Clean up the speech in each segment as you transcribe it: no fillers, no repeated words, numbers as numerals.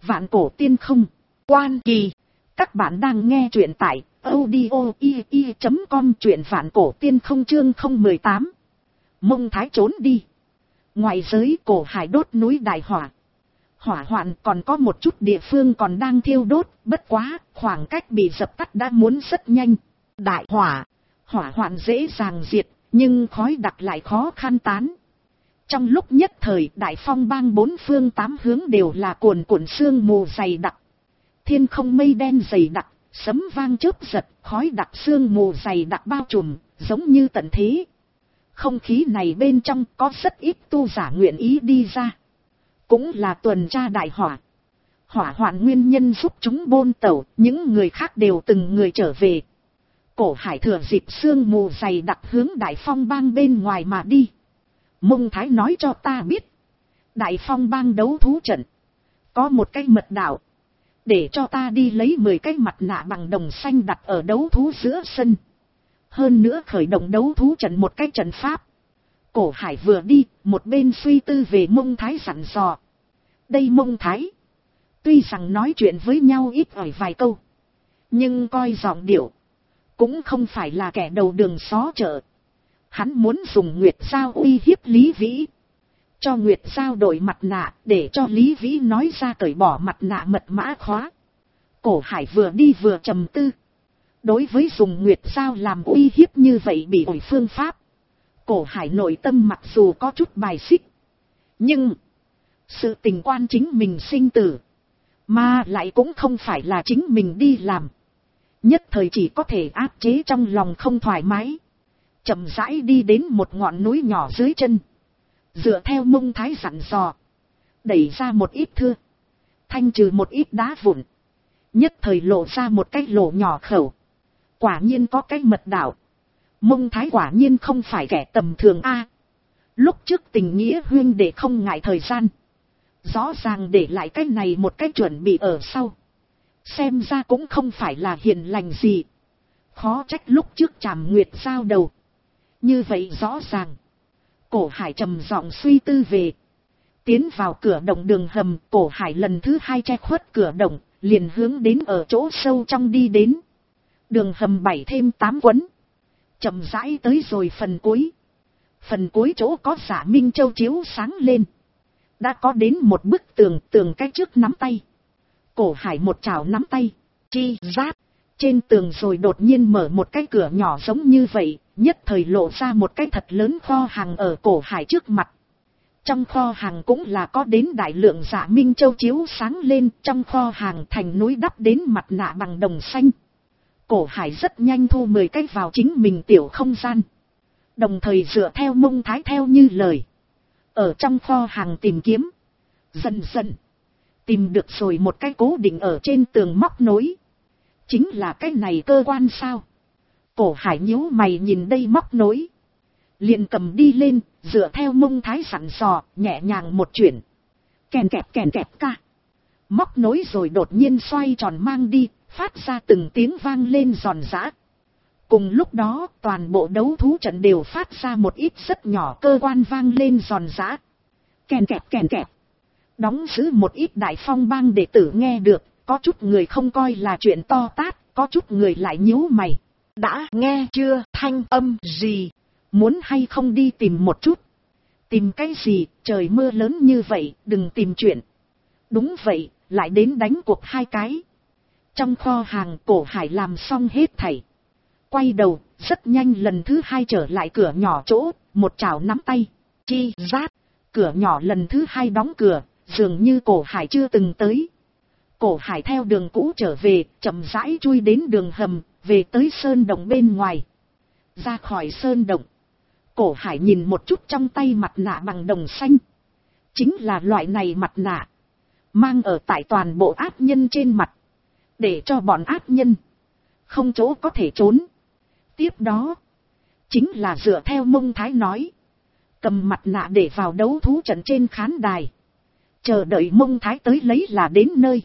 Vạn cổ tiên không. Quan Kỳ. Các bạn đang nghe truyện tại audio.com, truyện vạn cổ tiên không chương 018. Mông Thái trốn đi. Ngoài giới Cổ Hải đốt núi đại hỏa. Hỏa hoạn còn có một chút địa phương còn đang thiêu đốt, bất quá, khoảng cách bị dập tắt đã muốn rất nhanh. Đại hỏa, hỏa hoạn dễ dàng diệt, nhưng khói đặc lại khó khăn tán. Trong lúc nhất thời đại phong bang bốn phương tám hướng đều là cuồn cuộn sương mù dày đặc. Thiên không mây đen dày đặc, sấm vang chớp giật, khói đặc sương mù dày đặc bao trùm, giống như tận thế. Không khí này bên trong có rất ít tu giả nguyện ý đi ra. Cũng là tuần tra đại hỏa. Hỏa hoạn nguyên nhân giúp chúng bôn tẩu, những người khác đều từng người trở về. Cổ Hải thừa dịp sương mù dày đặc hướng đại phong bang bên ngoài mà đi. Mông Thái nói cho ta biết. Đại phong bang đấu thú trận. Có một cái mật đạo. Để cho ta đi lấy 10 cái mặt nạ bằng đồng xanh đặt ở đấu thú giữa sân. Hơn nữa khởi động đấu thú trận một cái trận pháp. Cổ Hải vừa đi, một bên suy tư về Mông Thái dặn dò. Đây Mông Thái. Tuy rằng nói chuyện với nhau ít ỏi vài câu. Nhưng coi giọng điệu. Cũng không phải là kẻ đầu đường xó chợ. Hắn muốn dùng Nguyệt Giao uy hiếp Lý Vĩ. Cho Nguyệt Giao đổi mặt nạ để cho Lý Vĩ nói ra cởi bỏ mặt nạ mật mã khóa. Cổ Hải vừa đi vừa trầm tư. Đối với dùng Nguyệt Giao làm uy hiếp như vậy bị ổi phương pháp. Cổ Hải nội tâm mặc dù có chút bài xích. Nhưng sự tình quan chính mình sinh tử. Mà lại cũng không phải là chính mình đi làm. Nhất thời chỉ có thể áp chế trong lòng không thoải mái. Chậm rãi đi đến một ngọn núi nhỏ dưới chân. Dựa theo Mông Thái dặn dò. Đẩy ra một ít thưa. Thanh trừ một ít đá vụn. Nhất thời lộ ra một cái lỗ nhỏ khẩu. Quả nhiên có cái mật đạo. Mông Thái quả nhiên không phải kẻ tầm thường a. Lúc trước tình nghĩa huynh đệ không ngại thời gian. Rõ ràng để lại cái này một cái chuẩn bị ở sau. Xem ra cũng không phải là hiền lành gì. Khó trách lúc trước Trảm Nguyệt Giao đầu. Như vậy rõ ràng. Cổ Hải trầm giọng suy tư về. Tiến vào cửa động đường hầm, Cổ Hải lần thứ 2 che khuất cửa động, liền hướng đến ở chỗ sâu trong đi đến. Đường hầm 7 thêm 8 quấn. Chậm rãi tới rồi phần cuối. Phần cuối chỗ có Dạ Minh Châu chiếu sáng lên. Đã có đến một bức tường cách trước nắm tay. Cổ Hải một chảo nắm tay. Chi rát. Trên tường rồi đột nhiên mở một cái cửa nhỏ giống như vậy. Nhất thời lộ ra một cái thật lớn kho hàng ở Cổ Hải trước mặt. Trong kho hàng cũng là có đến đại lượng Dạ Minh Châu chiếu sáng lên. Trong kho hàng thành núi đắp đến mặt nạ bằng đồng xanh. Cổ Hải rất nhanh thu 10 cái vào chính mình tiểu không gian. Đồng thời dựa theo Mông Thái theo như lời. Ở trong kho hàng tìm kiếm. Dần dần. Tìm được rồi một cái cố định ở trên tường móc nối. Chính là cái này cơ quan sao. Cổ Hải nhíu mày nhìn đây móc nối. Liền cầm đi lên, dựa theo Mông Thái dặn dò, nhẹ nhàng một chuyển. Kèn kẹp ca. Móc nối rồi đột nhiên xoay tròn mang đi, phát ra từng tiếng vang lên giòn giã. Cùng lúc đó, toàn bộ đấu thú trận đều phát ra một ít rất nhỏ cơ quan vang lên giòn giã. Kèn kẹp. Đóng giữ một ít đại phong bang đệ tử nghe được, có chút người không coi là chuyện to tát, có chút người lại nhíu mày. Đã nghe chưa, thanh âm gì? Muốn hay không đi tìm một chút? Tìm cái gì, trời mưa lớn như vậy, đừng tìm chuyện. Đúng vậy, lại đến đánh cuộc 2 cái. Trong kho hàng Cổ Hải làm xong hết thảy. Quay đầu, rất nhanh lần thứ 2 trở lại cửa nhỏ chỗ, một chảo nắm tay. Chi rát, cửa nhỏ lần thứ 2 đóng cửa, dường như Cổ Hải chưa từng tới. Cổ Hải theo đường cũ trở về, chậm rãi chui đến đường hầm, về tới sơn động bên ngoài. Ra khỏi sơn động. Cổ Hải nhìn một chút trong tay mặt nạ bằng đồng xanh. Chính là loại này mặt nạ. Mang ở tại toàn bộ ác nhân trên mặt. Để cho bọn ác nhân không chỗ có thể trốn. Tiếp đó. Chính là dựa theo Mông Thái nói. Cầm mặt nạ để vào đấu thú trận trên khán đài. Chờ đợi Mông Thái tới lấy là đến nơi.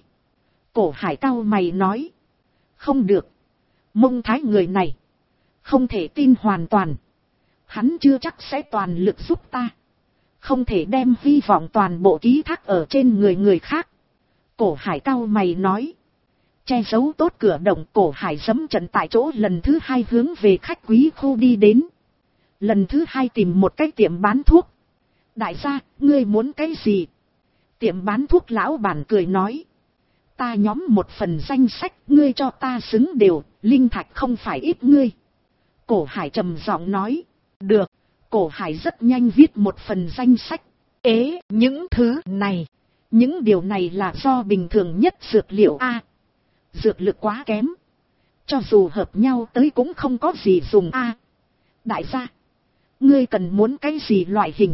Cổ Hải cau mày nói. Không được. Mông Thái người này. Không thể tin hoàn toàn. Hắn chưa chắc sẽ toàn lực giúp ta. Không thể đem hy vọng toàn bộ ký thác ở trên người khác. Cổ Cổ Hải cau mày nói. Che giấu tốt cửa động, Cổ Hải giẫm trận tại chỗ lần thứ 2 hướng về khách quý khu đi đến. Lần thứ 2 tìm một cái tiệm bán thuốc. Đại gia, ngươi muốn cái gì? Tiệm bán thuốc lão bản cười nói. Ta nhóm một phần danh sách, ngươi cho ta xứng đều, linh thạch không phải ít ngươi. Cổ Hải trầm giọng nói. Được. Cổ Hải rất nhanh viết một phần danh sách. Những thứ này. Những điều này là do bình thường nhất dược liệu A. Dược lực quá kém. Cho dù hợp nhau tới cũng không có gì dùng A. Đại gia. Ngươi cần muốn cái gì loại hình?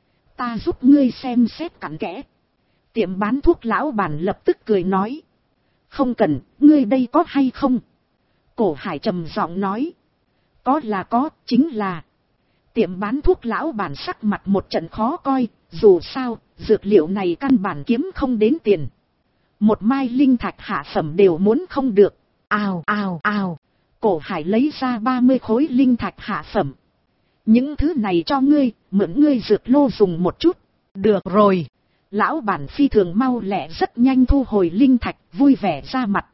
Ta giúp ngươi xem xét cặn kẽ. Tiệm bán thuốc lão bản lập tức cười nói. Không cần, ngươi đây có hay không? Cổ Hải trầm giọng nói. Có là có, chính là. Tiệm bán thuốc lão bản sắc mặt một trận khó coi, dù sao, dược liệu này căn bản kiếm không đến tiền. Một mai linh thạch hạ phẩm đều muốn không được. Ào ào ào. Cổ Hải lấy ra 30 khối linh thạch hạ phẩm. Những thứ này cho ngươi, mượn ngươi dược lô dùng một chút. Được rồi. Lão bản phi thường mau lẹ rất nhanh thu hồi linh thạch, vui vẻ ra mặt.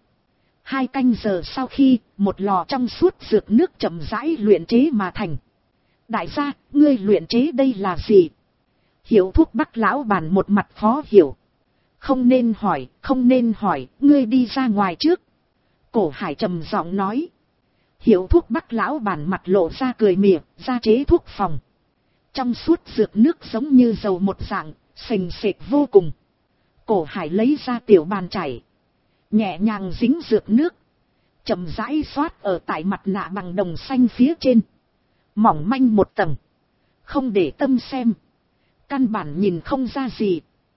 2 canh giờ sau khi, một lò trong suốt dược nước chậm rãi luyện chế mà thành. Đại gia, ngươi luyện chế đây là gì? Hiểu thuốc Bắc lão bản một mặt khó hiểu. Không nên hỏi, ngươi đi ra ngoài trước. Cổ Hải trầm giọng nói. Hiểu thuốc Bắc lão bản mặt lộ ra cười mỉa, ra chế thuốc phòng. Trong suốt dược nước giống như dầu một dạng, sền sệt vô cùng. Cổ Hải lấy ra tiểu bàn chảy. Nhẹ nhàng dính dược nước. Chậm rãi xoát ở tại mặt nạ bằng đồng xanh phía trên. Mỏng manh một tầng. Không để tâm xem. Căn bản nhìn không ra gì.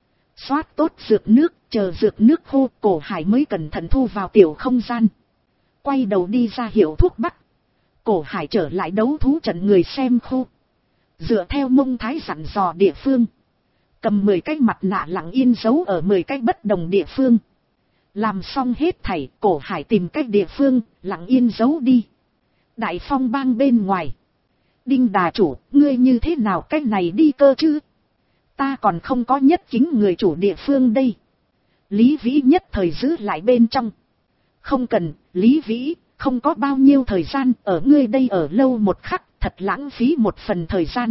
Xoát tốt dược nước, chờ dược nước khô, Cổ Hải mới cẩn thận thu vào tiểu không gian. Quay đầu đi ra hiệu thuốc Bắc. Cổ Hải trở lại đấu thú trận người xem khu. Dựa theo Mông Thái dặn dò địa phương. Cầm 10 cái mặt nạ lặng yên giấu ở 10 cái bất đồng địa phương. Làm xong hết thảy, Cổ Hải tìm cách địa phương, lặng yên giấu đi. Đại Phong bang bên ngoài. Đinh đà chủ, ngươi như thế nào cách này đi cơ chứ? Ta còn không có nhất chính người chủ địa phương đây. Lý Vĩ nhất thời giữ lại bên trong. Không cần, Lý Vĩ, không có bao nhiêu thời gian, ở ngươi đây ở lâu một khắc, thật lãng phí một phần thời gian.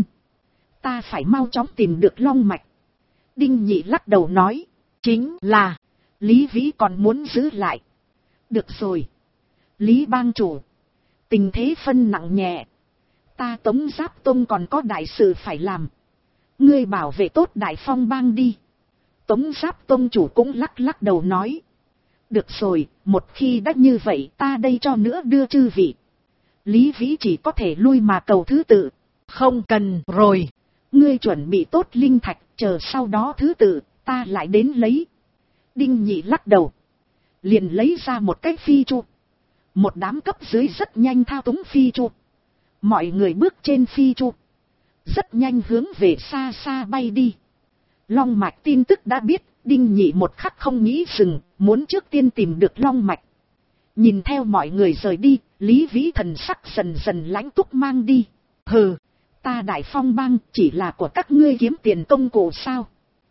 Ta phải mau chóng tìm được long mạch. Đinh Nhị lắc đầu nói, chính là, Lý Vĩ còn muốn giữ lại. Được rồi. Lý bang chủ. Tình thế phân nặng nhẹ. Ta Tống Giáp Tông còn có đại sự phải làm. Ngươi bảo vệ tốt Đại Phong bang đi. Tống Giáp Tông chủ cũng lắc đầu nói. Được rồi, một khi đã như vậy ta đây cho nữa đưa chư vị. Lý Vĩ chỉ có thể lui mà cầu thứ tự. Không cần rồi. Ngươi chuẩn bị tốt linh thạch, chờ sau đó thứ tự, ta lại đến lấy. Đinh Nhị lắc đầu. Liền lấy ra một cái phi chu. Một đám cấp dưới rất nhanh thao túng phi chu. Mọi người bước trên phi chu. Rất nhanh hướng về xa xa bay đi. Long mạch tin tức đã biết, Đinh Nhị một khắc không nghĩ dừng, muốn trước tiên tìm được long mạch. Nhìn theo mọi người rời đi, Lý Vĩ thần sắc dần dần lãnh túc mang đi. Hừ, ta Đại Phong bang chỉ là của các ngươi kiếm tiền công cụ sao?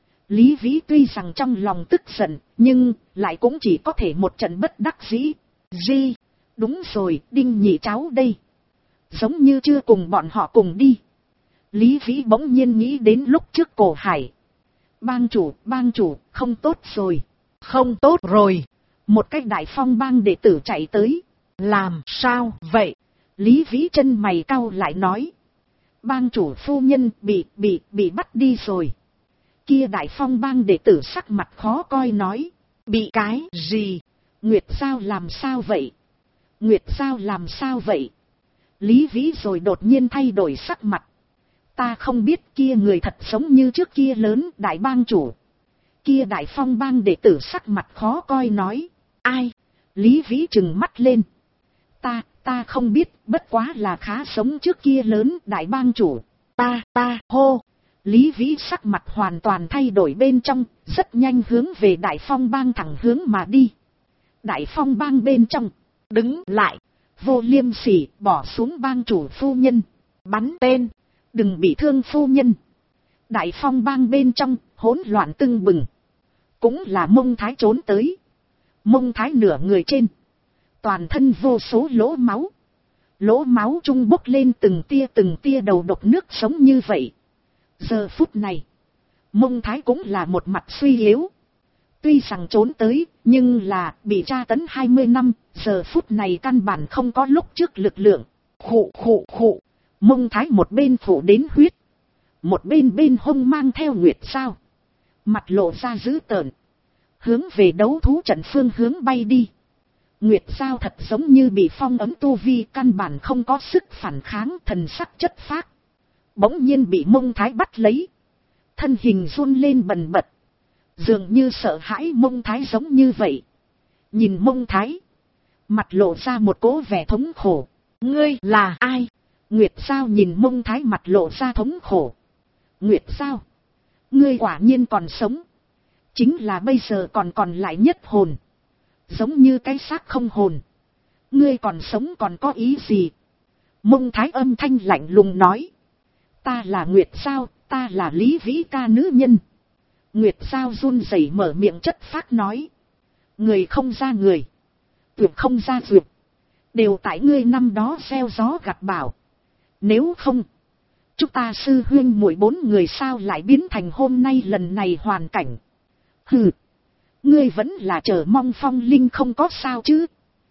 Lý Vĩ tuy rằng trong lòng tức giận, nhưng lại cũng chỉ có thể một trận bất đắc dĩ. Đúng rồi, Đinh Nhị cháu đây. Giống như chưa cùng bọn họ cùng đi. Lý Vĩ bỗng nhiên nghĩ đến lúc trước Cổ Hải. Bang chủ, không tốt rồi. Không tốt rồi. Một cái Đại Phong bang đệ tử chạy tới. Làm sao vậy? Lý Vĩ chân mày cau lại nói. Bang chủ phu nhân bị bắt đi rồi. Kia Đại Phong bang đệ tử sắc mặt khó coi nói. Bị cái gì? Nguyệt Giao làm sao vậy? Nguyệt Giao làm sao vậy? Lý Vĩ rồi đột nhiên thay đổi sắc mặt. Ta không biết kia người thật giống như trước kia lớn đại bang chủ. Kia Đại Phong bang đệ tử sắc mặt khó coi nói. Ai? Lý Vĩ trừng mắt lên. Ta không biết, bất quá là khá sống trước kia lớn đại bang chủ. Ta hô. Lý Vĩ sắc mặt hoàn toàn thay đổi bên trong, rất nhanh hướng về Đại Phong bang thẳng hướng mà đi. Đại Phong bang bên trong, đứng lại, Vô Liêm Sỉ bỏ xuống bang chủ phu nhân, bắn tên, đừng bị thương phu nhân. Đại Phong bang bên trong, hỗn loạn tưng bừng. cũng là Mông Thái trốn tới. Mông Thái nửa người trên, toàn thân vô số lỗ máu. Lỗ máu trung bốc lên từng tia đầu độc nước sống như vậy. Giờ phút này, Mông Thái cũng là một mặt suy yếu. Tuy rằng trốn tới, nhưng là bị tra tấn 20 năm, giờ phút này căn bản không có lúc trước lực lượng. Khụ. Mông Thái một bên phủ đến huyết, một bên hông mang theo nguyệt sao. Mặt lộ ra dữ tợn, hướng về đấu thú trận phương hướng bay đi. Nguyệt sao thật giống như bị phong ấm tu vi, căn bản không có sức phản kháng, thần sắc chất phác. Bỗng nhiên bị Mông Thái bắt lấy, thân hình run lên bần bật, dường như sợ hãi Mông Thái giống như vậy. Nhìn Mông Thái, mặt lộ ra một cỗ vẻ thống khổ. Ngươi là ai? Nguyệt sao nhìn Mông Thái mặt lộ ra thống khổ. Nguyệt sao? Ngươi quả nhiên còn sống. Chính là bây giờ còn lại nhất hồn. Giống như cái xác không hồn. Ngươi còn sống còn có ý gì? Mông Thái âm thanh lạnh lùng nói. Ta là Nguyệt sao, ta là Lý Vĩ ca nữ nhân. Nguyệt sao run rẩy mở miệng chất phác nói. Người không ra người, tuyệt không ra tuyệt, đều tại ngươi năm đó gieo gió gặt bão. Nếu không, chúng ta sư huynh muội 4 người sao lại biến thành hôm nay lần này hoàn cảnh. Hừ, ngươi vẫn là chờ mong phong linh không có sao chứ.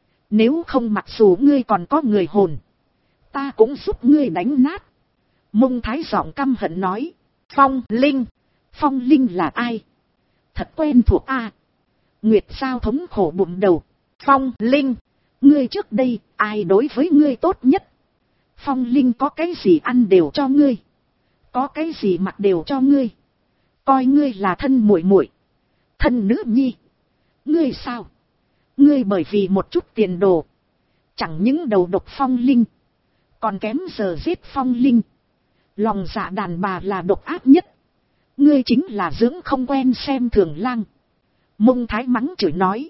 Nếu không mặc dù ngươi còn có người hồn, ta cũng giúp ngươi đánh nát. Mông Thái giọng căm hận nói. Phong linh? Phong linh là ai? Thật quen thuộc a. Nguyệt sao thống khổ bụng đầu. Phong linh? Ngươi trước đây, ai đối với ngươi tốt nhất? Phong linh có cái gì ăn đều cho ngươi, có cái gì mặc đều cho ngươi, coi ngươi là thân muội muội, thân nữ nhi. Ngươi sao? Ngươi bởi vì một chút tiền đồ, chẳng những đầu độc phong linh, còn kém giờ giết phong linh. Lòng dạ đàn bà là độc ác nhất. Ngươi chính là dưỡng không quen xem thường lang. Mông Thái mắng chửi nói.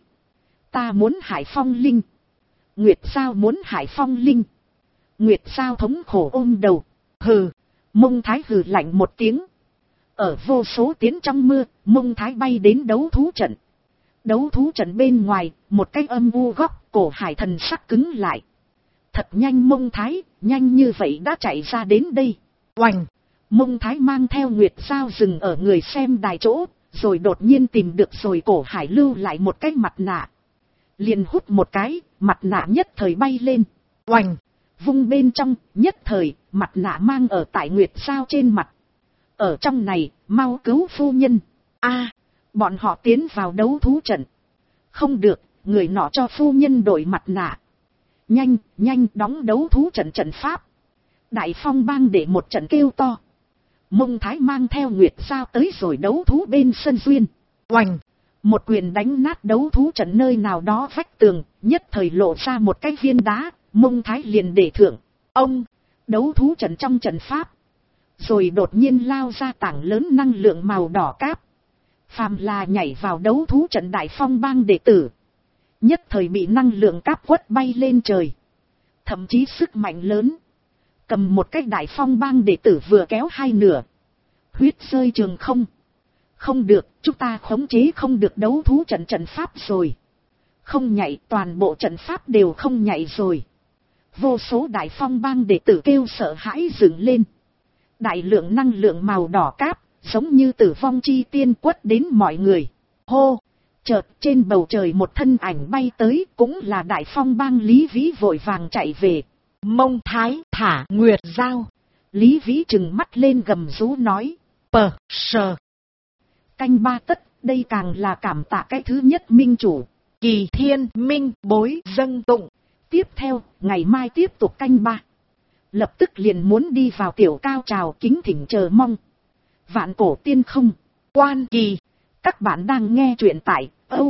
Ta muốn hại phong linh. Nguyệt sao muốn hại phong linh? Nguyệt sao thống khổ ôm đầu. Hừ. Mông Thái hừ lạnh một tiếng. Ở vô số tiếng trong mưa, Mông Thái bay đến đấu thú trận. Đấu thú trận bên ngoài, một cái âm u góc, Cổ Hải thần sắc cứng lại. Thật nhanh Mông Thái, nhanh như vậy đã chạy ra đến đây. Oành! Mông Thái mang theo Nguyệt sao dừng ở người xem đài chỗ, rồi đột nhiên tìm được rồi Cổ Hải lưu lại một cái mặt nạ. Liền hút một cái, mặt nạ nhất thời bay lên. Oành! Vung bên trong, nhất thời, mặt nạ mang ở tại Nguyệt sao trên mặt. Ở trong này, mau cứu phu nhân. A, bọn họ tiến vào đấu thú trận. Không được, người nọ cho phu nhân đổi mặt nạ. Nhanh, nhanh đóng đấu thú trận trận pháp. Đại Phong bang để một trận kêu to. Mông Thái mang theo Nguyệt sao tới rồi đấu thú bên sân duyên. Oành! Một quyền đánh nát đấu thú trận nơi nào đó vách tường, nhất thời lộ ra một cái viên đá. Mông Thái liền để thưởng. Ông! Đấu thú trận trong trận pháp. Rồi đột nhiên lao ra tảng lớn năng lượng màu đỏ cáp. Phàm là nhảy vào đấu thú trận Đại Phong bang đệ tử, nhất thời bị năng lượng cáp quất bay lên trời. Thậm chí sức mạnh lớn, cầm một cái Đại Phong bang đệ tử vừa kéo hai nửa. Huyết rơi trường không. Không được, chúng ta khống chế không được đấu thú trận trận pháp rồi. Không nhảy, toàn bộ trận pháp đều không nhảy rồi. Vô số Đại Phong bang đệ tử kêu sợ hãi dựng lên. Đại lượng năng lượng màu đỏ cáp, giống như tử vong chi tiên quất đến mọi người. Hô! Chợt trên bầu trời một thân ảnh bay tới, cũng là Đại Phong bang Lý Vĩ vội vàng chạy về. Mông Thái thả Nguyệt Giao. Lý Vĩ trừng mắt lên gầm rú nói. Sờ. Canh ba tất, đây càng là cảm tạ cái thứ nhất minh chủ. Kỳ Thiên Minh bối dâng tụng. Tiếp theo, ngày mai tiếp tục canh ba. Lập tức liền muốn đi vào tiểu cao trào, kính thỉnh chờ mong. Vạn cổ tiên không. Quan Kỳ. Các bạn đang nghe truyện tại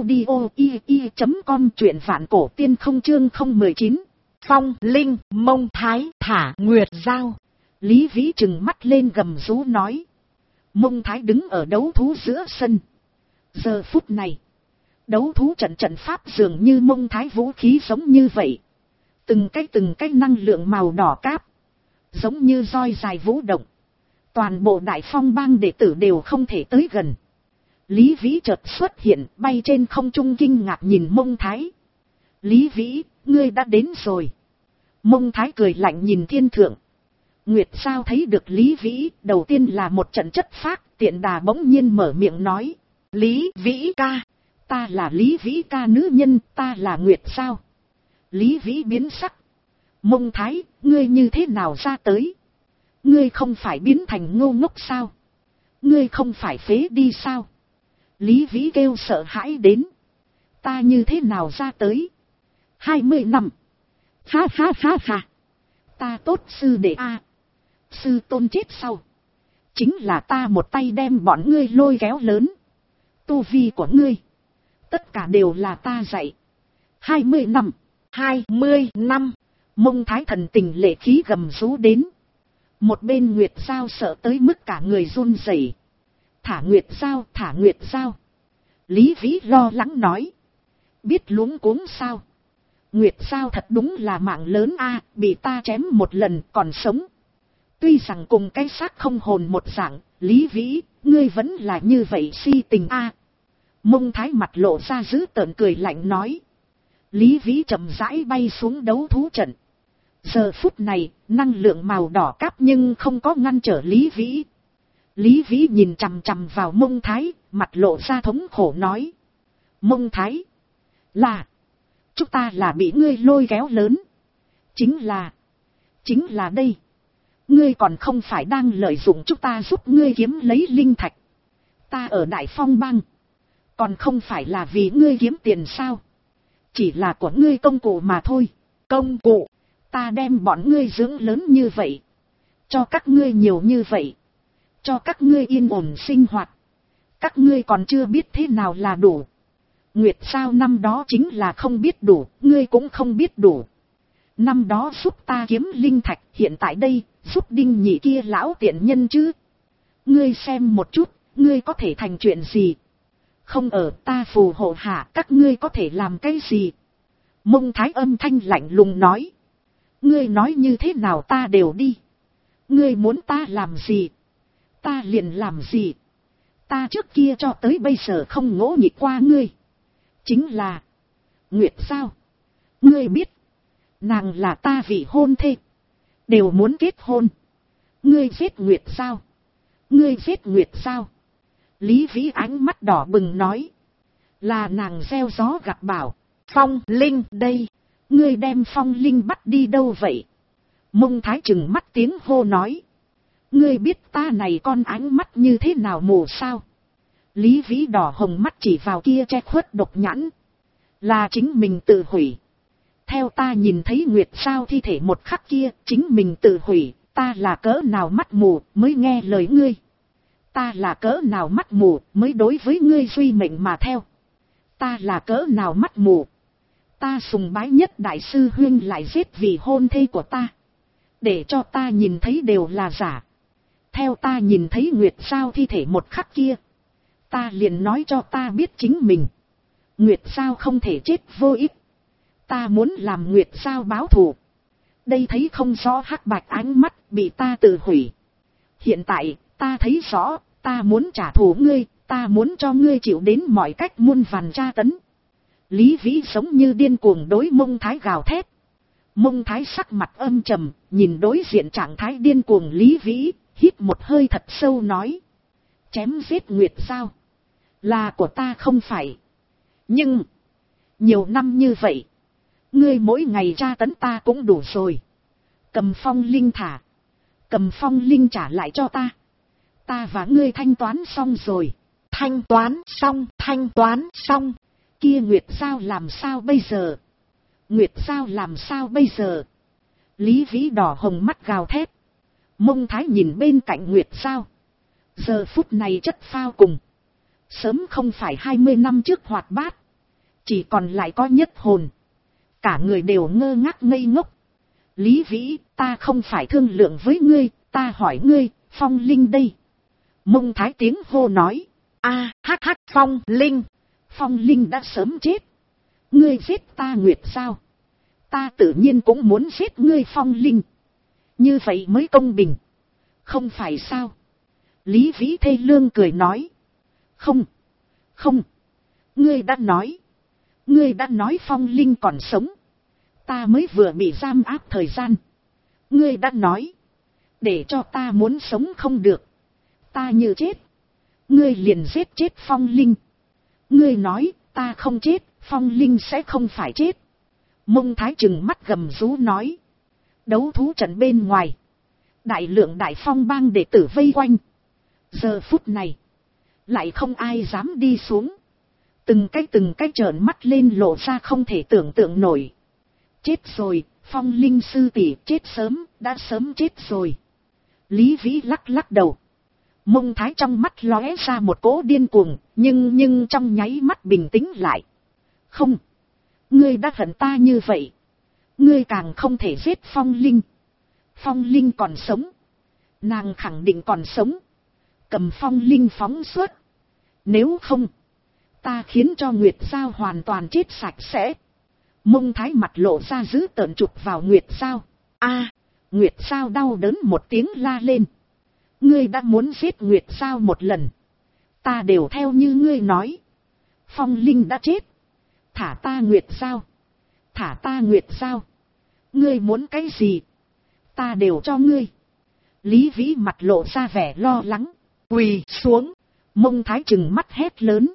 audio.com, truyện Vạn cổ tiên không chương 019. Phong linh Mông Thái thả Nguyệt Giao. Lý Vĩ trừng mắt lên gầm rú nói. Mông Thái đứng ở đấu thú giữa sân. Giờ phút này, đấu thú trận pháp dường như Mông Thái vũ khí giống như vậy. Từng cái năng lượng màu đỏ cáp, giống như roi dài vũ động. Toàn bộ Đại Phong bang đệ tử đều không thể tới gần. Lý Vĩ chợt xuất hiện, bay trên không trung kinh ngạc nhìn Mông Thái. Lý Vĩ, ngươi đã đến rồi. Mông Thái cười lạnh nhìn thiên thượng. Nguyệt Sao thấy được Lý Vĩ, đầu tiên là một trận chất phác, tiện đà bỗng nhiên mở miệng nói. Lý Vĩ ca, ta là Lý Vĩ ca nữ nhân, ta là Nguyệt Sao. Lý Vĩ biến sắc. Mông Thái, ngươi như thế nào ra tới? Ngươi không phải biến thành ngô ngốc sao? Ngươi không phải phế đi sao? Lý Vĩ kêu sợ hãi đến. Ta như thế nào ra tới? 20 năm. Ha ha ha ha. Ta tốt sư đệ a. Sư tôn chết sau. Chính là ta một tay đem bọn ngươi lôi kéo lớn. Tu vi của ngươi. Tất cả đều là ta dạy. 20 năm. 20 năm. Mông Thái thần tình lệ khí gầm rú đến. Một bên Nguyệt Giao sợ tới mức cả người run rẩy. Thả Nguyệt Giao, thả Nguyệt Giao. Lý Vĩ lo lắng nói. Biết luống cuống sao? Nguyệt Giao thật đúng là mạng lớn a, bị ta chém một lần còn sống. Tuy rằng cùng cái xác không hồn một dạng, Lý Vĩ, ngươi vẫn là như vậy si tình a. Mông Thái mặt lộ ra dữ tợn cười lạnh nói. Lý Vĩ chậm rãi bay xuống đấu thú trận. Giờ phút này, năng lượng màu đỏ cáp nhưng không có ngăn trở Lý Vĩ. Lý Vĩ nhìn chằm chằm vào Mông Thái, mặt lộ ra thống khổ nói. Mông Thái, là, chúng ta là bị ngươi lôi kéo lớn. Chính là đây. Ngươi còn không phải đang lợi dụng chúng ta giúp ngươi kiếm lấy linh thạch. Ta ở Đại Phong Bang. Còn không phải là vì ngươi kiếm tiền sao? Chỉ là của ngươi công cụ mà thôi. Công cụ, ta đem bọn ngươi dưỡng lớn như vậy. Cho các ngươi nhiều như vậy. Cho các ngươi yên ổn sinh hoạt. Các ngươi còn chưa biết thế nào là đủ. Nguyệt Sao năm đó chính là không biết đủ, ngươi cũng không biết đủ. Năm đó giúp ta kiếm linh thạch, hiện tại đây, giúp Đinh Nhị kia lão tiện nhân chứ. Ngươi xem một chút, ngươi có thể thành chuyện gì? Không ở ta phù hộ hạ, các ngươi có thể làm cái gì? Mông Thái âm thanh lạnh lùng nói. Ngươi nói như thế nào ta đều đi. Ngươi muốn ta làm gì? Ta liền làm gì? Ta trước kia cho tới bây giờ không ngỗ nghịch qua ngươi. Chính là Nguyệt Sao? Ngươi biết, nàng là ta vị hôn thê. Đều muốn kết hôn. Ngươi giết Nguyệt Sao? Ngươi giết Nguyệt Sao? Lý Vĩ ánh mắt đỏ bừng nói. Là nàng gieo gió gặt bão. Phong Linh đây. Ngươi đem Phong Linh bắt đi đâu vậy? Mông Thái trừng mắt tiếng hô nói. Ngươi biết ta này con ánh mắt như thế nào mù sao? Lý Vĩ đỏ hồng mắt chỉ vào kia che khuất độc nhãn. Là chính mình tự hủy. Theo ta nhìn thấy Nguyệt Sao thi thể một khắc kia, chính mình tự hủy, ta là cỡ nào mắt mù mới nghe lời ngươi. Ta là cỡ nào mắt mù mới đối với ngươi duy mệnh mà theo. Ta là cỡ nào mắt mù. Ta sùng bái nhất đại sư huynh lại giết vì hôn thê của ta. Để cho ta nhìn thấy đều là giả. Theo ta nhìn thấy Nguyệt Sao thi thể một khắc kia. Ta liền nói cho ta biết chính mình. Nguyệt Sao không thể chết vô ích. Ta muốn làm Nguyệt Sao báo thù. Đây thấy không rõ hắc bạch ánh mắt bị ta tự hủy. Hiện tại ta thấy rõ, ta muốn trả thù ngươi, ta muốn cho ngươi chịu đến mọi cách muôn vàn tra tấn. Lý Vĩ sống như điên cuồng đối Mông Thái gào thét. Mông Thái sắc mặt âm trầm, nhìn đối diện trạng thái điên cuồng Lý Vĩ, hít một hơi thật sâu nói. Chém giết Nguyệt Sao? Là của ta không phải. Nhưng, nhiều năm như vậy, ngươi mỗi ngày tra tấn ta cũng đủ rồi. Cầm Phong Linh thả. Cầm Phong Linh trả lại cho ta. Ta và ngươi thanh toán xong rồi. Thanh toán xong. Kia Nguyệt Sao làm sao bây giờ? Nguyệt Sao làm sao bây giờ? Lý Vĩ đỏ hồng mắt gào thét. Mông Thái nhìn bên cạnh Nguyệt Sao. Giờ phút này chất phao cùng. Sớm không phải 20 năm trước hoạt bát. Chỉ còn lại có nhất hồn. Cả người đều ngơ ngác ngây ngốc. Lý Vĩ, ta không phải thương lượng với ngươi, ta hỏi ngươi, Phong Linh đây. Mông Thái tiếng hô nói. Phong Linh. Phong Linh đã sớm chết. Ngươi giết ta Nguyệt Sao? Ta tự nhiên cũng muốn giết ngươi Phong Linh. Như vậy mới công bình. Không phải sao? Lý Vĩ thê lương cười nói. Không. Không. Ngươi đã nói phong linh còn sống. Ta mới vừa bị giam áp thời gian. Ngươi đã nói. Để cho ta muốn sống không được. Ta như chết. Ngươi liền giết chết phong linh. Ngươi nói ta không chết, phong linh sẽ không phải chết. Mông Thái trừng mắt gầm rú nói. Đấu thú trận bên ngoài. Đại lượng đại phong bang đệ tử vây quanh. Giờ phút này. Lại không ai dám đi xuống. Từng cái trợn mắt lên lộ ra không thể tưởng tượng nổi. Chết rồi, phong linh sư tỷ chết sớm, đã sớm chết rồi. Lý Vĩ lắc lắc đầu. Mông Thái trong mắt lóe ra một cỗ điên cuồng, nhưng trong nháy mắt bình tĩnh lại. Không, ngươi đã hận ta như vậy. Ngươi càng không thể giết phong linh. Phong linh còn sống. Nàng khẳng định còn sống. Cầm phong linh phóng xuất. Nếu không, ta khiến cho Nguyệt Giao hoàn toàn chết sạch sẽ. Mông Thái mặt lộ ra dữ tợn chụp vào Nguyệt Giao. A, Nguyệt Giao đau đớn một tiếng la lên. Ngươi đã muốn giết Nguyệt Giao một lần. Ta đều theo như ngươi nói. Phong linh đã chết. Thả ta Nguyệt Giao. Thả ta Nguyệt Giao. Ngươi muốn cái gì? Ta đều cho ngươi. Lý Vĩ mặt lộ ra vẻ lo lắng. Quỳ xuống. Mông Thái trừng mắt hét lớn.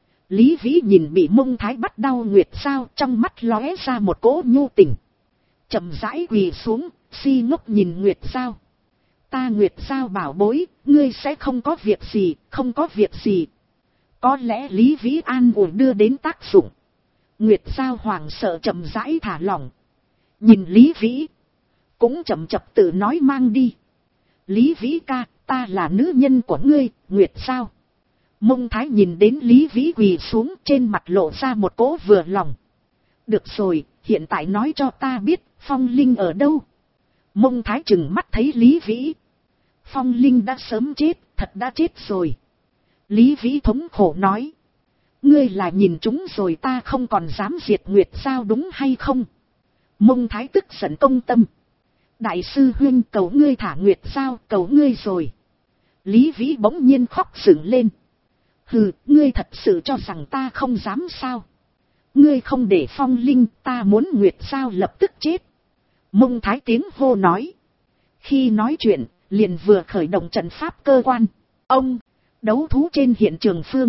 Lý Vĩ nhìn bị Mông Thái bắt đau Nguyệt Giao, trong mắt lóe ra một cỗ nhu tình. Chậm rãi quỳ xuống, si ngốc nhìn Nguyệt Giao. Ta Nguyệt Giao bảo bối, ngươi sẽ không có việc gì, không có việc gì. Có lẽ Lý Vĩ an ủi đưa đến tác dụng. Nguyệt Giao hoảng sợ chậm rãi thả lỏng. Nhìn Lý Vĩ, cũng chậm chậm tự nói mang đi. Lý Vĩ ca, ta là nữ nhân của ngươi, Nguyệt Giao. Mông Thái nhìn đến Lý Vĩ quỳ xuống, trên mặt lộ ra một cỗ vừa lòng. Được rồi, hiện tại nói cho ta biết, phong linh ở đâu. Mông Thái trừng mắt thấy Lý Vĩ. Phong linh đã sớm chết, thật đã chết rồi. Lý Vĩ thống khổ nói. Ngươi là nhìn chúng rồi ta không còn dám diệt Nguyệt Giao đúng hay không? Mông Thái tức giận công tâm. Đại sư huynh cầu ngươi thả Nguyệt Giao, cầu ngươi rồi. Lý Vĩ bỗng nhiên khóc sừng lên. Hừ, ngươi thật sự cho rằng ta không dám sao? Ngươi không để phong linh, ta muốn Nguyệt Giao lập tức chết. Mông Thái tiếng hô nói. Khi nói chuyện, liền vừa khởi động trận pháp cơ quan. Ông, đấu thú trên hiện trường phương.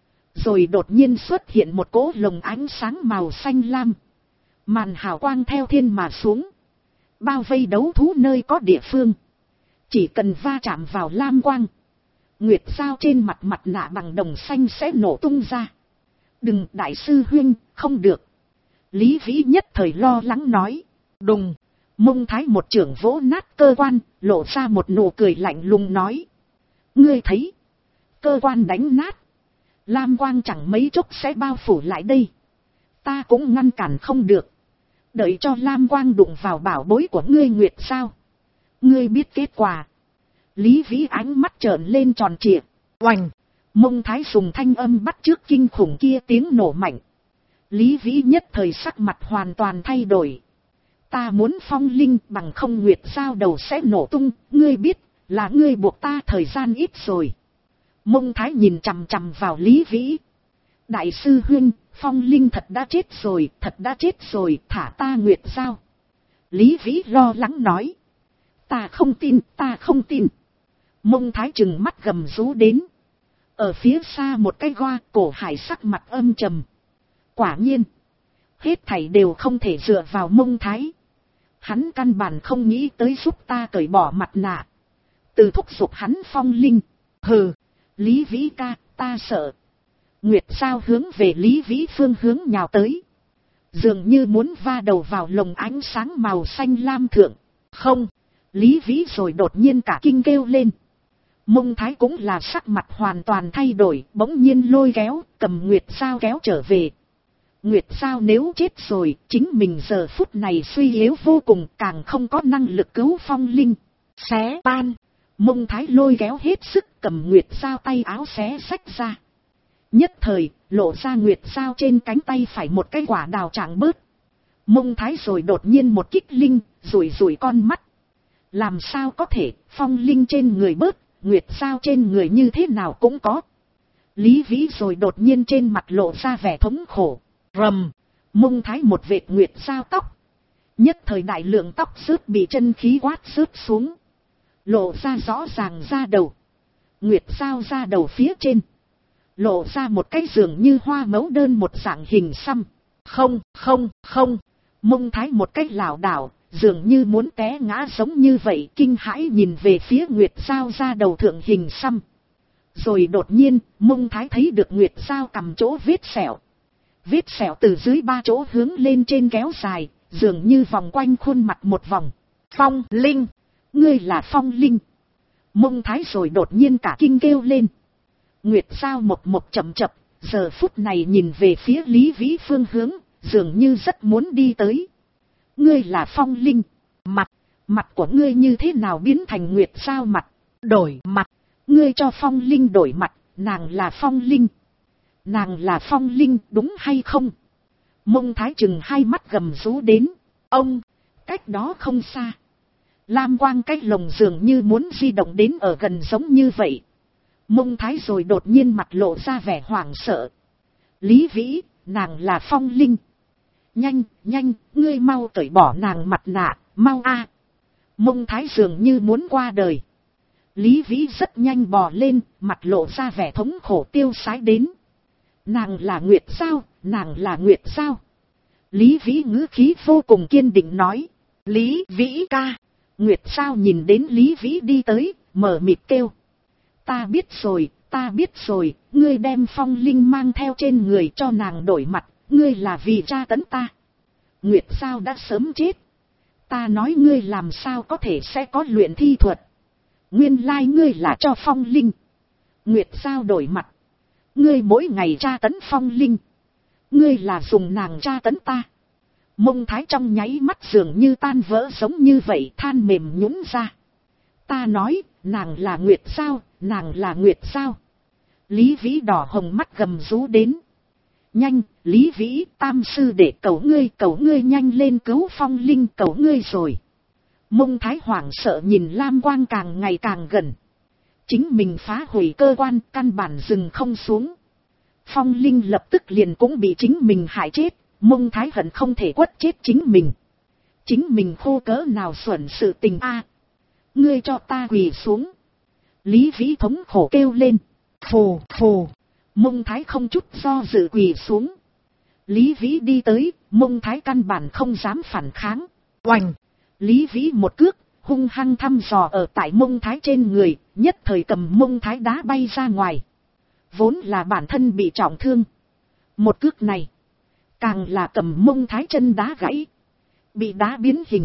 Rồi đột nhiên xuất hiện một cỗ lồng ánh sáng màu xanh lam. Màn hào quang theo thiên mà xuống. Bao vây đấu thú nơi có địa phương. Chỉ cần va chạm vào lam quang. Nguyệt Giao trên mặt nạ bằng đồng xanh sẽ nổ tung ra. Đừng đại sư huynh, không được. Lý Vĩ nhất thời lo lắng nói. Đùng, Mông Thái một chưởng vỗ nát cơ quan, lộ ra một nụ cười lạnh lùng nói. Ngươi thấy, cơ quan đánh nát. Lam quang chẳng mấy chốc sẽ bao phủ lại đây. Ta cũng ngăn cản không được. Đợi cho lam quang đụng vào bảo bối của ngươi Nguyệt Giao. Ngươi biết kết quả. Lý Vĩ ánh mắt trợn lên tròn trịa. Oành! Mông Thái dùng thanh âm bắt chước kinh khủng kia tiếng nổ mạnh. Lý Vĩ nhất thời sắc mặt hoàn toàn thay đổi. Ta muốn phong linh bằng không Nguyệt Giao đầu sẽ nổ tung. Ngươi biết là ngươi buộc ta thời gian ít rồi. Mông Thái nhìn chằm chằm vào Lý Vĩ. Đại sư huynh, phong linh thật đã chết rồi, thật đã chết rồi, thả ta Nguyệt Giao. Lý Vĩ lo lắng nói. Ta không tin, ta không tin. Mông Thái trừng mắt gầm rú đến. Ở phía xa một cái goa, Cổ Hải sắc mặt âm trầm. Quả nhiên, hết thảy đều không thể dựa vào Mông Thái. Hắn căn bản không nghĩ tới giúp ta cởi bỏ mặt nạ. Từ thúc giục hắn phong linh. Hừ, Lý Vĩ ca, ta sợ. Nguyệt Giao hướng về Lý Vĩ phương hướng nhào tới. Dường như muốn va đầu vào lồng ánh sáng màu xanh lam thượng. Không, Lý Vĩ rồi đột nhiên cả kinh kêu lên. Mông Thái cũng là sắc mặt hoàn toàn thay đổi, bỗng nhiên lôi kéo, cầm Nguyệt Giao kéo trở về. Nguyệt Giao nếu chết rồi, chính mình giờ phút này suy yếu vô cùng, càng không có năng lực cứu phong linh. Xé tan, Mông Thái lôi kéo hết sức cầm Nguyệt Giao tay áo xé xách ra. Nhất thời, lộ ra Nguyệt Giao trên cánh tay phải một cái quả đào trạng bớt. Mông Thái rồi đột nhiên một kích linh, rủi con mắt. Làm sao có thể, phong linh trên người bớt, Nguyệt Giao trên người như thế nào cũng có. Lý Vĩ rồi đột nhiên trên mặt lộ ra vẻ thống khổ. Rầm, Mông Thái một vệt nguyệt sao tóc. Nhất thời đại lượng tóc rớt bị chân khí quát rớt xuống. Lộ ra rõ ràng da đầu. Nguyệt sao da đầu phía trên. Lộ ra một cái dường như hoa mẫu đơn một dạng hình xăm. Không. Mông Thái một cách lảo đảo, dường như muốn té ngã giống như vậy, kinh hãi nhìn về phía Nguyệt sao da đầu thượng hình xăm. Rồi đột nhiên, Mông Thái thấy được Nguyệt sao cầm chỗ vết sẹo. Vết sẹo từ dưới 3 chỗ hướng lên trên kéo dài, dường như vòng quanh khuôn mặt một vòng. Phong Linh! Ngươi là Phong Linh! Mông Thái rồi đột nhiên cả kinh kêu lên. Nguyệt sao một chậm chậm, giờ phút này nhìn về phía Lý Vĩ phương hướng, dường như rất muốn đi tới. Ngươi là Phong Linh! Mặt của ngươi như thế nào biến thành Nguyệt sao mặt? Đổi mặt! Ngươi cho Phong Linh đổi mặt, nàng là Phong Linh. Nàng là Phong Linh đúng hay không? Mông Thái chừng hai mắt gầm rú đến. Ông, cách đó không xa. Lam quang cái lồng dường như muốn di động đến ở gần giống như vậy. Mông Thái rồi đột nhiên mặt lộ ra vẻ hoảng sợ. Lý Vĩ, nàng là Phong Linh. Nhanh, ngươi mau cởi bỏ nàng mặt nạ, mau a. Mông Thái dường như muốn qua đời. Lý Vĩ rất nhanh bò lên, mặt lộ ra vẻ thống khổ tiêu sái đến. Nàng là Nguyệt sao, nàng là Nguyệt sao? Lý Vĩ ngữ khí vô cùng kiên định nói. Lý Vĩ ca. Nguyệt sao nhìn đến Lý Vĩ đi tới, mở mịt kêu. Ta biết rồi, ngươi đem Phong Linh mang theo trên người cho nàng đổi mặt, ngươi là vì tra tấn ta. Nguyệt sao đã sớm chết. Ta nói ngươi làm sao có thể sẽ có luyện thi thuật. Nguyên lai ngươi là cho Phong Linh. Nguyệt sao đổi mặt. Ngươi mỗi ngày tra tấn Phong Linh. Ngươi là dùng nàng tra tấn ta. Mông Thái trong nháy mắt dường như tan vỡ giống như vậy, than mềm nhũn ra. Ta nói, nàng là Nguyệt sao, nàng là Nguyệt sao. Lý Vĩ đỏ hồng mắt gầm rú đến. Nhanh, Lý Vĩ, tam sư để cầu ngươi nhanh lên cứu Phong Linh, cầu ngươi rồi. Mông Thái hoảng sợ nhìn lam quang càng ngày càng gần. Chính mình phá hủy cơ quan, căn bản dừng không xuống. Phong Linh lập tức liền cũng bị chính mình hại chết. Mông Thái hận không thể quất chết chính mình. Chính mình khô cỡ nào xuẩn sự tình a. Ngươi cho ta quỳ xuống. Lý Vĩ thống khổ kêu lên. Phù. Mông Thái không chút do dự quỳ xuống. Lý Vĩ đi tới, Mông Thái căn bản không dám phản kháng. Oành! Lý Vĩ một cước, hung hăng thăm dò ở tại Mông Thái trên người, nhất thời cầm Mông Thái đá bay ra ngoài. Vốn là bản thân bị trọng thương. Một cước này, càng là cầm Mông Thái chân đá gãy. Bị đá biến hình.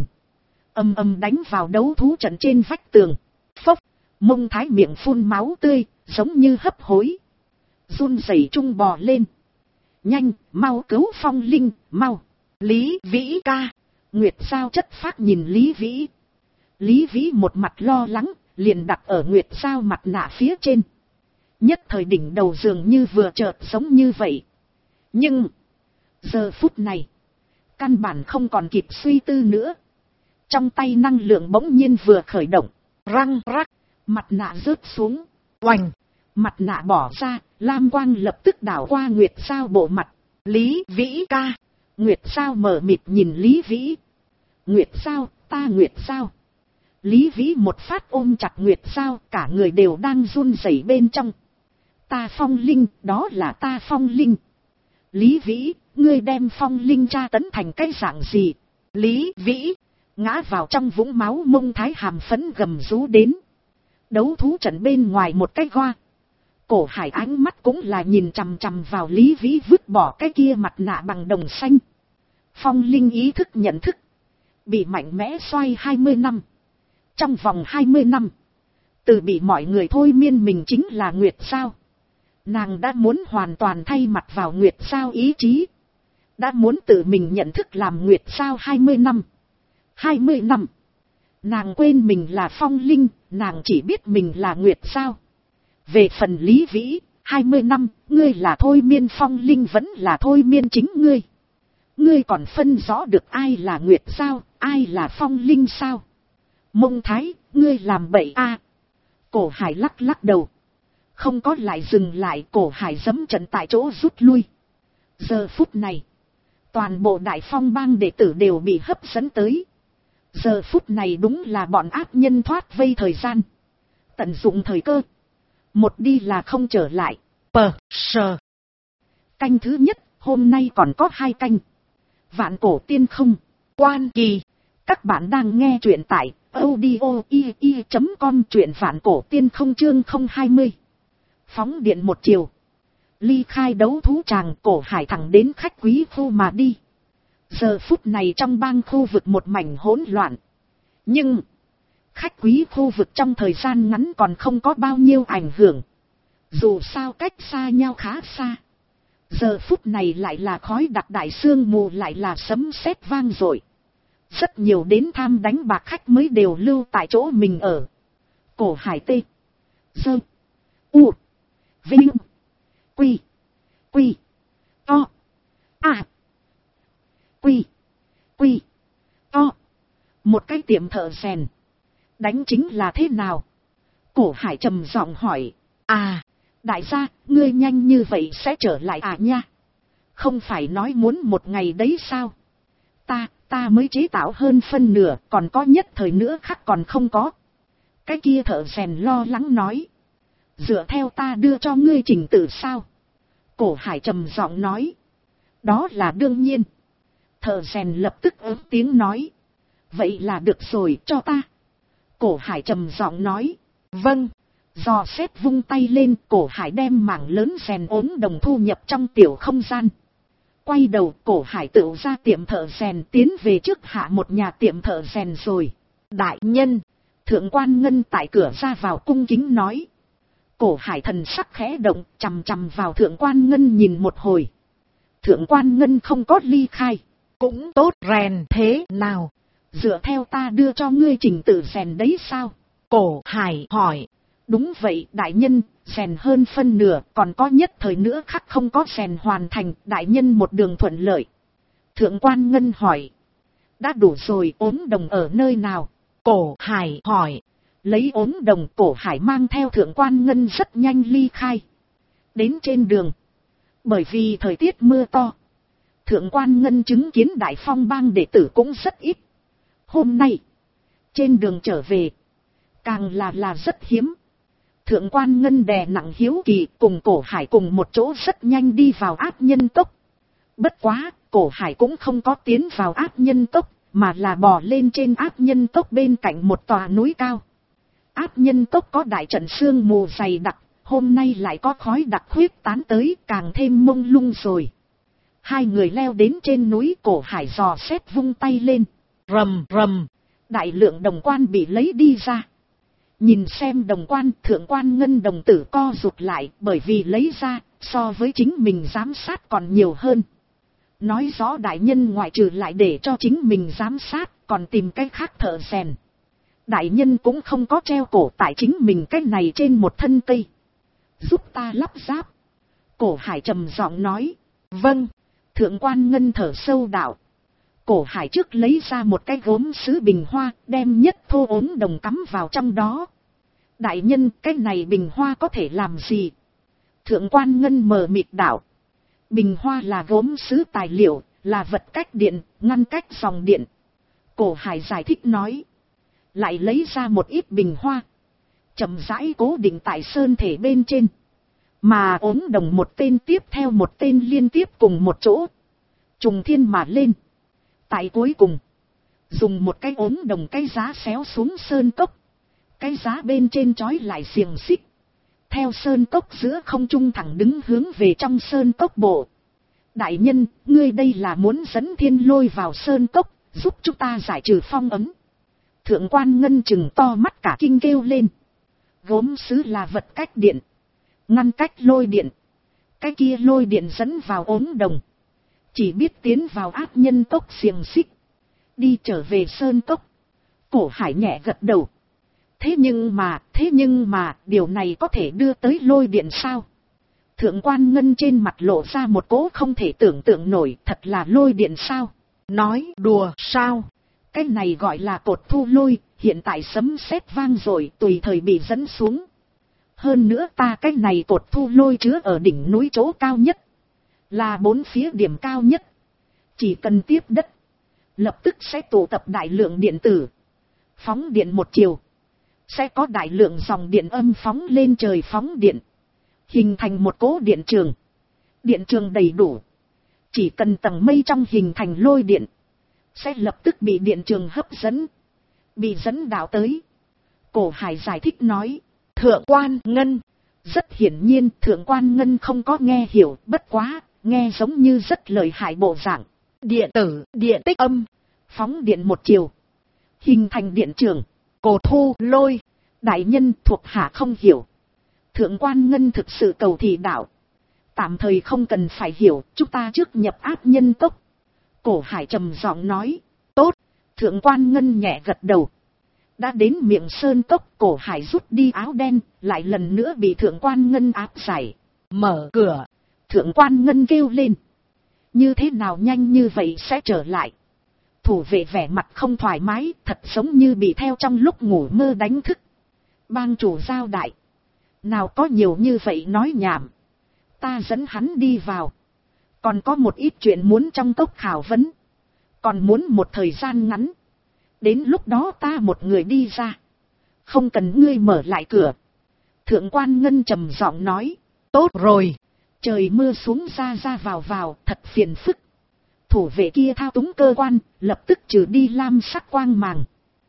Ầm đánh vào đấu thú trận trên vách tường. Phốc! Mông Thái miệng phun máu tươi, giống như hấp hối. Run rẩy chung bò lên. Nhanh, mau cứu Phong Linh, mau. Lý Vĩ ca. Nguyệt sao chất phác nhìn Lý Vĩ. Lý Vĩ một mặt lo lắng, liền đặt ở Nguyệt sao mặt nạ phía trên. Nhất thời đỉnh đầu dường như vừa chợt giống như vậy. Nhưng, giờ phút này, căn bản không còn kịp suy tư nữa. Trong tay năng lượng bỗng nhiên vừa khởi động. Răng rắc, mặt nạ rớt xuống. Oành, mặt nạ bỏ ra, lam quang lập tức đảo qua Nguyệt sao bộ mặt. Lý Vĩ ca. Nguyệt sao mở mịt nhìn Lý Vĩ. Nguyệt sao, ta Nguyệt sao. Lý Vĩ một phát ôm chặt Nguyệt sao, cả người đều đang run rẩy bên trong. Ta Phong Linh, đó là ta Phong Linh. Lý Vĩ, ngươi đem Phong Linh tra tấn thành cái dạng gì? Lý Vĩ, ngã vào trong vũng máu. Mông Thái hàm phấn gầm rú đến. Đấu thú trận bên ngoài một cái goa. Cổ Hải ánh mắt cũng là nhìn chằm chằm vào Lý Vĩ vứt bỏ cái kia mặt nạ bằng đồng xanh. Phong Linh ý thức nhận thức. Bị mạnh mẽ xoay 20 năm. Trong vòng 20 năm. Từ bị mọi người thôi miên mình chính là Nguyệt sao. Nàng đã muốn hoàn toàn thay mặt vào Nguyệt sao ý chí. Đã muốn tự mình nhận thức làm Nguyệt sao 20 năm. 20 năm. Nàng quên mình là Phong Linh, nàng chỉ biết mình là Nguyệt sao. Về phần Lý Vĩ, 20 năm, ngươi là thôi miên Phong Linh vẫn là thôi miên chính ngươi. Ngươi còn phân rõ được ai là Nguyệt sao, ai là Phong Linh sao? Mông Thái, ngươi làm bậy a. Cổ Hải lắc lắc đầu. Không có lại dừng lại, Cổ Hải giẫm trận tại chỗ rút lui. Giờ phút này, toàn bộ Đại Phong bang đệ tử đều bị hấp dẫn tới. Giờ phút này đúng là bọn ác nhân thoát vây thời gian. Tận dụng thời cơ. Một đi là không trở lại. Sờ. Canh thứ nhất, hôm nay còn có 2 canh. Vạn cổ tiên không, quan kỳ. Các bạn đang nghe truyện tại audio.com, truyện vạn cổ tiên không chương 020. Phóng điện một chiều. Ly khai đấu thú tràng, Cổ Hải thẳng đến khách quý khu mà đi. Giờ phút này trong bang khu vực một mảnh hỗn loạn. Nhưng khách quý khu vực trong thời gian ngắn còn không có bao nhiêu ảnh hưởng. Dù sao cách xa nhau khá xa. Giờ phút này lại là khói đặc đại sương mù, lại là sấm sét vang dội. Rất nhiều đến tham đánh bạc khách mới đều lưu tại chỗ mình ở. Cổ Hải tê. Dơ. U. Vinh. Quy. Quy. To. À. Quy. Quy. To. Một cái tiệm thợ rèn. Đánh chính là thế nào? Cổ Hải trầm giọng hỏi. À, đại gia, ngươi nhanh như vậy sẽ trở lại à nha? Không phải nói muốn một ngày đấy sao? Ta mới chế tạo hơn phân nửa, còn có nhất thời nữa khác còn không có. Cái kia thợ rèn lo lắng nói. Dựa theo ta đưa cho ngươi trình tự sao? Cổ Hải trầm giọng nói. Đó là đương nhiên. Thợ rèn lập tức ớn tiếng nói. Vậy là được rồi, cho ta. Cổ Hải trầm giọng nói. Vâng. Dò xét vung tay lên, Cổ Hải đem mảng lớn rèn ốm đồng thu nhập trong tiểu không gian. Quay đầu, Cổ Hải tự ra tiệm thợ rèn, tiến về trước hạ một nhà tiệm thợ rèn rồi. Đại nhân, thượng quan ngân tại cửa ra vào cung kính nói. Cổ Hải thần sắc khẽ động, chằm chằm vào thượng quan ngân nhìn một hồi. Thượng quan ngân không có ly khai. Cũng tốt, rèn thế nào? Dựa theo ta đưa cho ngươi trình tự rèn đấy sao? Cổ Hải hỏi. Đúng vậy đại nhân, rèn hơn phân nửa, còn có nhất thời nữa khác không có rèn hoàn thành, đại nhân một đường thuận lợi. Thượng quan ngân hỏi. Đã đủ rồi, ốm đồng ở nơi nào? Cổ Hải hỏi. Lấy ốm đồng, Cổ Hải mang theo thượng quan ngân rất nhanh ly khai. Đến trên đường. Bởi vì thời tiết mưa to. Thượng quan ngân chứng kiến Đại Phong bang đệ tử cũng rất ít. Hôm nay, trên đường trở về, càng là rất hiếm. Thượng quan ngân đè nặng hiếu kỳ, cùng Cổ Hải cùng một chỗ rất nhanh đi vào ác nhân tốc. Bất quá, Cổ Hải cũng không có tiến vào ác nhân tốc, mà là bò lên trên ác nhân tốc bên cạnh một tòa núi cao. Ác nhân tốc có đại trận sương mù dày đặc, hôm nay lại có khói đặc khuyết tán tới, càng thêm mông lung rồi. Hai người leo đến trên núi, Cổ Hải dò xét vung tay lên. Rầm rầm, đại lượng đồng quan bị lấy đi ra. Nhìn xem đồng quan, thượng quan ngân đồng tử co rụt lại, bởi vì lấy ra, so với chính mình giám sát còn nhiều hơn. Nói rõ đại nhân ngoại trừ lại để cho chính mình giám sát, còn tìm cách khác thợ rèn. Đại nhân cũng không có treo cổ tại chính mình cái này trên một thân cây. Giúp ta lắp ráp. Cổ Hải trầm giọng nói. Vâng. Thượng quan ngân thở sâu đạo. Cổ Hải trước lấy ra một cái gốm sứ bình hoa, đem nhất thô ốm đồng cắm vào trong đó. Đại nhân, cái này bình hoa có thể làm gì? Thượng quan ngân mờ mịt đạo. Bình hoa là gốm sứ tài liệu, là vật cách điện, ngăn cách dòng điện. Cổ Hải giải thích nói. Lại lấy ra một ít bình hoa. Chậm rãi cố định tại sơn thể bên trên. Mà ốm đồng một tên tiếp theo một tên liên tiếp cùng một chỗ. Trùng thiên mà lên. Tại cuối cùng, dùng một cái ốm đồng cái giá xéo xuống sơn cốc. Cái giá bên trên trói lại xiềng xích. Theo sơn cốc giữa không trung thẳng đứng hướng về trong sơn cốc bộ. Đại nhân, ngươi đây là muốn dẫn thiên lôi vào sơn cốc, giúp chúng ta giải trừ phong ấn. Thượng quan ngân chừng to mắt cả kinh kêu lên. Gốm sứ là vật cách điện. Ngăn cách lôi điện. Cái kia lôi điện dẫn vào ốm đồng. Chỉ biết tiến vào ác nhân cốc xiềng xích. Đi trở về sơn cốc. Cổ Hải nhẹ gật đầu. Thế nhưng mà, điều này có thể đưa tới lôi điện sao? Thượng quan ngân trên mặt lộ ra một cỗ không thể tưởng tượng nổi, thật là lôi điện sao? Nói đùa sao? Cái này gọi là cột thu lôi, hiện tại sấm sét vang rồi, tùy thời bị dẫn xuống. Hơn nữa ta cái này cột thu lôi chứa ở đỉnh núi chỗ cao nhất. Là 4 phía điểm cao nhất. Chỉ cần tiếp đất. Lập tức sẽ tụ tập đại lượng điện tử. Phóng điện một chiều. Sẽ có đại lượng dòng điện âm phóng lên trời phóng điện. Hình thành một cỗ điện trường. Điện trường đầy đủ. Chỉ cần tầng mây trong hình thành lôi điện. Sẽ lập tức bị điện trường hấp dẫn. Bị dẫn đạo tới. Cổ Hải giải thích nói. Thượng quan Ngân. Rất hiển nhiên Thượng quan Ngân không có nghe hiểu. Bất quá, nghe giống như rất lợi hại bộ dạng. Điện tử, điện tích âm. Phóng điện một chiều. Hình thành điện trường. Cột thu lôi. Đại nhân thuộc hạ không hiểu. Thượng quan Ngân thực sự cầu thị đạo. Tạm thời không cần phải hiểu, chúng ta trước nhập áp nhân tốc. Cổ Hải trầm giọng nói. Tốt. Thượng quan Ngân nhẹ gật đầu. Đã đến miệng sơn cốc, Cổ Hải rút đi áo đen, lại lần nữa bị Thượng quan Ngân áp giải. Mở cửa. Thượng quan Ngân kêu lên. Như thế nào nhanh như vậy sẽ trở lại? Thủ vệ vẻ mặt không thoải mái, thật giống như bị theo trong lúc ngủ mơ đánh thức. Bang chủ giao đại. Nào có nhiều như vậy nói nhảm. Ta dẫn hắn đi vào. Còn có một ít chuyện muốn trong cốc khảo vấn. Còn muốn một thời gian ngắn. Đến lúc đó ta một người đi ra. Không cần ngươi mở lại cửa. Thượng quan Ngân trầm giọng nói. Tốt rồi. Trời mưa xuống ra ra vào thật phiền phức. Thủ vệ kia thao túng cơ quan, lập tức trừ đi lam sắc quang màng.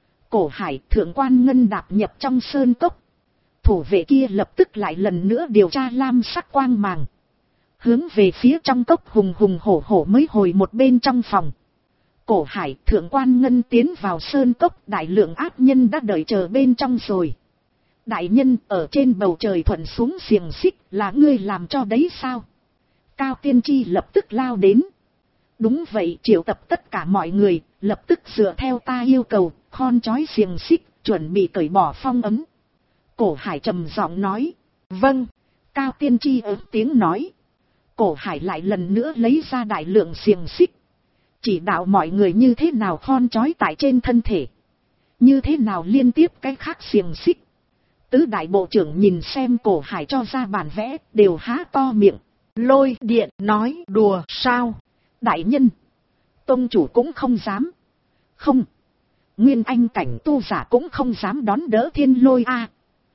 Cổ Hải Thượng quan Ngân đạp nhập trong sơn cốc. Thủ vệ kia lập tức lại lần nữa điều tra lam sắc quang màng. Hướng về phía trong cốc hùng hùng hổ hổ mới hồi một bên trong phòng. Cổ Hải Thượng quan Ngân tiến vào sơn cốc, đại lượng áp nhân đã đợi chờ bên trong rồi. Đại nhân ở trên bầu trời thuận xuống xiềng xích là ngươi làm cho đấy sao? Cao Tiên Tri lập tức lao đến. Đúng vậy, triệu tập tất cả mọi người, lập tức dựa theo ta yêu cầu, khon trói xiềng xích, chuẩn bị cởi bỏ phong ấn. Cổ Hải trầm giọng nói. Vâng. Cao Tiên Tri ứng tiếng nói. Cổ Hải lại lần nữa lấy ra đại lượng xiềng xích. Chỉ đạo mọi người như thế nào khon trói tại trên thân thể. Như thế nào liên tiếp cái khác xiềng xích. Tứ đại bộ trưởng nhìn xem Cổ Hải cho ra bản vẽ, đều há to miệng. Lôi điện nói đùa sao? Đại nhân. Tông chủ cũng không dám. Không. Nguyên anh cảnh tu giả cũng không dám đón đỡ thiên lôi a.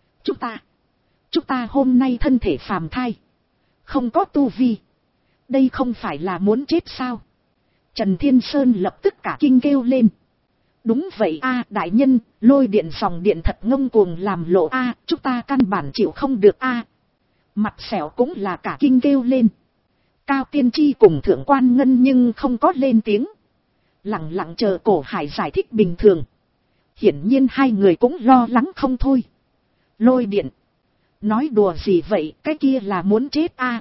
Chúng ta hôm nay thân thể phàm thai. Không có tu vi. Đây không phải là muốn chết sao? Trần Thiên Sơn lập tức cả kinh kêu lên. Đúng vậy a, đại nhân, lôi điện dòng điện thật ngông cuồng làm lộ a, chúng ta căn bản chịu không được a. Mặt sẹo cũng là cả kinh kêu lên. Cao Tiên Tri cùng Thượng quan Ngân nhưng không có lên tiếng. Lặng lặng chờ Cổ Hải giải thích bình thường. Hiển nhiên hai người cũng lo lắng không thôi. Lôi điện. Nói đùa gì vậy, cái kia là muốn chết a.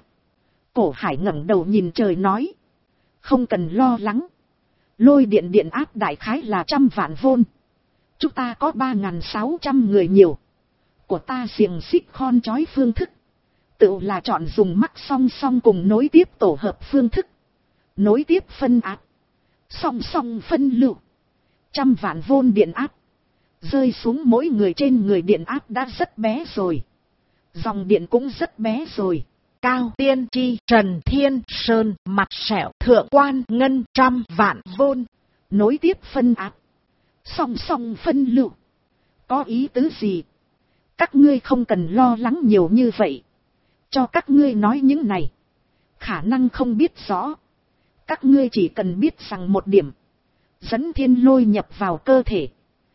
Cổ Hải ngẩng đầu nhìn trời nói. Không cần lo lắng. Lôi điện điện áp đại khái là 100 vạn vôn. Chúng ta có 3.600 người nhiều. Của ta xiềng xích khon trói phương thức. Tự là chọn dùng mắc song song cùng nối tiếp tổ hợp phương thức. Nối tiếp phân áp. Song song phân lưu. 100 vạn vôn điện áp. Rơi xuống mỗi người trên người điện áp đã rất bé rồi. Dòng điện cũng rất bé rồi. Cao Tiên Tri, Trần Thiên Sơn, mặt sẹo, Thượng quan Ngân 100 vạn vôn. Nối tiếp phân áp. Song song phân lưu. Có ý tứ gì? Các ngươi không cần lo lắng nhiều như vậy. Cho các ngươi nói những này. Khả năng không biết rõ. Các ngươi chỉ cần biết rằng một điểm. Dẫn thiên lôi nhập vào cơ thể.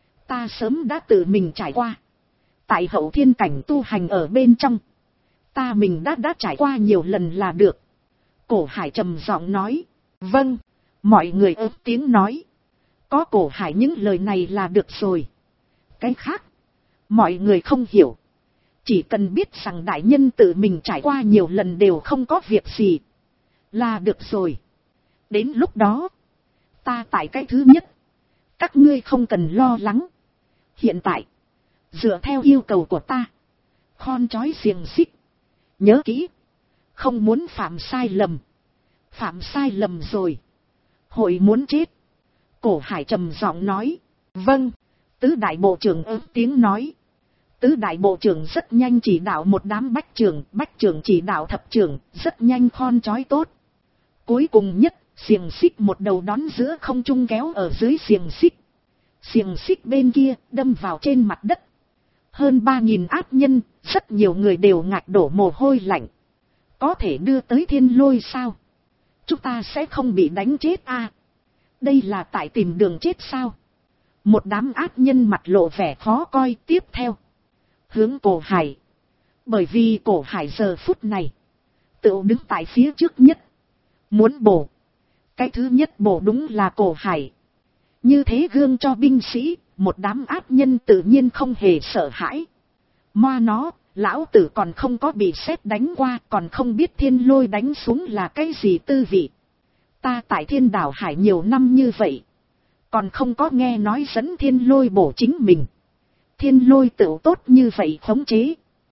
Ta sớm đã tự mình trải qua. Tại hậu thiên cảnh tu hành ở bên trong. Ta mình đã trải qua nhiều lần là được. Cổ Hải trầm giọng nói. Vâng. Mọi người ớt tiếng nói. Có Cổ Hải những lời này là được rồi. Cái khác. Mọi người không hiểu. Chỉ cần biết rằng đại nhân tự mình trải qua nhiều lần đều không có việc gì. Là được rồi. Đến lúc đó. Ta tại cái thứ nhất. Các ngươi không cần lo lắng. Hiện tại. Dựa theo yêu cầu của ta. Khon trói xiềng xích. Nhớ kỹ. Không muốn phạm sai lầm. Phạm sai lầm rồi. Hội muốn chết. Cổ Hải trầm giọng nói. Vâng. Tứ đại bộ trưởng ớt tiếng nói. Tứ đại bộ trưởng rất nhanh chỉ đạo một đám bách trưởng chỉ đạo thập trưởng, rất nhanh khon chói tốt. Cuối cùng nhất, xiềng xích một đầu đón giữa không trung kéo ở dưới xiềng xích. Xiềng xích bên kia đâm vào trên mặt đất. Hơn 3.000 ác nhân, rất nhiều người đều ngạc đổ mồ hôi lạnh. Có thể đưa tới thiên lôi sao? Chúng ta sẽ không bị đánh chết à? Đây là tại tìm đường chết sao? Một đám ác nhân mặt lộ vẻ khó coi. Tiếp theo hướng Cổ Hải. Bởi vì Cổ Hải giờ phút này tự đứng tại phía trước nhất. Muốn bổ. Cái thứ nhất bổ đúng là Cổ Hải. Như thế gương cho binh sĩ, một đám ác nhân tự nhiên không hề sợ hãi. Moa nó, lão tử còn không có bị sét đánh qua, còn không biết thiên lôi đánh xuống là cái gì tư vị. Ta tại Thiên Đảo Hải nhiều năm như vậy, còn không có nghe nói dẫn thiên lôi bổ chính mình. Thiên lôi tựu tốt như vậy khống chế.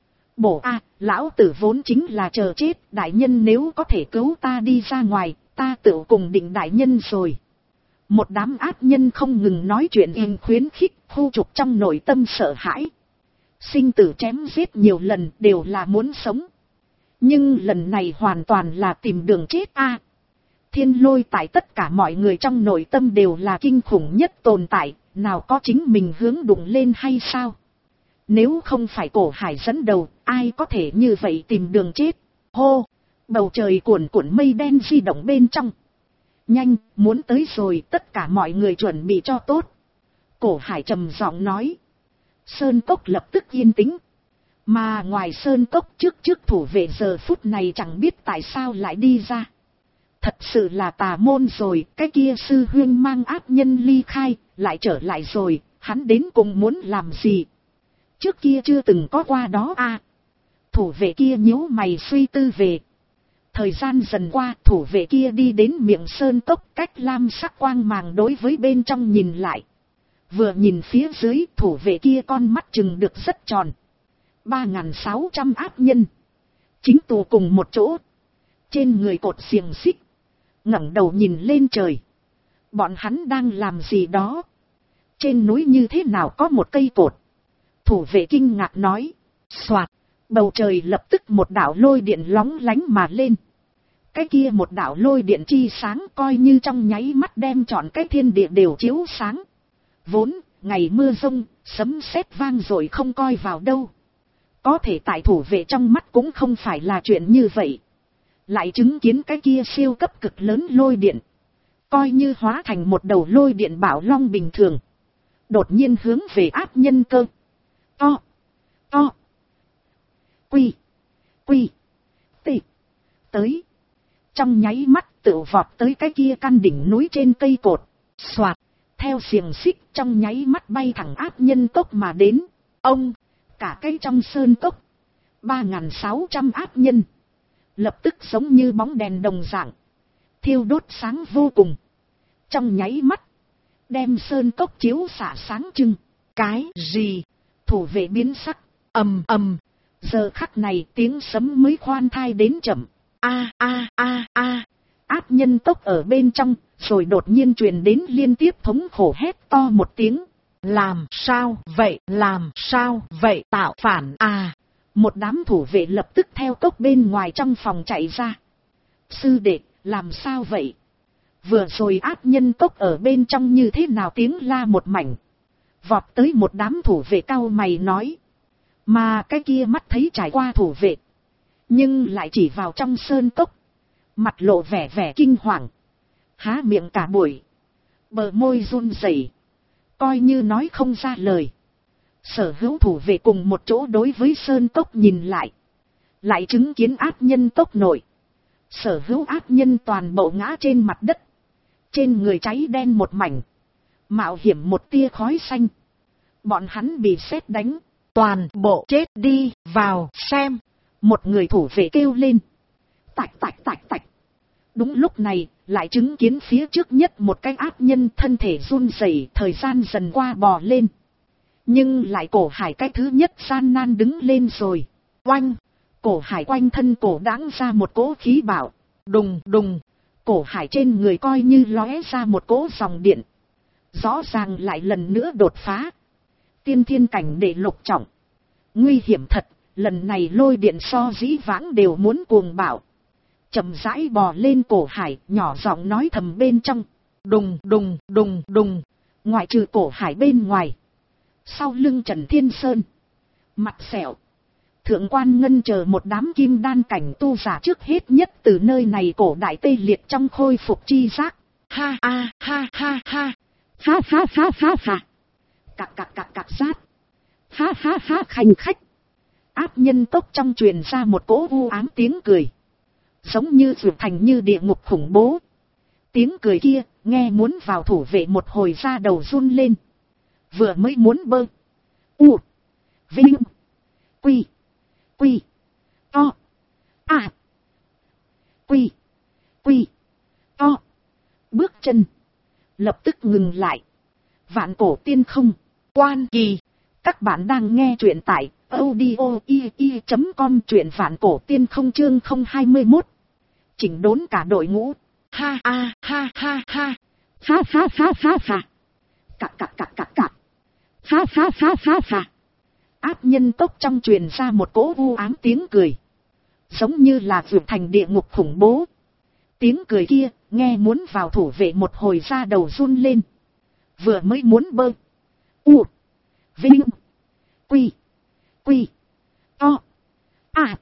Bổ a, lão tử vốn chính là chờ chết, đại nhân nếu có thể cứu ta đi ra ngoài, ta tựu cùng định đại nhân rồi. Một đám ác nhân không ngừng nói chuyện yên khuyến khích, khu trục trong nội tâm sợ hãi. Sinh tử chém giết nhiều lần đều là muốn sống. Nhưng lần này hoàn toàn là tìm đường chết a. Thiên lôi tại tất cả mọi người trong nội tâm đều là kinh khủng nhất tồn tại, nào có chính mình hướng đụng lên hay sao? Nếu không phải Cổ Hải dẫn đầu, ai có thể như vậy tìm đường chết? Hô! Bầu trời cuồn cuộn mây đen di động bên trong. Nhanh, muốn tới rồi, tất cả mọi người chuẩn bị cho tốt. Cổ Hải trầm giọng nói. Sơn cốc lập tức yên tĩnh. Mà ngoài sơn cốc trước thủ vệ giờ phút này chẳng biết tại sao lại đi ra. Thật sự là tà môn rồi, cái kia sư huynh mang ác nhân ly khai, lại trở lại rồi, hắn đến cùng muốn làm gì? Trước kia chưa từng có qua đó à? Thủ vệ kia nhíu mày suy tư về. Thời gian dần qua, thủ vệ kia đi đến miệng sơn cốc, cách lam sắc quang màng đối với bên trong nhìn lại. Vừa nhìn phía dưới, thủ vệ kia con mắt chừng được rất tròn. 3.600 ác nhân. Chính tù cùng một chỗ. Trên người cột xiềng xích. Ngẩng đầu nhìn lên trời. Bọn hắn đang làm gì đó? Trên núi như thế nào có một cây cột? Thủ vệ kinh ngạc nói. Soạt. Bầu trời lập tức một đạo lôi điện lóng lánh mà lên. Cái kia một đạo lôi điện chi sáng coi như trong nháy mắt đem trọn cái thiên địa đều chiếu sáng. Vốn, ngày mưa rông, sấm sét vang rồi không coi vào đâu. Có thể tại thủ vệ trong mắt cũng không phải là chuyện như vậy. Lại chứng kiến cái kia siêu cấp cực lớn lôi điện. Coi như hóa thành một đầu lôi điện bảo long bình thường. Đột nhiên hướng về ác nhân cơ. To. Quy. T. Tới. Trong nháy mắt tự vọt tới cái kia căn đỉnh núi trên cây cột. Xoạt. Theo xiềng xích trong nháy mắt bay thẳng ác nhân cốc mà đến. Ông. Cả cái trong sơn cốc. 3.600 ác nhân. Lập tức giống như bóng đèn đồng dạng. Thiêu đốt sáng vô cùng. Trong nháy mắt. Đem sơn cốc chiếu xạ sáng trưng. Cái gì? Thủ vệ biến sắc. Ầm ầm. Giờ khắc này tiếng sấm mới khoan thai đến chậm. A. Ác nhân cốc ở bên trong. Rồi đột nhiên truyền đến liên tiếp thống khổ hét to một tiếng. Làm sao vậy? Làm sao vậy? Tạo phản à? Một đám thủ vệ lập tức theo cốc bên ngoài trong phòng chạy ra. Sư đệ, làm sao vậy? Vừa rồi ác nhân cốc ở bên trong như thế nào tiếng la một mảnh. Vọt tới một đám thủ vệ cau mày nói. Mà cái kia mắt thấy trải qua thủ vệ. Nhưng lại chỉ vào trong sơn cốc. Mặt lộ vẻ kinh hoàng. Há miệng cả buổi. Bờ môi run rẩy, coi như nói không ra lời. Sở hữu thủ vệ cùng một chỗ đối với sơn cốc nhìn lại. Lại chứng kiến ác nhân cốc nội. Sở hữu ác nhân toàn bộ ngã trên mặt đất. Trên người cháy đen một mảnh. Mạo hiểm một tia khói xanh. Bọn hắn bị sét đánh. Toàn bộ chết đi vào xem. Một người thủ vệ kêu lên. Tạch. Đúng lúc này, lại chứng kiến phía trước nhất một cái ác nhân thân thể run rẩy, thời gian dần qua bò lên. Nhưng lại Cổ Hải cái thứ nhất gian nan đứng lên rồi. Oanh! Cổ Hải quanh thân cổ đãng ra một cỗ khí bạo. Đùng! Cổ Hải trên người coi như lóe ra một cỗ dòng điện. Rõ ràng lại lần nữa đột phá. Tiên thiên cảnh đệ lục trọng. Nguy hiểm thật, lần này lôi điện so dĩ vãng đều muốn cuồng bạo. Chậm rãi bò lên cổ hải, nhỏ giọng nói thầm bên trong. Đùng đùng đùng đùng, ngoại trừ cổ hải bên ngoài. Sau lưng Trần Thiên Sơn, mặt sẹo, Thượng Quan Ngân chờ một đám kim đan cảnh tu giả trước hết nhất từ nơi này cổ đại tê liệt trong khôi phục chi giác. Ha ha ha ha ha, ha ha ha ha ha, cạc cạc cạc cạc sát, ha ha ha khanh khách. Áp nhân tốc trong truyền ra một cỗ u ám tiếng cười, giống như vượt thành như địa ngục khủng bố. Tiếng cười kia nghe muốn vào thủ vệ một hồi ra đầu run lên. Vừa mới muốn bơ u vinh quy quy to à quy quy to bước chân lập tức ngừng lại. Vạn Cổ Tiên Không Quan Kỳ. Các bạn đang nghe truyện tại audio.com, truyện Vạn Cổ Tiên Không chương 021. Chỉnh đốn cả đội ngũ. Ha ha ha ha ha, ha ha ha ha ha, cạc cạc cạc cạc cạc, ha ha ha ha ha. Áp nhân tốc trong truyền ra một cỗ u ám tiếng cười, giống như là vượt thành địa ngục khủng bố. Tiếng cười kia nghe muốn vào thủ vệ một hồi ra đầu run lên. Vừa mới muốn bơ u vinh quy quy to à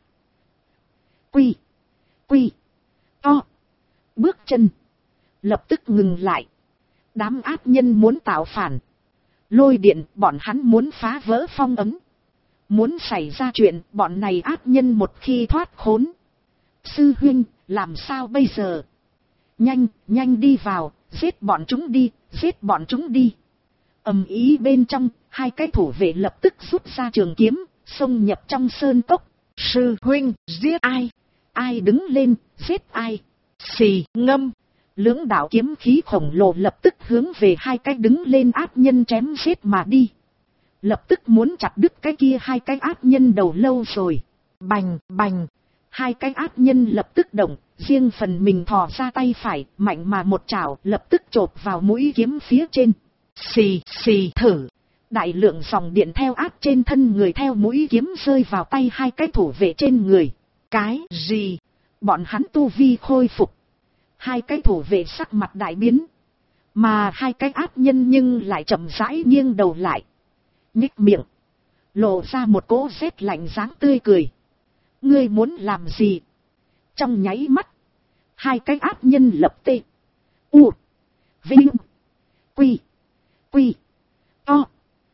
quy quy to bước chân lập tức ngừng lại. Đám ác nhân muốn tạo phản, lôi điện, bọn hắn muốn phá vỡ phong ấn. Muốn xảy ra chuyện, bọn này ác nhân một khi thoát khốn. Sư huynh, làm sao bây giờ? Nhanh, nhanh đi vào, giết bọn chúng đi, giết bọn chúng đi. Ầm ĩ bên trong, hai cái thủ vệ lập tức rút ra trường kiếm, xông nhập trong sơn cốc. Sư huynh, giết ai? Ai đứng lên, giết ai? Xì ngâm. Lưỡng đạo kiếm khí khổng lồ lập tức hướng về hai cái đứng lên ác nhân chém giết mà đi. Lập tức muốn chặt đứt cái kia hai cái ác nhân đầu lâu rồi. Bành bành, hai cái ác nhân lập tức động, riêng phần mình thò ra tay phải, mạnh mà một chảo lập tức chộp vào mũi kiếm phía trên. Xì xì thử. Đại lượng dòng điện theo áp trên thân người theo mũi kiếm rơi vào tay hai cái thủ vệ trên người. Cái gì? Bọn hắn tu vi khôi phục. Hai cái thủ vệ sắc mặt đại biến. Mà hai cái ác nhân nhưng lại chậm rãi nghiêng đầu lại. Nhích miệng. Lộ ra một cỗ rét lạnh dáng tươi cười. Ngươi muốn làm gì? Trong nháy mắt. Hai cái ác nhân lập tê. U. Vinh. Quy. Quy. To.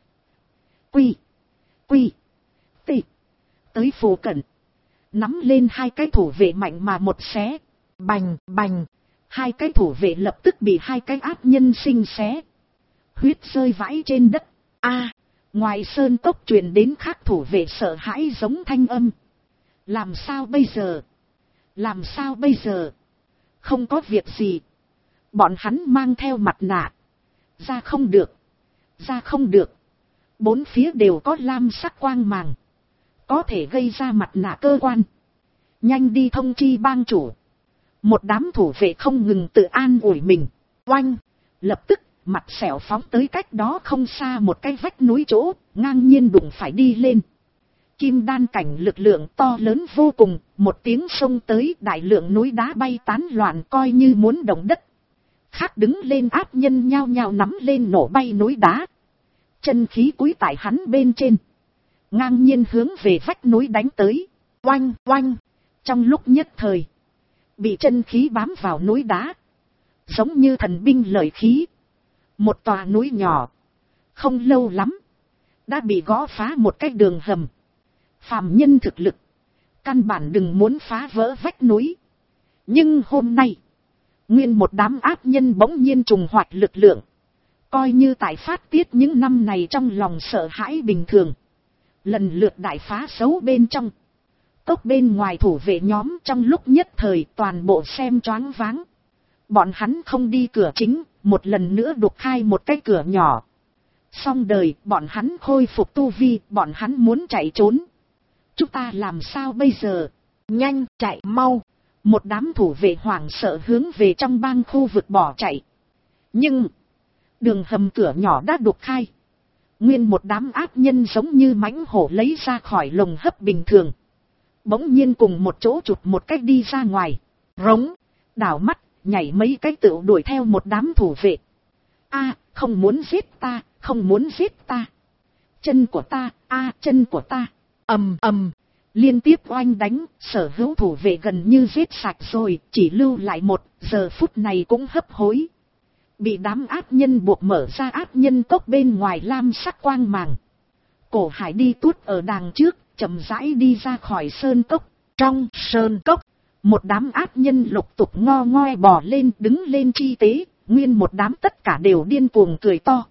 Quy. Quy. T. Tới phù cận. Nắm lên hai cái thủ vệ mạnh mà một xé. Bành bành. Hai cái thủ vệ lập tức bị hai cái ác nhân sinh xé. Huyết rơi vãi trên đất. A. Ngoài sơn cốc truyền đến khác thủ vệ sợ hãi giống thanh âm. Làm sao bây giờ? Làm sao bây giờ? Không có việc gì. Bọn hắn mang theo mặt nạ. Ra không được. Ra không được. Bốn phía đều có lam sắc quang màng. Có thể gây ra mặt nạ cơ quan. Nhanh đi thông chi bang chủ. Một đám thủ vệ không ngừng tự an ủi mình. Oanh. Lập tức mặt xẻo phóng tới cách đó không xa một cái vách núi chỗ, ngang nhiên đụng phải đi lên. Kim đan cảnh lực lượng to lớn vô cùng, một tiếng xông tới, đại lượng núi đá bay tán loạn coi như muốn động đất. Khác đứng lên áp nhân nhao nhao nắm lên nổ bay núi đá. Chân khí cúi tại hắn bên trên. Ngang nhiên hướng về vách núi đánh tới. Oanh oanh. Trong lúc nhất thời. Bị chân khí bám vào núi đá. Giống như thần binh lợi khí. Một tòa núi nhỏ. Không lâu lắm. Đã bị gõ phá một cái đường hầm. Phàm nhân thực lực. Căn bản đừng muốn phá vỡ vách núi. Nhưng hôm nay. Nguyên một đám ác nhân bỗng nhiên trùng hoạt lực lượng. Coi như tại phát tiết những năm này trong lòng sợ hãi bình thường. Lần lượt đại phá xấu bên trong. Cốc bên ngoài thủ vệ nhóm trong lúc nhất thời toàn bộ xem choáng váng. Bọn hắn không đi cửa chính, một lần nữa đục khai một cái cửa nhỏ. Xong đời, bọn hắn khôi phục tu vi, bọn hắn muốn chạy trốn. Chúng ta làm sao bây giờ? Nhanh, chạy mau. Một đám thủ vệ hoảng sợ hướng về trong bang khu vực bỏ chạy. Nhưng đường hầm cửa nhỏ đã đục khai. Nguyên một đám ác nhân giống như mãnh hổ lấy ra khỏi lồng hấp bình thường. Bỗng nhiên cùng một chỗ chụp một cách đi ra ngoài. Rống, đảo mắt, nhảy mấy cái tựu đuổi theo một đám thủ vệ. A, không muốn giết ta, không muốn giết ta. Chân của ta, chân của ta. Ầm ầm, liên tiếp oanh đánh, sở hữu thủ vệ gần như giết sạch rồi, chỉ lưu lại một, giờ phút này cũng hấp hối. Bị đám ác nhân buộc mở ra ác nhân cốc bên ngoài lam sắc quang màng. Cổ Hải đi tuốt ở đàng trước, chậm rãi đi ra khỏi sơn cốc. Trong sơn cốc, một đám ác nhân lục tục ngo ngoe bò lên đứng lên chi tế, nguyên một đám tất cả đều điên cuồng cười to.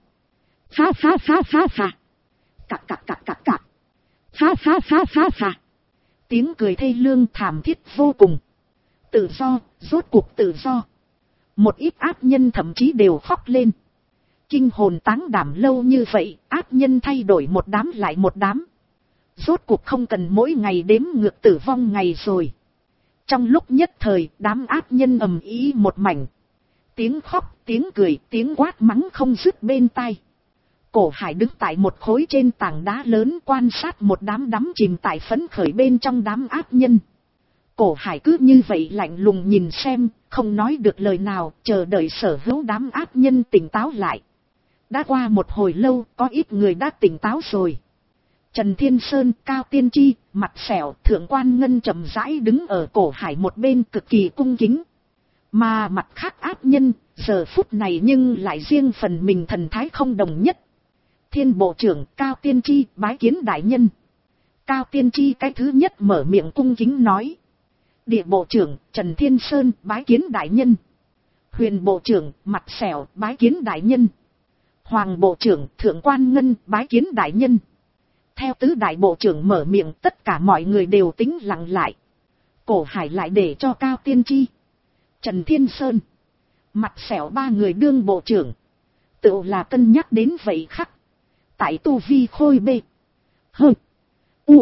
Ha ha ha ha ha. Cạc cạc cạc cạc cạc. Ha ha ha ha ha. Tiếng cười thê lương thảm thiết vô cùng. Tự do, rốt cuộc tự do. Một ít ác nhân thậm chí đều khóc lên. Kinh hồn táng đảm lâu như vậy, ác nhân thay đổi một đám lại một đám. Rốt cuộc không cần mỗi ngày đếm ngược tử vong ngày rồi. Trong lúc nhất thời, đám ác nhân ầm ĩ một mảnh. Tiếng khóc, tiếng cười, tiếng quát mắng không dứt bên tai. Cổ Hải đứng tại một khối trên tảng đá lớn quan sát một đám đắm chìm tại phấn khởi bên trong đám ác nhân. Cổ Hải cứ như vậy lạnh lùng nhìn xem, không nói được lời nào, chờ đợi sở hữu đám ác nhân tỉnh táo lại. Đã qua một hồi lâu, có ít người đã tỉnh táo rồi. Trần Thiên Sơn, Cao Tiên Tri, mặt sẹo, Thượng Quan Ngân chậm rãi đứng ở Cổ Hải một bên cực kỳ cung kính. Mà mặt khác ác nhân, giờ phút này nhưng lại riêng phần mình thần thái không đồng nhất. Thiên Bộ trưởng Cao Tiên Tri bái kiến đại nhân. Cao Tiên Tri cái thứ nhất mở miệng cung kính nói. Địa Bộ trưởng Trần Thiên Sơn bái kiến đại nhân. Huyền Bộ trưởng mặt sẹo bái kiến đại nhân. Hoàng Bộ trưởng Thượng Quan Ngân bái kiến đại nhân. Theo tứ đại bộ trưởng mở miệng, tất cả mọi người đều tĩnh lặng lại. Cổ Hải lại để cho Cao Tiên Tri, Trần Thiên Sơn, mặt sẹo ba người đương bộ trưởng. Tự là cân nhắc đến vậy khắc. Tại tu vi khôi bê. Hơ. U.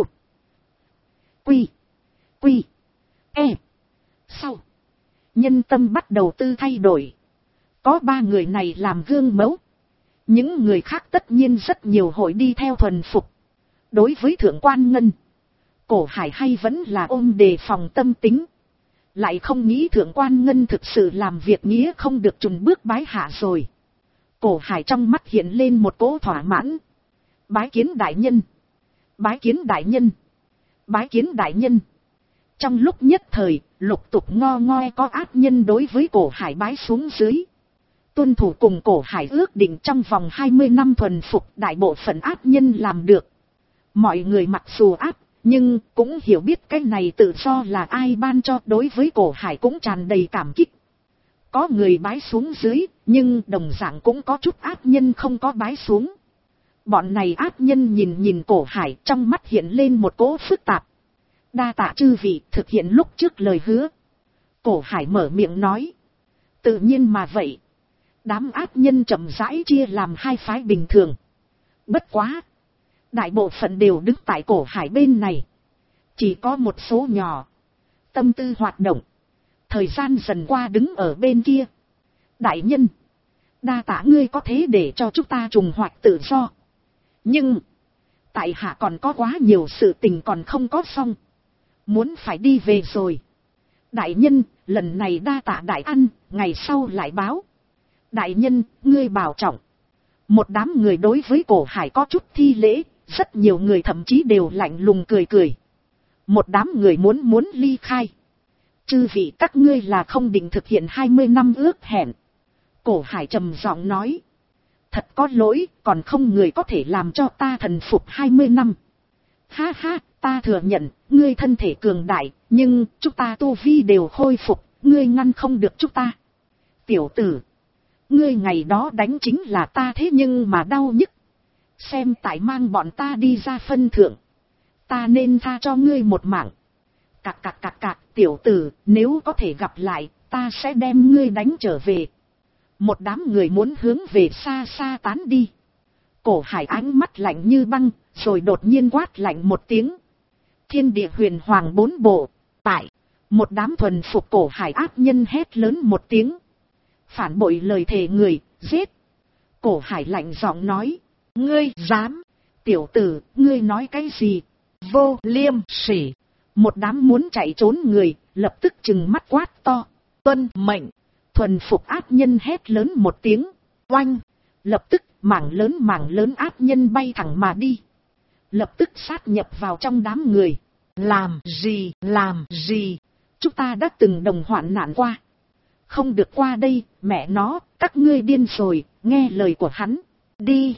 Quy. Quy. E. Sau. Nhân tâm bắt đầu tư thay đổi. Có ba người này làm gương mẫu. Những người khác tất nhiên rất nhiều hội đi theo thuần phục. Đối với Thượng Quan Ngân, Cổ Hải hay vẫn là ôm đề phòng tâm tính. Lại không nghĩ Thượng Quan Ngân thực sự làm việc nghĩa không được chùn bước bái hạ rồi. Cổ Hải trong mắt hiện lên một cỗ thỏa mãn. Bái kiến đại nhân. Bái kiến đại nhân. Bái kiến đại nhân. Trong lúc nhất thời, lục tục ngo ngoe có ác nhân đối với Cổ Hải bái xuống dưới. Tuân thủ cùng Cổ Hải ước định trong vòng 20 năm thuần phục, đại bộ phận ác nhân làm được. Mọi người mặc dù ác, nhưng cũng hiểu biết cái này tự do là ai ban cho, đối với Cổ Hải cũng tràn đầy cảm kích. Có người bái xuống dưới, nhưng đồng dạng cũng có chút ác nhân không có bái xuống. Bọn này ác nhân nhìn Cổ Hải, trong mắt hiện lên một cỗ phức tạp. Đa tạ chư vị thực hiện lúc trước lời hứa. Cổ Hải mở miệng nói. Tự nhiên mà vậy. Đám ác nhân chậm rãi chia làm hai phái bình thường. Bất quá. Đại bộ phận đều đứng tại Cổ Hải bên này. Chỉ có một số nhỏ. Tâm tư hoạt động. Thời gian dần qua đứng ở bên kia. Đại nhân. Đa tạ ngươi có thế để cho chúng ta trùng hoạch tự do. Nhưng. Tại hạ còn có quá nhiều sự tình còn không có xong. Muốn phải đi về rồi. Đại nhân, lần này đa tạ đại ăn, ngày sau lại báo. Đại nhân, ngươi bảo trọng. Một đám người đối với Cổ Hải có chút thi lễ, rất nhiều người thậm chí đều lạnh lùng cười cười. Một đám người muốn ly khai. Chư vị các ngươi là không định thực hiện 20 năm ước hẹn. Cổ Hải trầm giọng nói. Thật có lỗi, còn không người có thể làm cho ta thần phục 20 năm. Ha ha, ta thừa nhận, ngươi thân thể cường đại, nhưng chúng ta tu vi đều khôi phục, ngươi ngăn không được chúng ta. Tiểu tử, ngươi ngày đó đánh chính là ta thế nhưng mà đau nhức. Xem tại mang bọn ta đi ra phân thượng. Ta nên tha cho ngươi một mạng. Cạc cạc cạc cạc, tiểu tử, nếu có thể gặp lại, ta sẽ đem ngươi đánh trở về. Một đám người muốn hướng về xa xa tán đi. Cổ Hải ánh mắt lạnh như băng, rồi đột nhiên quát lạnh một tiếng. Thiên địa huyền hoàng 4 bộ, tại. Một đám thuần phục Cổ Hải ác nhân hét lớn một tiếng. Phản bội lời thề người, giết. Cổ Hải lạnh giọng nói. ngươi dám? Tiểu tử, ngươi nói cái gì? Vô liêm sỉ! Một đám muốn chạy trốn người, lập tức trừng mắt quát to. Tuân mệnh! Thuần phục áp nhân hét lớn một tiếng. Oanh! Lập tức mảng lớn áp nhân bay thẳng mà đi. Lập tức sát nhập vào trong đám người. Làm gì? Chúng ta đã từng đồng hoạn nạn qua. Không được qua đây, mẹ nó, các ngươi điên rồi, nghe lời của hắn. Đi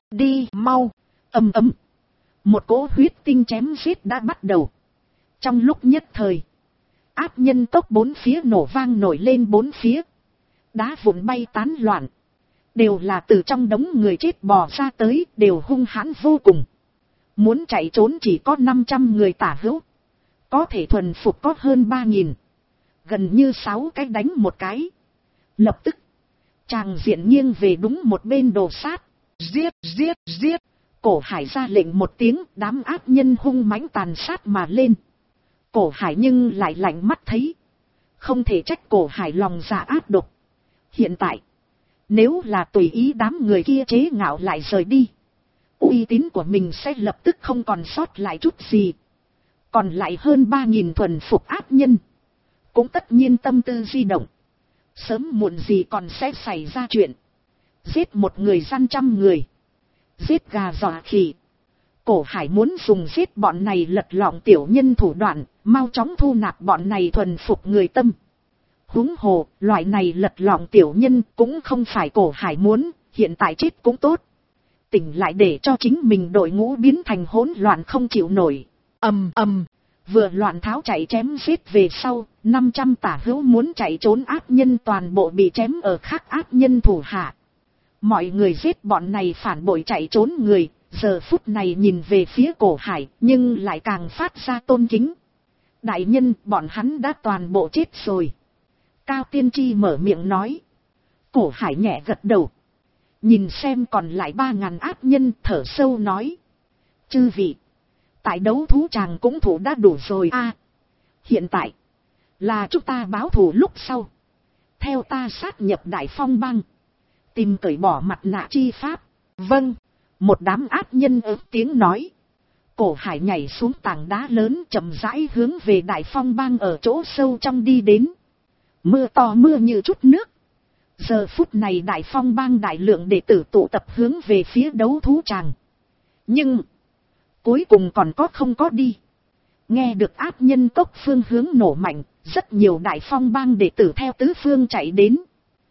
mau! Ầm ầm. Một cỗ huyết tinh chém giết đã bắt đầu. Trong lúc nhất thời, áp nhân tốc bốn phía nổ vang nổi lên bốn phía. Đá vụn bay tán loạn. Đều là từ trong đống người chết bò ra tới, đều hung hãn vô cùng. Muốn chạy trốn chỉ có 500 người tả hữu. Có thể thuần phục có hơn 3.000. Gần như 6 cái đánh một cái. Lập tức, tràng diện nghiêng về đúng một bên đồ sát. Giết! Cổ Hải ra lệnh một tiếng, đám áp nhân hung mãnh tàn sát mà lên. Cổ Hải nhưng lại lạnh mắt thấy. Không thể trách Cổ Hải lòng dạ ác độc. Hiện tại, nếu là tùy ý đám người kia chế ngạo lại rời đi, uy tín của mình sẽ lập tức không còn sót lại chút gì. Còn lại hơn 3.000 thuần phục áp nhân, cũng tất nhiên tâm tư di động. Sớm muộn gì còn sẽ xảy ra chuyện. Giết một người gian 100 người. Giết gà dọa khỉ. Cổ Hải muốn dùng giết bọn này lật lọng tiểu nhân thủ đoạn, mau chóng thu nạp bọn này thuần phục người tâm. Huống hồ, loại này lật lọng tiểu nhân cũng không phải Cổ Hải muốn, hiện tại chết cũng tốt. Tỉnh lại để cho chính mình đội ngũ biến thành hỗn loạn không chịu nổi. Ầm. Vừa loạn tháo chạy chém giết về sau, 500 tả hữu muốn chạy trốn áp nhân toàn bộ bị chém ở khác áp nhân thủ hạ. Mọi người giết bọn này phản bội chạy trốn người, giờ phút này nhìn về phía Cổ Hải nhưng lại càng phát ra tôn kính. Đại nhân, bọn hắn đã toàn bộ chết rồi. Cao Tiên Tri mở miệng nói. Cổ Hải nhẹ gật đầu. Nhìn xem còn lại 3.000 áp nhân, thở sâu nói. Chư vị, tại đấu thú tràng cũng thủ đã đủ rồi a. Hiện tại, là chúng ta báo thù lúc sau. Theo ta sát nhập Đại Phong bang. Tìm cởi bỏ mặt nạ chi pháp. Vâng. Một đám áp nhân ớt tiếng nói. Cổ Hải nhảy xuống tảng đá lớn chậm rãi hướng về Đại Phong bang ở chỗ sâu trong đi đến. Mưa to mưa như chút nước. Giờ phút này Đại Phong bang đại lượng đệ tử tụ tập hướng về phía đấu thú tràng. Nhưng, cuối cùng còn có không có đi. Nghe được áp nhân cốc phương hướng nổ mạnh, rất nhiều Đại Phong bang đệ tử theo tứ phương chạy đến.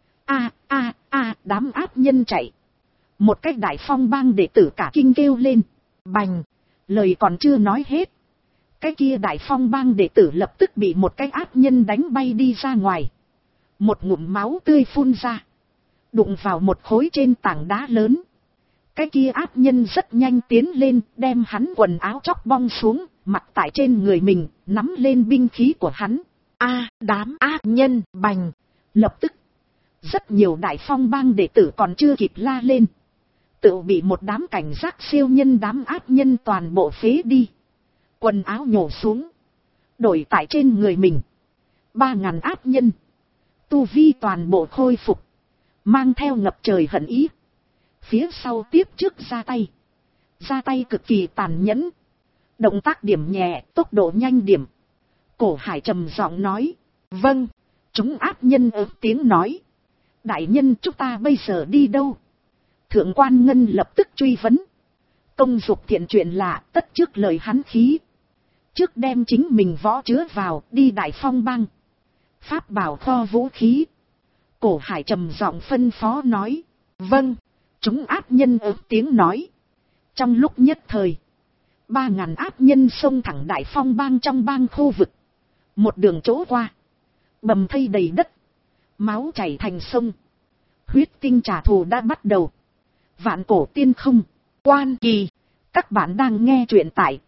Đám áp nhân chạy. Một cái Đại Phong bang đệ tử cả kinh kêu lên. Bành, lời còn chưa nói hết. Cái kia Đại Phong bang đệ tử lập tức bị một cái áp nhân đánh bay đi ra ngoài. Một ngụm máu tươi phun ra. Đụng vào một khối trên tảng đá lớn. Cái kia áp nhân rất nhanh tiến lên, đem hắn quần áo chóc bong xuống, mặc tại trên người mình, nắm lên binh khí của hắn. Đám áp nhân, bành. Lập tức, rất nhiều Đại Phong bang đệ tử còn chưa kịp la lên. Tự bị một đám cảnh giác siêu nhân đám áp nhân toàn bộ phế đi. Quần áo nhổ xuống. Đổi tại trên người mình. 3.000 áp nhân. Tu vi toàn bộ khôi phục. Mang theo ngập trời hận ý. Phía sau tiếp trước ra tay. Ra tay cực kỳ tàn nhẫn. Động tác điểm nhẹ, tốc độ nhanh điểm. Cổ Hải trầm giọng nói. Vâng. Chúng áp nhân ớt tiếng nói. Đại nhân, chúng ta bây giờ đi đâu? Thượng quan Ngân lập tức truy vấn. Công dục thiện chuyện lạ, tất trước lời hắn khí. Trước đem chính mình võ chứa vào, đi Đại Phong bang. Pháp bảo kho vũ khí. Cổ Hải trầm giọng phân phó nói. Vâng. Chúng áp nhân ớt tiếng nói. Trong lúc nhất thời, 3.000 áp nhân xông thẳng Đại Phong bang trong bang khu vực. Một đường chỗ qua. Bầm thây đầy đất. Máu chảy thành sông. Huyết tinh trả thù đã bắt đầu. Vạn cổ tiên không. Quan kỳ. Các bạn đang nghe truyện tại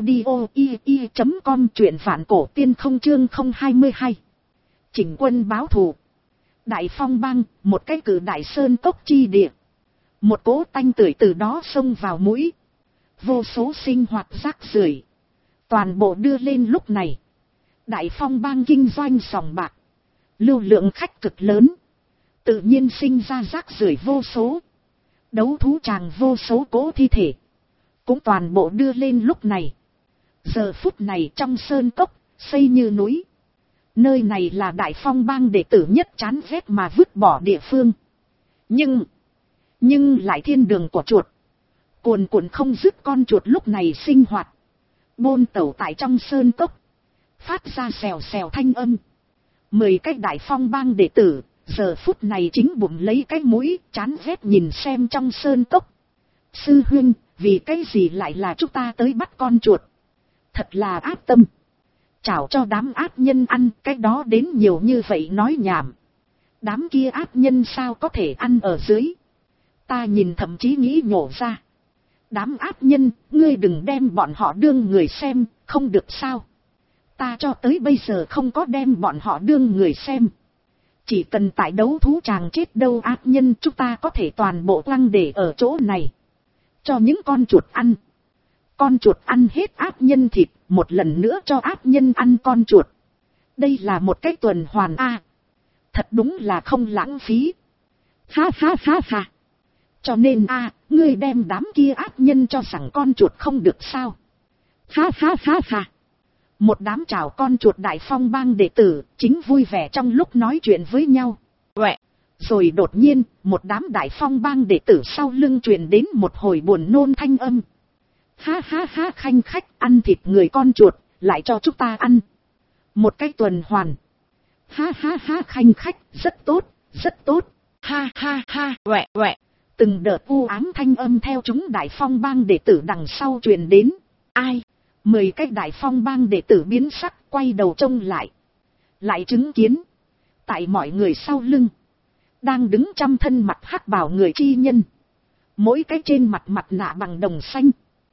audio.com, truyện vạn cổ tiên không chương 022. Chỉnh quân báo thù. Đại Phong bang, một cái cử đại sơn cốc chi địa. Một cỗ tanh tưởi từ đó xông vào mũi. Vô số sinh hoạt rác rưởi toàn bộ đưa lên lúc này. Đại Phong bang kinh doanh sòng bạc. Lưu lượng khách cực lớn. Tự nhiên sinh ra rác rưởi vô số. Đấu thú tràng vô số cỗ thi thể, cũng toàn bộ đưa lên lúc này. Giờ phút này trong sơn cốc, xây như núi. Nơi này là Đại Phong bang đệ tử nhất chán ghét mà vứt bỏ địa phương. Nhưng lại thiên đường của chuột. Cuồn cuộn không dứt con chuột lúc này sinh hoạt. Bôn tẩu tại trong sơn cốc. Phát ra xèo xèo thanh âm. 10 cái Đại Phong bang đệ tử, giờ phút này chính bụng lấy cái mũi, chán ghét nhìn xem trong sơn cốc. Sư huynh, vì cái gì lại là chúng ta tới bắt con chuột? Thật là ác tâm. Chảo cho đám ác nhân ăn, cái đó đến nhiều như vậy nói nhảm. Đám kia ác nhân sao có thể ăn ở dưới? Ta nhìn thậm chí nghĩ nhổ ra. Đám ác nhân, ngươi đừng đem bọn họ đương người xem, không được sao? Ta cho tới bây giờ không có đem bọn họ đương người xem. Chỉ cần tại đấu thú tràng chết đâu ác nhân chúng ta có thể toàn bộ quăng để ở chỗ này. Cho những con chuột ăn. Con chuột ăn hết ác nhân thịt, một lần nữa cho ác nhân ăn con chuột. Đây là một cái tuần hoàn a. Thật đúng là không lãng phí. Ha ha ha ha. Cho nên ngươi đem đám kia ác nhân cho rằng con chuột không được sao? Ha ha ha ha. Một đám chào con chuột Đại Phong bang đệ tử, chính vui vẻ trong lúc nói chuyện với nhau. Uệ. Rồi đột nhiên, một đám Đại Phong bang đệ tử sau lưng truyền đến một hồi buồn nôn thanh âm. Ha ha ha, khanh khách ăn thịt người con chuột, lại cho chúng ta ăn. Một cái tuần hoàn. Ha ha ha, khanh khách, rất tốt, rất tốt. Ha ha ha, uệ uệ. Từng đợt u ám thanh âm theo chúng Đại Phong bang đệ tử đằng sau truyền đến. Ai? 10 cái Đại Phong bang đệ tử biến sắc, quay đầu trông lại. Lại chứng kiến. Tại mọi người sau lưng. Đang đứng trăm thân mặt hắc bào người chi nhân. Mỗi cái trên mặt mặt nạ bằng đồng xanh.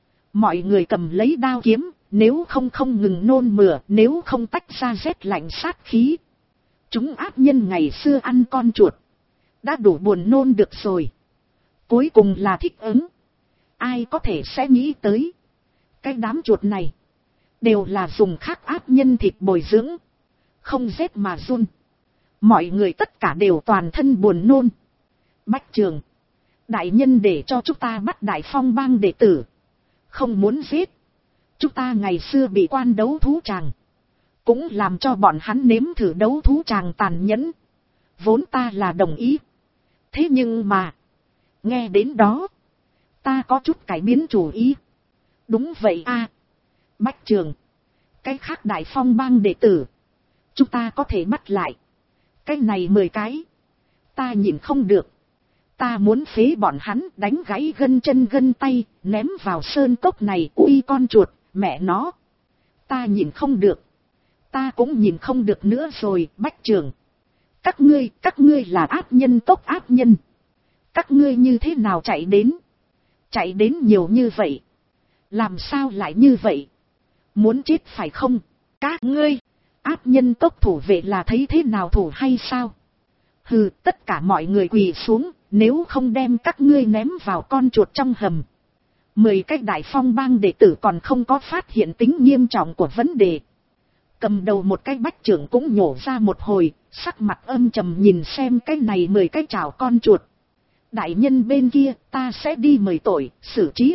Mọi người cầm lấy đao kiếm. Nếu không ngừng nôn mửa. Nếu không tách ra rét lạnh sát khí. Chúng ác nhân ngày xưa ăn con chuột. Đã đủ buồn nôn được rồi. Cuối cùng là thích ứng. Ai có thể sẽ nghĩ tới. Cái đám chuột này. Đều là dùng khác ác nhân thịt bồi dưỡng. Không rét mà run. Mọi người tất cả đều toàn thân buồn nôn. Bách Trường. Đại nhân để cho chúng ta bắt Đại Phong bang đệ tử. Không muốn giết. Chúng ta ngày xưa bị quan đấu thú tràng. Cũng làm cho bọn hắn nếm thử đấu thú tràng tàn nhẫn. Vốn ta là đồng ý. Thế nhưng mà. Nghe đến đó. Ta có chút cải biến chủ ý. Đúng vậy Bách Trường. Cái khác Đại Phong bang đệ tử. Chúng ta có thể bắt lại. Cái này 10 cái. Ta nhìn không được. Ta muốn phế bọn hắn đánh gãy gân chân gân tay. Ném vào sơn cốc này. Ui con chuột. Mẹ nó. Ta nhìn không được. Ta cũng nhìn không được nữa rồi. Bách Trường. Các ngươi là ác nhân tốc ác nhân. Các ngươi như thế nào chạy đến? Chạy đến nhiều như vậy. Làm sao lại như vậy? Muốn chết phải không? Các ngươi, ác nhân tốc thủ vệ là thấy thế nào thủ hay sao? Hừ, tất cả mọi người quỳ xuống, nếu không đem các ngươi ném vào con chuột trong hầm. 10 cái Đại Phong bang đệ tử còn không có phát hiện tính nghiêm trọng của vấn đề. Cầm đầu một cái Bách Trưởng cũng nhổ ra một hồi, sắc mặt âm trầm nhìn xem cái này 10 cái chảo con chuột. Đại nhân bên kia, ta sẽ đi mời tội, xử trí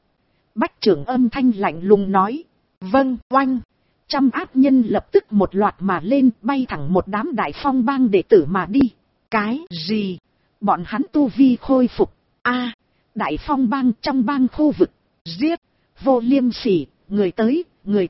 Bách Trưởng âm thanh lạnh lùng nói. Vâng, oanh. Trăm ác nhân lập tức một loạt mà lên, bay thẳng một đám Đại Phong bang đệ tử mà đi. Cái gì? Bọn hắn tu vi khôi phục. Đại Phong bang trong bang khu vực. Giết. Vô liêm sỉ, người tới.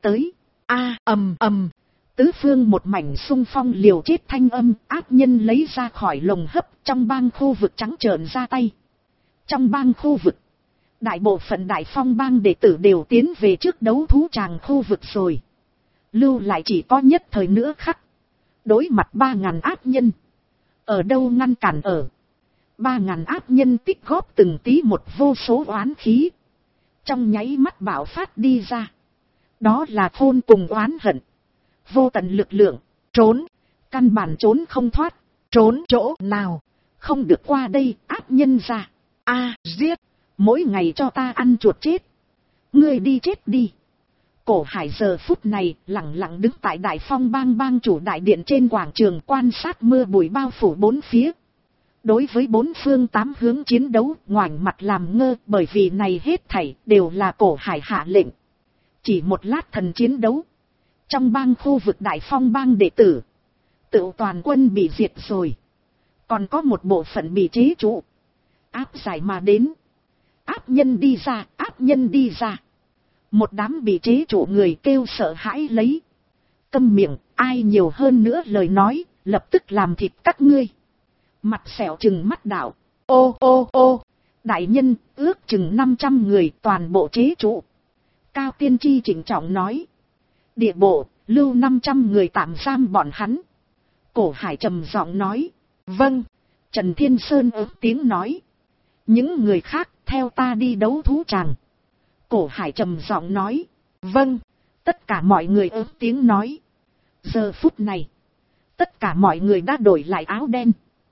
Ầm ầm. Tứ phương một mảnh xung phong liều chết thanh âm, ác nhân lấy ra khỏi lồng hấp trong bang khu vực trắng trợn ra tay. Trong bang khu vực. Đại bộ phận Đại Phong bang đệ tử đều tiến về trước đấu thú tràng khu vực rồi. Lưu lại chỉ có nhất thời nữa khắc. Đối mặt 3.000 ác nhân. Ở đâu ngăn cản ở. 3.000 ác nhân tích góp từng tí một vô số oán khí. Trong nháy mắt bạo phát đi ra. Đó là khôn cùng oán hận. Vô tận lực lượng. Trốn. Căn bản trốn không thoát. Trốn chỗ nào. Không được qua đây ác nhân ra. Giết. Mỗi ngày cho ta ăn chuột chết. Ngươi đi chết đi. Cổ Hải giờ phút này lặng lặng đứng tại Đại Phong bang bang chủ đại điện trên quảng trường quan sát mưa bụi bao phủ bốn phía. Đối với bốn phương tám hướng chiến đấu, ngoảnh mặt làm ngơ, bởi vì này hết thảy đều là Cổ Hải hạ lệnh. Chỉ một lát thần chiến đấu, trong bang khu vực Đại Phong bang đệ tử, tự toàn quân bị diệt rồi. Còn có một bộ phận bị chế trụ, áp giải mà đến. Áp nhân đi ra, áp nhân đi ra. Một đám bị chế trụ người kêu sợ hãi lấy. Câm miệng, ai nhiều hơn nữa lời nói, lập tức làm thịt các ngươi. Mặt sẹo chừng mắt đạo. Ô ô ô, đại nhân, ước chừng 500 người toàn bộ chế trụ. Cao Tiên Tri chỉnh trọng nói. Địa bộ, lưu 500 người tạm giam bọn hắn. Cổ Hải trầm giọng nói. Vâng. Trần Thiên Sơn ớt tiếng nói. Những người khác theo ta đi đấu thú tràng. Cổ Hải trầm giọng nói. Vâng. Tất cả mọi người ớt tiếng nói. Giờ phút này, tất cả mọi người đã đổi lại áo đen,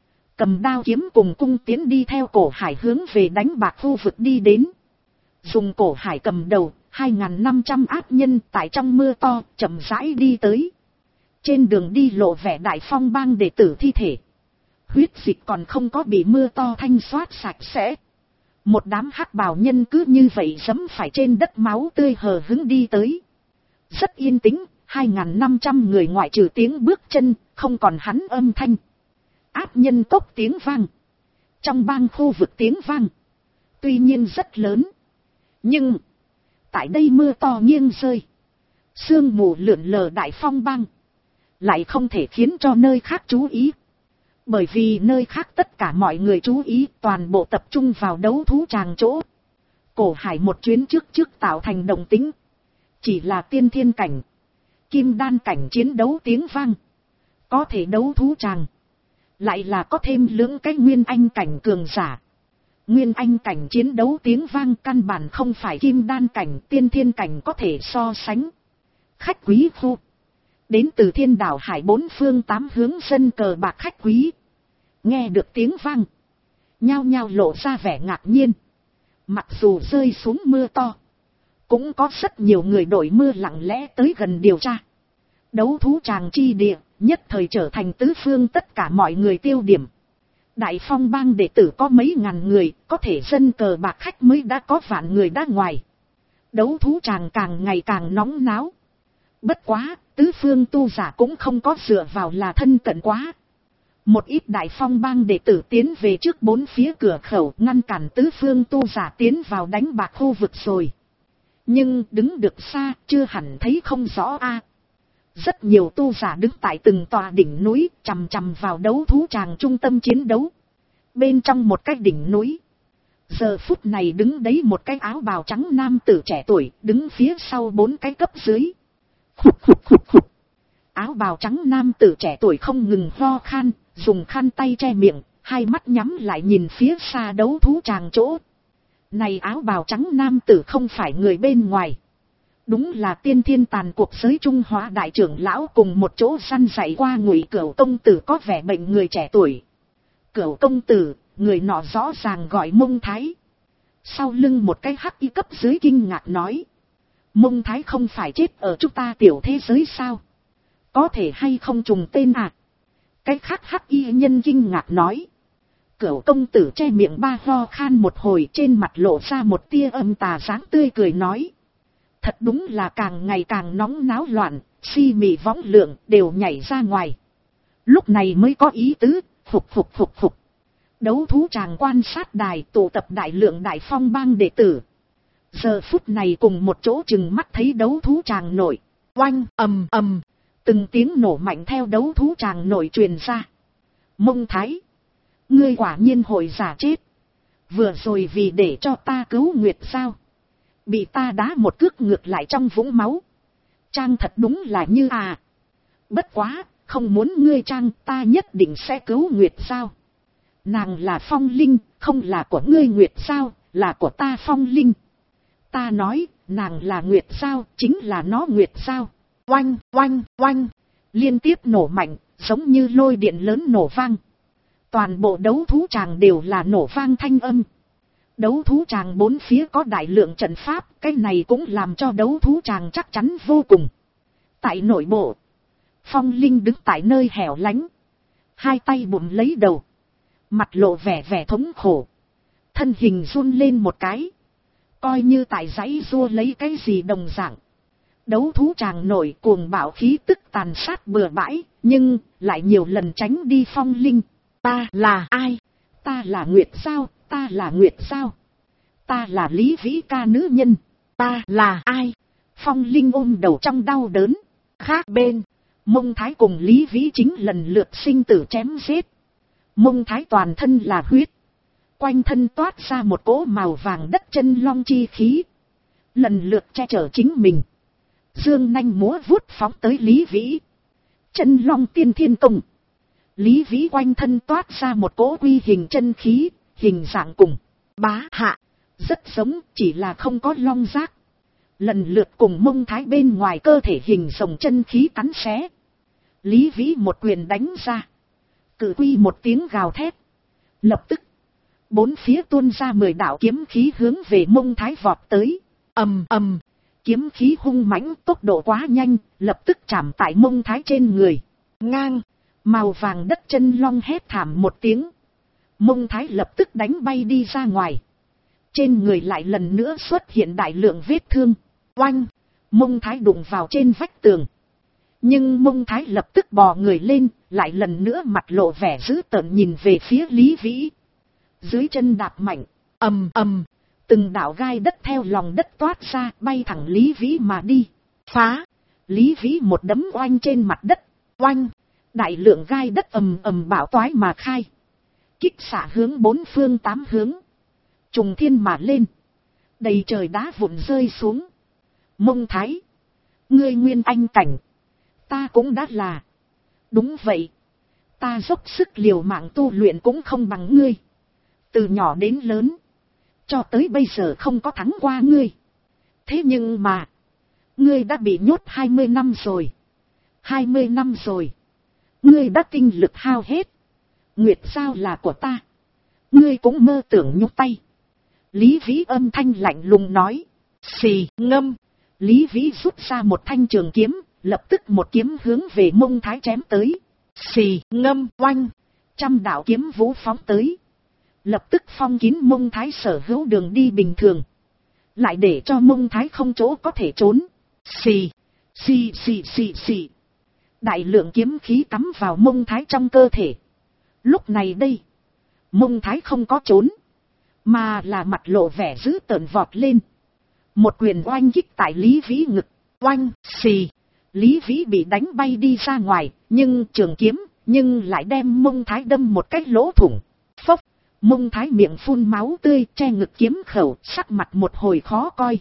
cầm đao kiếm cùng cung tiến đi theo Cổ Hải hướng về đánh bạc khu vực đi đến. Dùng Cổ Hải cầm đầu, 2.500 áp nhân tại trong mưa to chậm rãi đi tới. Trên đường đi lộ vẻ Đại Phong bang đệ tử thi thể. Huyết dịch còn không có bị mưa to thanh xoát sạch sẽ. Một đám hắc bào nhân cứ như vậy giẫm phải trên đất máu tươi hờ hững đi tới. Rất yên tĩnh, 2.500 người ngoại trừ tiếng bước chân, không còn hắn âm thanh. Áp nhân tốc tiếng vang. Trong bang khu vực tiếng vang, tuy nhiên rất lớn. Nhưng, tại đây mưa to nghiêng rơi, sương mù lượn lờ Đại Phong bang, lại không thể khiến cho nơi khác chú ý. Bởi vì nơi khác tất cả mọi người chú ý toàn bộ tập trung vào đấu thú tràng chỗ. Cổ Hải một chuyến trước tạo thành động tĩnh. Chỉ là tiên thiên cảnh, kim đan cảnh chiến đấu tiếng vang. Có thể đấu thú tràng, lại là có thêm lưỡng cái nguyên anh cảnh cường giả. Nguyên anh cảnh chiến đấu tiếng vang căn bản không phải kim đan cảnh tiên thiên cảnh có thể so sánh. Khách quý khu, đến từ thiên đảo hải bốn phương tám hướng dân cờ bạc khách quý, nghe được tiếng vang, nhao nhao lộ ra vẻ ngạc nhiên. Mặc dù rơi xuống mưa to, cũng có rất nhiều người đội mưa lặng lẽ tới gần điều tra. Đấu thú tràng chi địa, nhất thời trở thành tứ phương tất cả mọi người tiêu điểm. Đại Phong bang đệ tử có mấy ngàn người, có thể dân cờ bạc khách mới đã có vạn người đã ngoài. Đấu thú tràng càng ngày càng nóng náo. Bất quá, tứ phương tu giả cũng không có dựa vào là thân cận quá. Một ít Đại Phong bang đệ tử tiến về trước bốn phía cửa khẩu ngăn cản tứ phương tu giả tiến vào đánh bạc khu vực rồi. Nhưng đứng được xa chưa hẳn thấy không rõ a. Rất nhiều tu giả đứng tại từng tòa đỉnh núi chằm chằm vào đấu thú tràng trung tâm chiến đấu. Bên trong một cái đỉnh núi, giờ phút này đứng đấy một cái áo bào trắng nam tử trẻ tuổi, đứng phía sau bốn cái cấp dưới. Khục khục khục khục. Áo bào trắng nam tử trẻ tuổi không ngừng ho khan, dùng khăn tay che miệng, hai mắt nhắm lại nhìn phía xa đấu thú tràng chỗ. Này áo bào trắng nam tử không phải người bên ngoài. Đúng là tiên thiên tàn cuộc giới Trung Hóa đại trưởng lão cùng một chỗ săn dạy qua Ngụy Cửu công tử có vẻ bệnh người trẻ tuổi. Cửu công tử, người nọ rõ ràng gọi Mông Thái. Sau lưng một cái hắc y cấp dưới kinh ngạc nói. Mông Thái không phải chết ở chúng ta tiểu thế giới sao? Có thể hay không trùng tên à? Cái khác hắc y nhân kinh ngạc nói. Cửu công tử che miệng ba ho khan một hồi, trên mặt lộ ra một tia âm tà dáng tươi cười nói. Thật đúng là càng ngày càng nóng náo loạn, si mị võng lượng đều nhảy ra ngoài. Lúc này mới có ý tứ, phục phục phục phục. Đấu thú tràng quan sát đài tụ tập đại lượng Đại Phong bang đệ tử. Giờ phút này cùng một chỗ chừng mắt thấy đấu thú tràng nổi. Oanh ầm ầm, từng tiếng nổ mạnh theo đấu thú tràng nổi truyền ra. Mông Thái, ngươi quả nhiên hội giả chết. Vừa rồi vì để cho ta cứu Nguyệt sao, bị ta đá một cước ngược lại trong vũng máu. Trang thật đúng là như à. Bất quá, không muốn ngươi Trang, ta nhất định sẽ cứu Nguyệt sao. Nàng là Phong Linh, không là của ngươi Nguyệt sao, là của ta Phong Linh. Ta nói, nàng là Nguyệt sao, chính là nó Nguyệt sao. Oanh, oanh, oanh, liên tiếp nổ mạnh, giống như lôi điện lớn nổ vang. Toàn bộ đấu thú tràng đều là nổ vang thanh âm. Đấu thú tràng bốn phía có đại lượng trận pháp, cái này cũng làm cho đấu thú tràng chắc chắn vô cùng. Tại nội bộ, Phong Linh đứng tại nơi hẻo lánh, hai tay bụm lấy đầu, mặt lộ vẻ vẻ thống khổ, thân hình run lên một cái, coi như tại dãy rua lấy cái gì đồng dạng. Đấu thú tràng nổi cuồng bạo khí tức tàn sát bừa bãi, nhưng lại nhiều lần tránh đi Phong Linh. Ta là ai? Ta là Nguyệt Giao, ta là Nguyệt Giao. Ta là Lý Vĩ ca nữ nhân. Ta là ai? Phong Linh ôm đầu trong đau đớn. Khác bên, Mông Thái cùng Lý Vĩ chính lần lượt sinh tử chém giết. Mông Thái toàn thân là huyết, quanh thân toát ra một cỗ màu vàng đất chân long chi khí, lần lượt che chở chính mình. Dương nanh múa vuốt phóng tới Lý Vĩ. Chân long tiên thiên công. Lý Vĩ quanh thân toát ra một cỗ quy hình chân khí, hình dạng cùng Bá Hạ rất giống, chỉ là không có long giác. Lần lượt cùng Mông Thái bên ngoài cơ thể hình rồng chân khí cắn xé. Lý Vĩ một quyền đánh ra, cự quy một tiếng gào thét. Lập tức, bốn phía tuôn ra 10 đạo kiếm khí hướng về Mông Thái vọt tới. ầm ầm, Kiếm khí hung mãnh, tốc độ quá nhanh, lập tức chạm tại Mông Thái trên người. ngang, Màu vàng đất chân long hét thảm một tiếng. Mông Thái lập tức đánh bay đi ra ngoài. Trên người lại lần nữa xuất hiện đại lượng vết thương. Oanh! Mông Thái đụng vào trên vách tường. Nhưng Mông Thái lập tức bò người lên, lại lần nữa mặt lộ vẻ dữ tợn nhìn về phía Lý Vĩ. Dưới chân đạp mạnh, ầm ầm, từng đạo gai đất theo lòng đất toát ra, bay thẳng Lý Vĩ mà đi. phá, Lý Vĩ một đấm oanh trên mặt đất. oanh, Đại lượng gai đất ầm ầm bão toái mà khai. Kích xạ hướng bốn phương tám hướng. Trùng thiên mà lên. Đầy trời đá vụn rơi xuống. Mông Thái, ngươi nguyên anh cảnh, ta cũng đã là. Đúng vậy, ta dốc sức liều mạng tu luyện cũng không bằng ngươi. Từ nhỏ đến lớn, cho tới bây giờ không có thắng qua ngươi. Thế nhưng mà, ngươi đã bị nhốt 20 năm rồi. 20 năm rồi. Ngươi đã tinh lực hao hết. Nguyệt Giao là của ta. Ngươi cũng mơ tưởng nhúc tay. Lý Vĩ âm thanh lạnh lùng nói. xì, ngâm. Lý Vĩ rút ra một thanh trường kiếm, lập tức một kiếm hướng về Mông Thái chém tới. Xì, ngâm, oanh. 100 đạo kiếm vũ phóng tới. Lập tức phong kín Mông Thái sở hữu đường đi bình thường. Lại để cho Mông Thái không chỗ có thể trốn. Xì, xì xì xì xì. Đại lượng kiếm khí cắm vào Mông Thái trong cơ thể. Lúc này đây, Mông Thái không có trốn, mà là mặt lộ vẻ dữ tợn vọt lên. Một quyền oanh kích tại Lý Vĩ ngực. Oanh, xì. Lý Vĩ bị đánh bay đi ra ngoài, nhưng trường kiếm, lại đem Mông Thái đâm một cái lỗ thủng. Phốc, Mông Thái miệng phun máu tươi, che ngực kiếm khẩu, sắc mặt một hồi khó coi.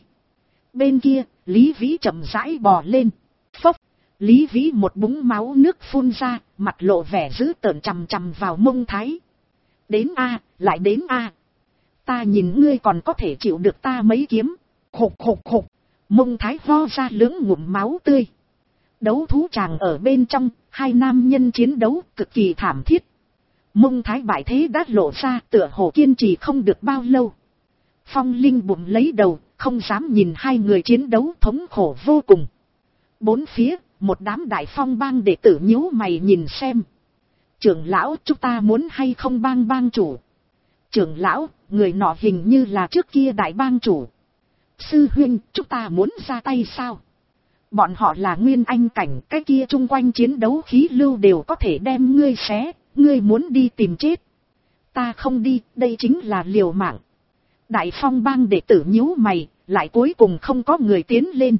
Bên kia, Lý Vĩ chậm rãi bò lên. Phốc, Lý Vĩ một búng máu nước phun ra, mặt lộ vẻ dữ tợn chằm chằm vào Mông Thái. Đến a, lại đến a. Ta nhìn ngươi còn có thể chịu được ta mấy kiếm. Khục khục khục. Mông Thái ho ra lưỡng ngụm máu tươi. Đấu thú tràng ở bên trong, hai nam nhân chiến đấu cực kỳ thảm thiết. Mông Thái bại thế đã lộ ra, tựa hồ kiên trì không được bao lâu. Phong Linh bụng lấy đầu, không dám nhìn hai người chiến đấu, thống khổ vô cùng. Bốn phía, một đám đại phong bang đệ tử nhíu mày nhìn xem. Trưởng lão, chúng ta muốn hay không bang chủ? Trưởng lão, người nọ hình như là trước kia đại bang chủ. Sư huynh, chúng ta muốn ra tay sao? Bọn họ là nguyên anh cảnh, cái kia chung quanh chiến đấu khí lưu đều có thể đem ngươi xé, ngươi muốn đi tìm chết. Ta không đi, đây chính là liều mạng. Đại phong bang đệ tử nhíu mày, lại cuối cùng không có người tiến lên.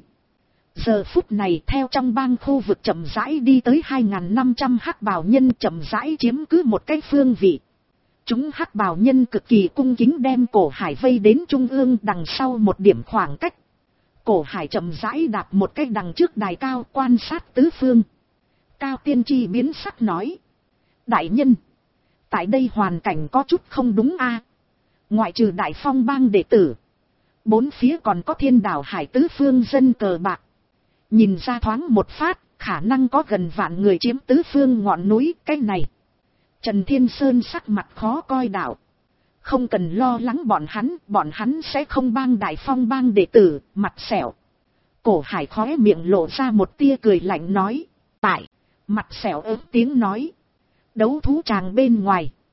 Giờ phút này theo trong bang khu vực chậm rãi đi tới 2.500 hắc bào nhân chậm rãi chiếm cứ một cái phương vị. Chúng hắc bào nhân cực kỳ cung kính đem Cổ Hải vây đến trung ương đằng sau một điểm khoảng cách. Cổ Hải chậm rãi đạp một cái đằng trước đài cao quan sát tứ phương. Cao Tiên Tri biến sắc nói. Đại nhân, tại đây hoàn cảnh có chút không đúng a. Ngoại trừ đại phong bang đệ tử, bốn phía còn có Thiên Đảo Hải tứ phương dân cờ bạc. Nhìn ra thoáng một phát, khả năng có gần vạn người chiếm tứ phương ngọn núi, cái này. Trần Thiên Sơn sắc mặt khó coi đạo. Không cần lo lắng bọn hắn sẽ không bang đại phong bang đệ tử, mặt sẹo. Cổ Hải khóe miệng lộ ra một tia cười lạnh nói. Tại, mặt sẹo ớt tiếng nói. Đấu thú tràng bên ngoài.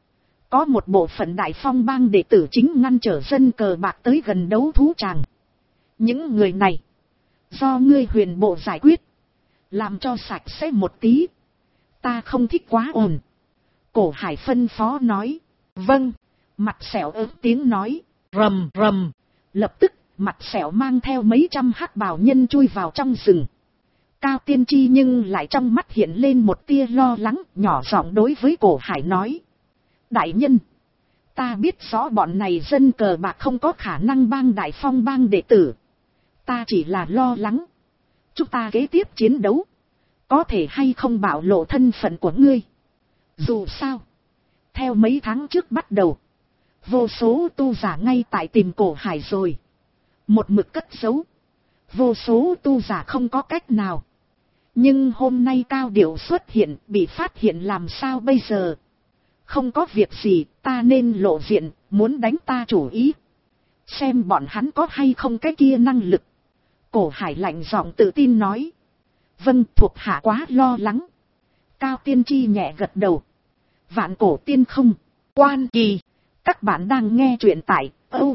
Có một bộ phận Đại Phong bang đệ tử chính ngăn trở dân cờ bạc tới gần đấu thú tràng. Những người này, do ngươi huyền bộ giải quyết, làm cho sạch sẽ một tí. Ta không thích quá ồn. Cổ Hải phân phó nói. Vâng. Mặt sẹo ớt tiếng nói. Rầm rầm. Lập tức, mặt sẹo mang theo mấy trăm hắc bào nhân chui vào trong rừng. Cao Tiên Tri nhưng lại trong mắt hiện lên một tia lo lắng, nhỏ giọng đối với Cổ Hải nói. Đại nhân, ta biết rõ bọn này dân cờ bạc không có khả năng bang Đại Phong bang đệ tử. Ta chỉ là lo lắng. Chúng ta kế tiếp chiến đấu, có thể hay không bạo lộ thân phận của ngươi. Dù sao, theo mấy tháng trước bắt đầu, vô số tu giả ngay tại tìm Cổ Hải rồi. Một mực cất giấu. Vô số tu giả không có cách nào. Nhưng hôm nay Cao Điểu xuất hiện, bị phát hiện làm sao bây giờ? Không có việc gì, ta nên lộ diện, muốn đánh ta chủ ý. Xem bọn hắn có hay không cái kia năng lực. Cổ Hải lạnh giọng tự tin nói. Vâng, thuộc hạ quá lo lắng. Cao Tiên Tri nhẹ gật đầu. Vạn Cổ Tiên Không, Quan Kỳ. Các bạn đang nghe truyện tại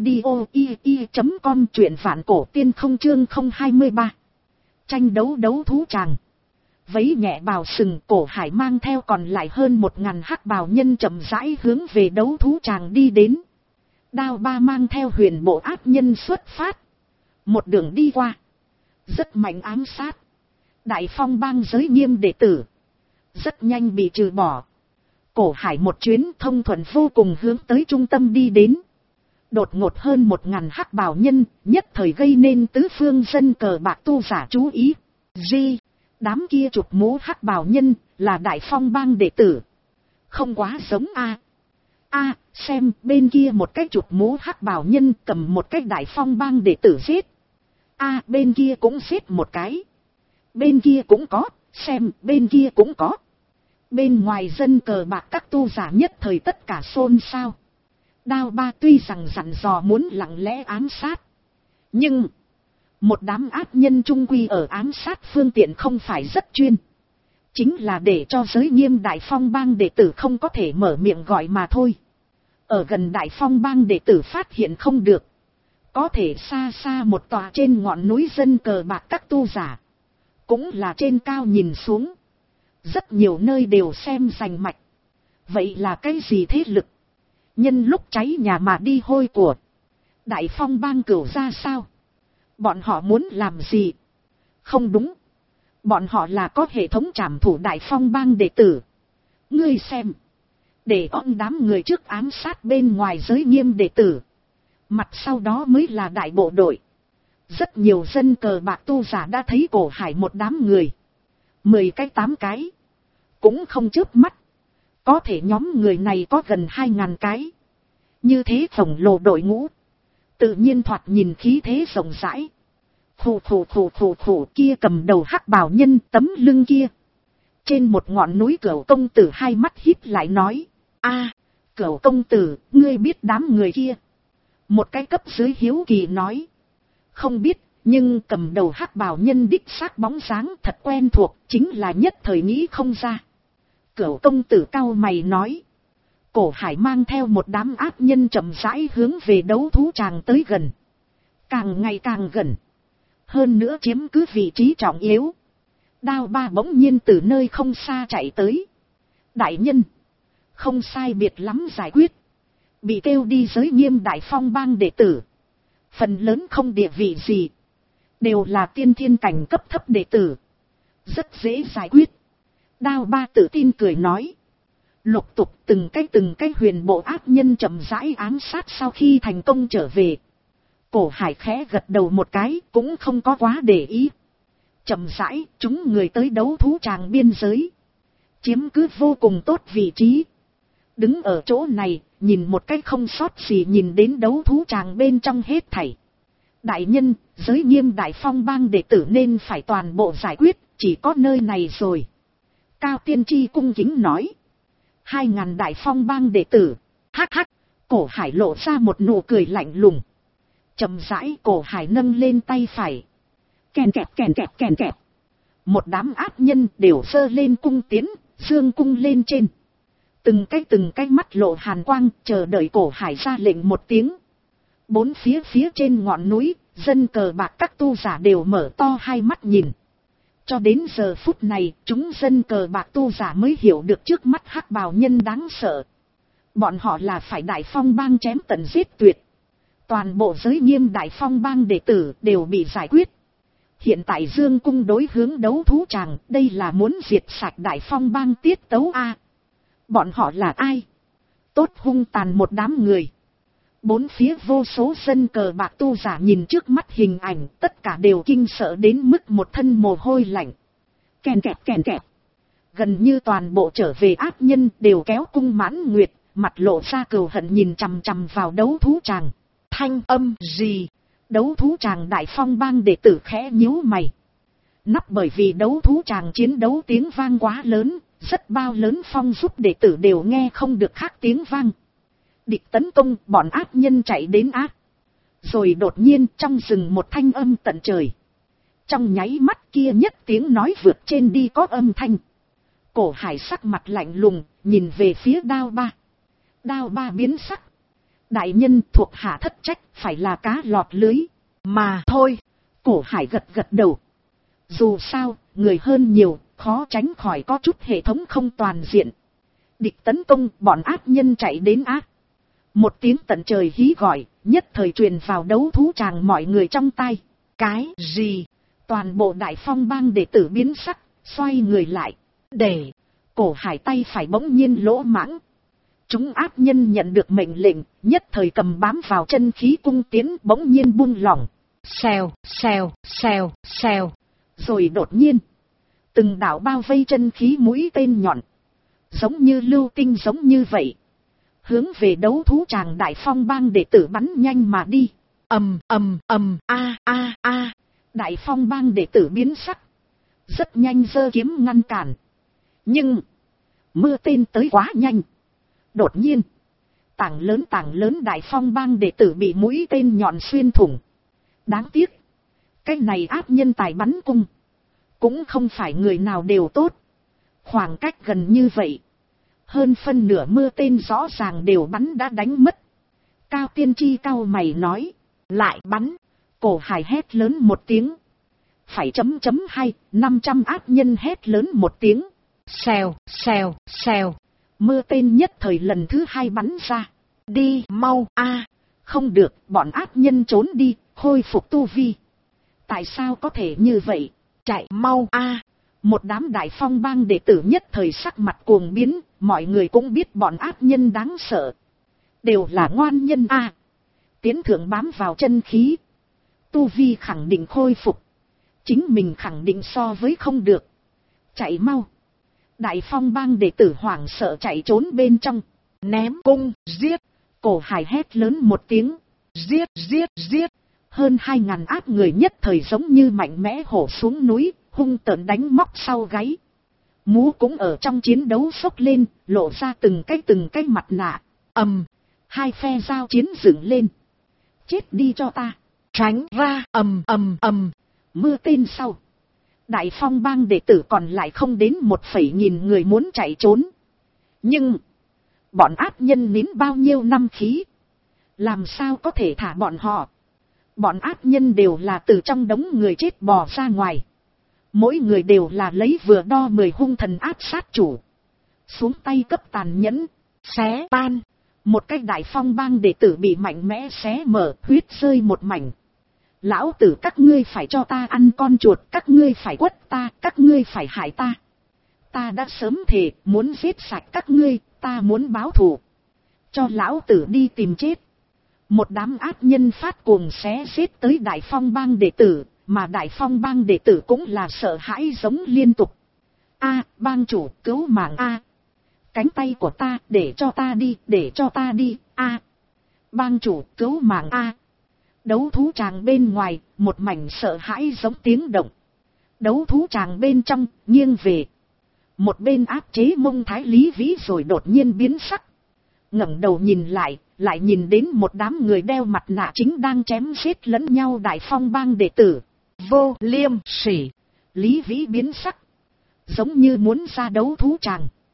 audio.com, truyện Vạn Cổ Tiên Không chương 023. Tranh đấu đấu thú tràng. Vấy nhẹ bào sừng, Cổ Hải mang theo còn lại hơn 1000 hắc bào nhân chậm rãi hướng về đấu thú tràng đi đến. Đao Ba mang theo huyền bộ áp nhân xuất phát. Một đường đi qua, rất mạnh ám sát. Đại Phong bang giới nghiêm đệ tử, rất nhanh bị trừ bỏ. Cổ Hải một chuyến thông thuận vô cùng hướng tới trung tâm đi đến. Đột ngột hơn 1000 hắc bào nhân, nhất thời gây nên tứ phương dân cờ bạc tu giả chú ý. Đám kia chụp mũ hắc bào nhân, là Đại Phong bang đệ tử. Không quá giống a. Xem bên kia một cái chụp mũ hắc bào nhân cầm một cái Đại Phong bang đệ tử giết. Bên kia cũng giết một cái. Bên kia cũng có, xem bên kia cũng có. Bên ngoài dân cờ bạc các tu giả nhất thời tất cả xôn xao. Đao Ba tuy rằng dặn dò muốn lặng lẽ ám sát, nhưng một đám ác nhân trung quy ở ám sát phương tiện không phải rất chuyên. Chính là để cho giới nghiêm Đại Phong bang đệ tử không có thể mở miệng gọi mà thôi. Ở gần Đại Phong bang đệ tử phát hiện không được. Có thể xa xa một tòa trên ngọn núi dân cờ bạc các tu giả. Cũng là trên cao nhìn xuống. Rất nhiều nơi đều xem rành mạch. Vậy là cái gì thế lực? Nhân lúc cháy nhà mà đi hôi của. Đại Phong bang cửu ra sao? Bọn họ muốn làm gì? Không đúng. Bọn họ là có hệ thống trảm thủ Đại Phong bang đệ tử. Ngươi xem. Để ông đám người trước ám sát bên ngoài giới nghiêm đệ tử. Mặt sau đó mới là đại bộ đội. Rất nhiều dân cờ bạc tu giả đã thấy Cổ Hải một đám người. 10 cái 8 cái. Cũng không chớp mắt. Có thể nhóm người này có gần 2000 cái. Như thế khổng lồ đội ngũ. Tự nhiên thoạt nhìn khí thế rộng rãi. Khủ kia cầm đầu hắc bào nhân tấm lưng kia. Trên một ngọn núi Cửu công tử hai mắt híp lại nói. Cửu công tử, ngươi biết đám người kia? Một cái cấp dưới hiếu kỳ nói. Không biết, nhưng cầm đầu hắc bào nhân đích xác bóng dáng thật quen thuộc, chính là nhất thời nghĩ không ra. Cửu công tử cau mày nói. Cổ Hải mang theo một đám ác nhân chậm rãi hướng về đấu thú tràng tới gần. Càng ngày càng gần. Hơn nữa chiếm cứ vị trí trọng yếu. Đao Ba bỗng nhiên từ nơi không xa chạy tới. Đại nhân. Không sai biệt lắm giải quyết. Bị kêu đi giới nghiêm Đại Phong bang đệ tử. Phần lớn không địa vị gì. Đều là tiên thiên cảnh cấp thấp đệ tử. Rất dễ giải quyết. Đao Ba tự tin cười nói. Lục tục từng cái huyền bộ ác nhân chậm rãi ám sát sau khi thành công trở về. Cổ Hải khẽ gật đầu một cái cũng không có quá để ý. Chậm rãi chúng người tới đấu thú tràng biên giới. Chiếm cứ vô cùng tốt vị trí. Đứng ở chỗ này nhìn một cái không sót gì nhìn đến đấu thú tràng bên trong hết thảy. Đại nhân, giới nghiêm Đại Phong bang đệ tử nên phải toàn bộ giải quyết, chỉ có nơi này rồi. Cao Tiên Tri cung kính nói. 2000 Đại Phong bang đệ tử. Hắc. Cổ Hải lộ ra một nụ cười lạnh lùng. Chậm rãi Cổ Hải nâng lên tay phải. Kèn kẹp. Một đám ác nhân đều giơ lên cung tiến, dương cung lên trên. từng cái mắt lộ hàn quang, chờ đợi Cổ Hải ra lệnh một tiếng. Bốn phía trên ngọn núi, dân cờ bạc các tu giả đều mở to hai mắt nhìn. Cho đến giờ phút này, chúng dân cờ bạc tu giả mới hiểu được trước mắt hắc bào nhân đáng sợ. Bọn họ là phải Đại Phong bang chém tận giết tuyệt. Toàn bộ giới Nghiêm Đại Phong bang đệ tử đều bị giải quyết. Hiện tại Dương Cung đối hướng đấu thú tràng, đây là muốn diệt sạch Đại Phong bang tiết tấu a. Bọn họ là ai? Tốt hung tàn một đám người. Bốn phía vô số dân cờ bạc tu giả nhìn trước mắt hình ảnh, tất cả đều kinh sợ đến mức một thân mồ hôi lạnh. Kèn kẹt. Gần như toàn bộ trở về ác nhân đều kéo cung Mãn Nguyệt, mặt lộ ra cừu hận nhìn chằm chằm vào đấu thú tràng. Thanh âm gì? Đấu thú tràng Đại Phong bang đệ tử khẽ nhíu mày. Nắp bởi vì đấu thú tràng chiến đấu tiếng vang quá lớn, rất bao lớn phong giúp đệ tử đều nghe không được khác tiếng vang. Địch tấn công, bọn ác nhân chạy đến ác. Rồi đột nhiên trong rừng một thanh âm tận trời. Trong nháy mắt kia nhất tiếng nói vượt trên đi có âm thanh. Cổ Hải sắc mặt lạnh lùng, nhìn về phía Đao Ba. Đao Ba biến sắc. Đại nhân thuộc hạ thất trách, phải là cá lọt lưới. Mà thôi, Cổ Hải gật đầu. Dù sao, người hơn nhiều, khó tránh khỏi có chút hệ thống không toàn diện. Địch tấn công, bọn ác nhân chạy đến ác. Một tiếng tận trời hí gọi, nhất thời truyền vào đấu thú tràng mọi người trong tai. Cái gì? Toàn bộ Đại Phong bang đệ tử biến sắc, xoay người lại. Để, Cổ Hải tay phải bỗng nhiên lỗ mãng. Chúng ác nhân nhận được mệnh lệnh, nhất thời cầm bám vào chân khí cung tiến bỗng nhiên buông lỏng. Xèo. Rồi đột nhiên, từng đạo bao vây chân khí mũi tên nhọn. Giống như lưu tinh giống như vậy. Hướng về đấu thú tràng Đại Phong bang đệ tử bắn nhanh mà đi. Ầm, a. Đại Phong bang đệ tử biến sắc. Rất nhanh giơ kiếm ngăn cản. Nhưng, mưa tên tới quá nhanh. Đột nhiên, tảng lớn Đại Phong bang đệ tử bị mũi tên nhọn xuyên thủng. Đáng tiếc, cái này ác nhân tài bắn cung. Cũng không phải người nào đều tốt. Khoảng cách gần như vậy. Hơn phân nửa mưa tên rõ ràng đều bắn đã đánh mất. Cao Tiên Tri cau mày nói. Lại bắn. Cổ Hải hét lớn một tiếng. Phải .2, 500 ác nhân hét lớn một tiếng. Xèo. Mưa tên nhất thời lần thứ hai bắn ra. Đi mau a. Không được, bọn ác nhân trốn đi, khôi phục tu vi. Tại sao có thể như vậy? Chạy mau a. Một đám Đại Phong bang đệ tử nhất thời sắc mặt cuồng biến, mọi người cũng biết bọn ác nhân đáng sợ. Đều là ngoan nhân a. Tiến thượng bám vào chân khí. Tu vi khẳng định khôi phục. Chính mình khẳng định so với không được. Chạy mau. Đại Phong bang đệ tử hoảng sợ chạy trốn bên trong. Ném cung, giết. Cổ Hải hét lớn một tiếng. Giết. Hơn 2.000 ác người nhất thời giống như mạnh mẽ hổ xuống núi, hung tợn đánh móc sau gáy. Mũ cũng ở trong chiến đấu sốc lên, lộ ra từng cái mặt nạ. Hai phe giao chiến dựng lên. Chết đi cho ta. Tránh ra. Mưa tên sau. Đại Phong bang đệ tử còn lại không đến 1.000 người muốn chạy trốn. Nhưng, bọn ác nhân nín bao nhiêu năm khí. Làm sao có thể thả bọn họ. Bọn ác nhân đều là từ trong đống người chết bò ra ngoài. Mỗi người đều là lấy vừa đo 10 hung thần áp sát chủ. Xuống tay cấp tàn nhẫn, xé tan. Một cái Đại Phong bang đệ tử bị mạnh mẽ xé mở, huyết rơi một mảnh. Lão tử các ngươi phải cho ta ăn con chuột, các ngươi phải quất ta, các ngươi phải hại ta. Ta đã sớm thề muốn giết sạch các ngươi, ta muốn báo thù. Cho lão tử đi tìm chết. Một đám ác nhân phát cuồng xé giết tới Đại Phong bang đệ tử, mà Đại Phong bang đệ tử cũng là sợ hãi giống liên tục. Bang chủ cứu mạng a. Cánh tay của ta, để cho ta đi, Bang chủ cứu mạng a. Đấu thú tràng bên ngoài, một mảnh sợ hãi giống tiếng động. Đấu thú tràng bên trong, nghiêng về. Một bên áp chế Mông Thái Lý Vĩ rồi đột nhiên biến sắc. Ngẩng đầu nhìn lại nhìn đến một đám người đeo mặt nạ chính đang chém giết lẫn nhau Đại Phong bang đệ tử. Vô liêm sỉ. Lý Vĩ biến sắc. Giống như muốn ra đấu thú tràng.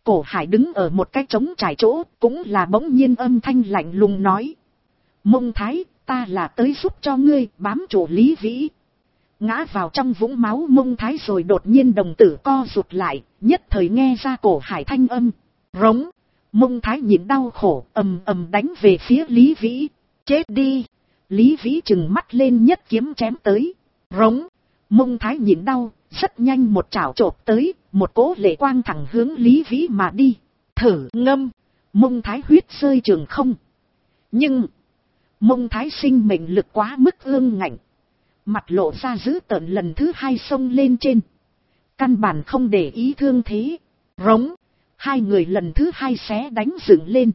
Cổ Hải đứng ở một cái trống trải chỗ, cũng là bỗng nhiên âm thanh lạnh lùng nói. Mông Thái, ta là tới giúp cho ngươi bám trụ Lý Vĩ. Ngã vào trong vũng máu Mông Thái rồi đột nhiên đồng tử co rụt lại, nhất thời nghe ra Cổ Hải thanh âm. Rống. Mông Thái nhịn đau khổ, ầm ầm đánh về phía Lý Vĩ. Chết đi. Lý Vĩ trừng mắt lên nhất kiếm chém tới. Rống. Mông Thái nhịn đau, rất nhanh một chảo chộp tới, một cỗ lệ quang thẳng hướng Lý Vĩ mà đi. Thử ngâm. Mông Thái huyết rơi trường không. Nhưng Mông Thái sinh mệnh lực quá mức ương ngạnh. Mặt lộ ra dữ tợn lần thứ hai xông lên trên. Căn bản không để ý thương thế. Rống. Hai người lần thứ hai xé đánh dựng lên.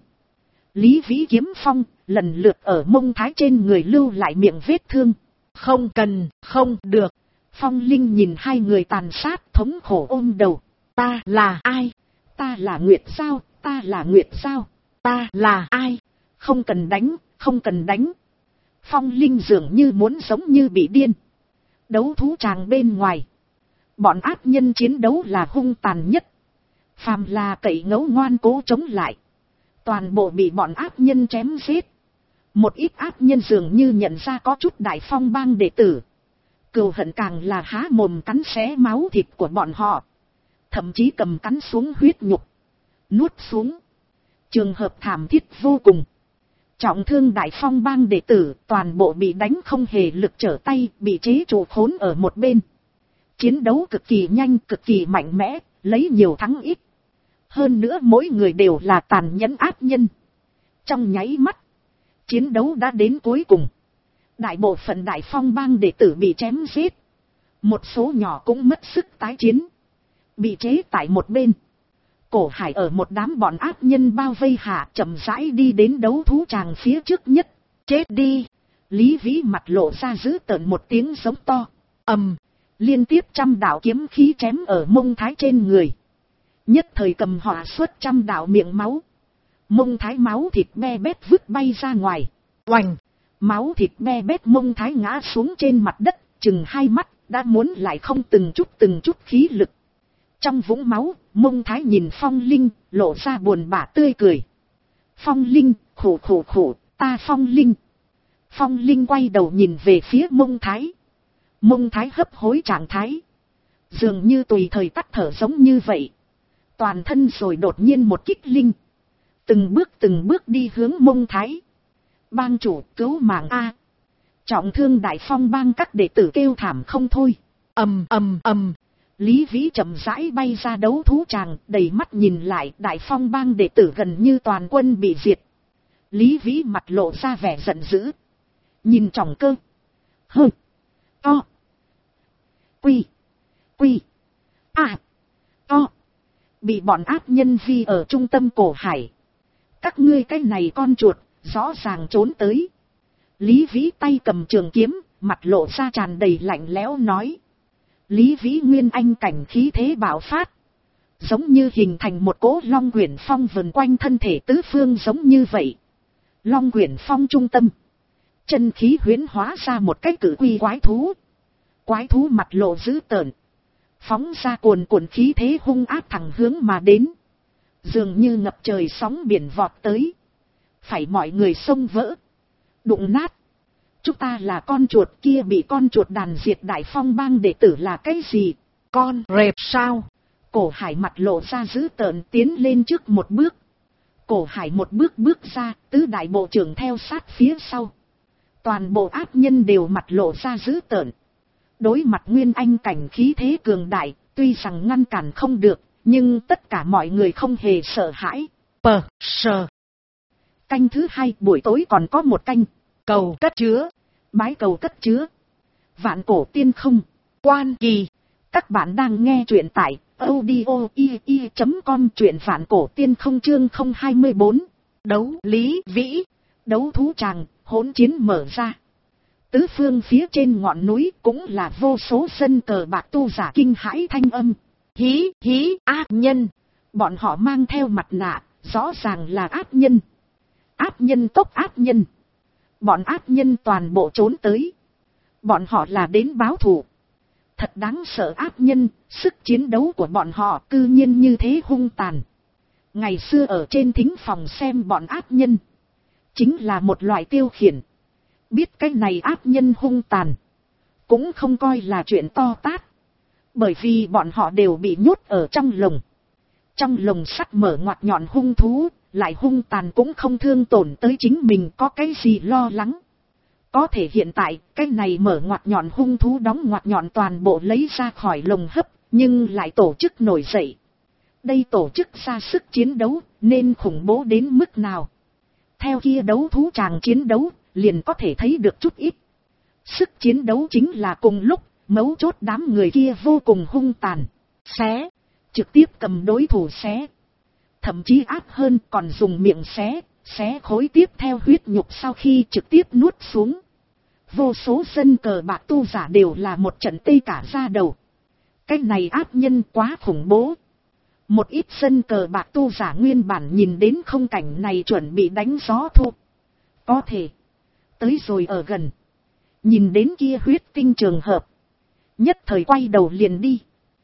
Lý Vĩ kiếm phong, lần lượt ở Mông Thái trên người lưu lại miệng vết thương. Không cần, không được. Phong Linh nhìn hai người tàn sát thống khổ ôm đầu. Ta là ai? Ta là Nguyệt Giao, ta là Nguyệt Giao. Ta là ai? Không cần đánh, không cần đánh. Phong Linh dường như muốn giống như bị điên. Đấu thú tràng bên ngoài. Bọn ác nhân chiến đấu là hung tàn nhất. Phàm là cậy ngấu ngoan cố chống lại. Toàn bộ bị bọn ác nhân chém giết. Một ít ác nhân dường như nhận ra có chút Đại Phong bang đệ tử. Cừu hận càng là há mồm cắn xé máu thịt của bọn họ. Thậm chí cầm cắn xuống huyết nhục. Nuốt xuống. Trường hợp thảm thiết vô cùng. Trọng thương Đại Phong bang đệ tử toàn bộ bị đánh không hề lực trở tay, bị chế trụ khốn ở một bên. Chiến đấu cực kỳ nhanh, cực kỳ mạnh mẽ, lấy nhiều thắng ít. Hơn nữa mỗi người đều là tàn nhẫn ác nhân. Trong nháy mắt, chiến đấu đã đến cuối cùng. Đại bộ phận Đại Phong bang đệ tử bị chém giết. Một số nhỏ cũng mất sức tái chiến. Bị chế tại một bên. Cổ Hải ở một đám bọn ác nhân bao vây hạ chậm rãi đi đến đấu thú tràng phía trước nhất. Chết đi. Lý Vĩ mặt lộ ra dữ tợn một tiếng giống to. Liên tiếp 100 đạo kiếm khí chém ở Mông Thái trên người. Nhất thời cầm hỏa suốt 100 đạo miệng máu. Mông Thái máu thịt be bét vứt bay ra ngoài. Oành. Máu thịt be bét Mông Thái ngã xuống trên mặt đất, chừng hai mắt, đã muốn lại không từng chút khí lực. Trong vũng máu, Mông Thái nhìn Phong Linh, lộ ra buồn bã tươi cười. Phong Linh, khổ, ta Phong Linh. Phong Linh quay đầu nhìn về phía Mông Thái. Mông Thái hấp hối trạng thái. Dường như tùy thời tắt thở giống như vậy. Toàn thân rồi đột nhiên một kích linh. Từng bước đi hướng Mông Thái. Bang chủ cứu mạng A. Trọng thương Đại Phong bang các đệ tử kêu thảm không thôi. Lý Vĩ chậm rãi bay ra đấu thú tràng, đầy mắt nhìn lại Đại Phong bang đệ tử gần như toàn quân bị diệt. Lý Vĩ mặt lộ ra vẻ giận dữ. Nhìn Trọng Cơ. To. Quy. To. Bị bọn ác nhân vi ở trung tâm Cổ Hải. Các ngươi cái này con chuột, rõ ràng trốn tới. Lý Vĩ tay cầm trường kiếm, mặt lộ ra tràn đầy lạnh lẽo nói. Lý Vĩ nguyên anh cảnh khí thế bạo phát. Giống như hình thành một cỗ Long Quyển Phong vần quanh thân thể tứ phương giống như vậy. Long Quyển Phong trung tâm. Chân khí huyễn hóa ra một cái cử quy quái thú. Quái thú mặt lộ dữ tợn. Phóng ra cuồn cuộn khí thế hung ác thẳng hướng mà đến. Dường như ngập trời sóng biển vọt tới. Phải mọi người xông vỡ. Đụng nát. Chúng ta là con chuột kia bị con chuột đàn diệt Đại Phong bang đệ tử là cái gì? Con rệp sao? Cổ Hải mặt lộ ra dữ tợn tiến lên trước một bước. Cổ Hải một bước ra, tứ đại bộ trưởng theo sát phía sau. Toàn bộ ác nhân đều mặt lộ ra dữ tợn. Đối mặt nguyên anh cảnh khí thế cường đại, tuy rằng ngăn cản không được, nhưng tất cả mọi người không hề sợ hãi. Canh thứ 2 buổi tối còn có một canh. Cầu cất chứa. Bái cầu cất chứa. Vạn cổ tiên không. Quan kỳ. Các bạn đang nghe truyện tại audio.com truyện vạn cổ tiên không chương 024. Đấu Lý Vĩ. Đấu thú tràng, hỗn chiến mở ra. Tứ phương phía trên ngọn núi cũng là vô số dân cờ bạc tu giả kinh hãi thanh âm. Hí ác nhân. Bọn họ mang theo mặt nạ, rõ ràng là ác nhân. Ác nhân tốc ác nhân. Bọn ác nhân toàn bộ trốn tới. Bọn họ là đến báo thù. Thật đáng sợ ác nhân, sức chiến đấu của bọn họ cư nhiên như thế hung tàn. Ngày xưa ở trên thính phòng xem bọn ác nhân, chính là một loại tiêu khiển. Biết cái này ác nhân hung tàn, cũng không coi là chuyện to tát. Bởi vì bọn họ đều bị nhốt ở trong lồng. Trong lồng sắt mở ngoặt nhọn hung thú, lại hung tàn cũng không thương tổn tới chính mình, có cái gì lo lắng. Có thể hiện tại, cái này mở ngoặt nhọn hung thú đóng ngoặt nhọn toàn bộ lấy ra khỏi lồng hấp, nhưng lại tổ chức nổi dậy. Đây tổ chức ra sức chiến đấu, nên khủng bố đến mức nào. Theo kia đấu thú tràng chiến đấu, liền có thể thấy được chút ít. Sức chiến đấu chính là cùng lúc, mấu chốt đám người kia vô cùng hung tàn. Xé, trực tiếp cầm đối thủ xé. Thậm chí áp hơn còn dùng miệng xé, xé khối tiếp theo huyết nhục sau khi trực tiếp nuốt xuống. Vô số dân cờ bạc tu giả đều là một trận tê cả da đầu. Cái này ác nhân quá khủng bố. Một ít dân cờ bạc tu giả nguyên bản nhìn đến không cảnh này chuẩn bị đánh gió thu. Có thể, tới rồi ở gần. Nhìn đến kia huyết tinh trường hợp. Nhất thời quay đầu liền đi.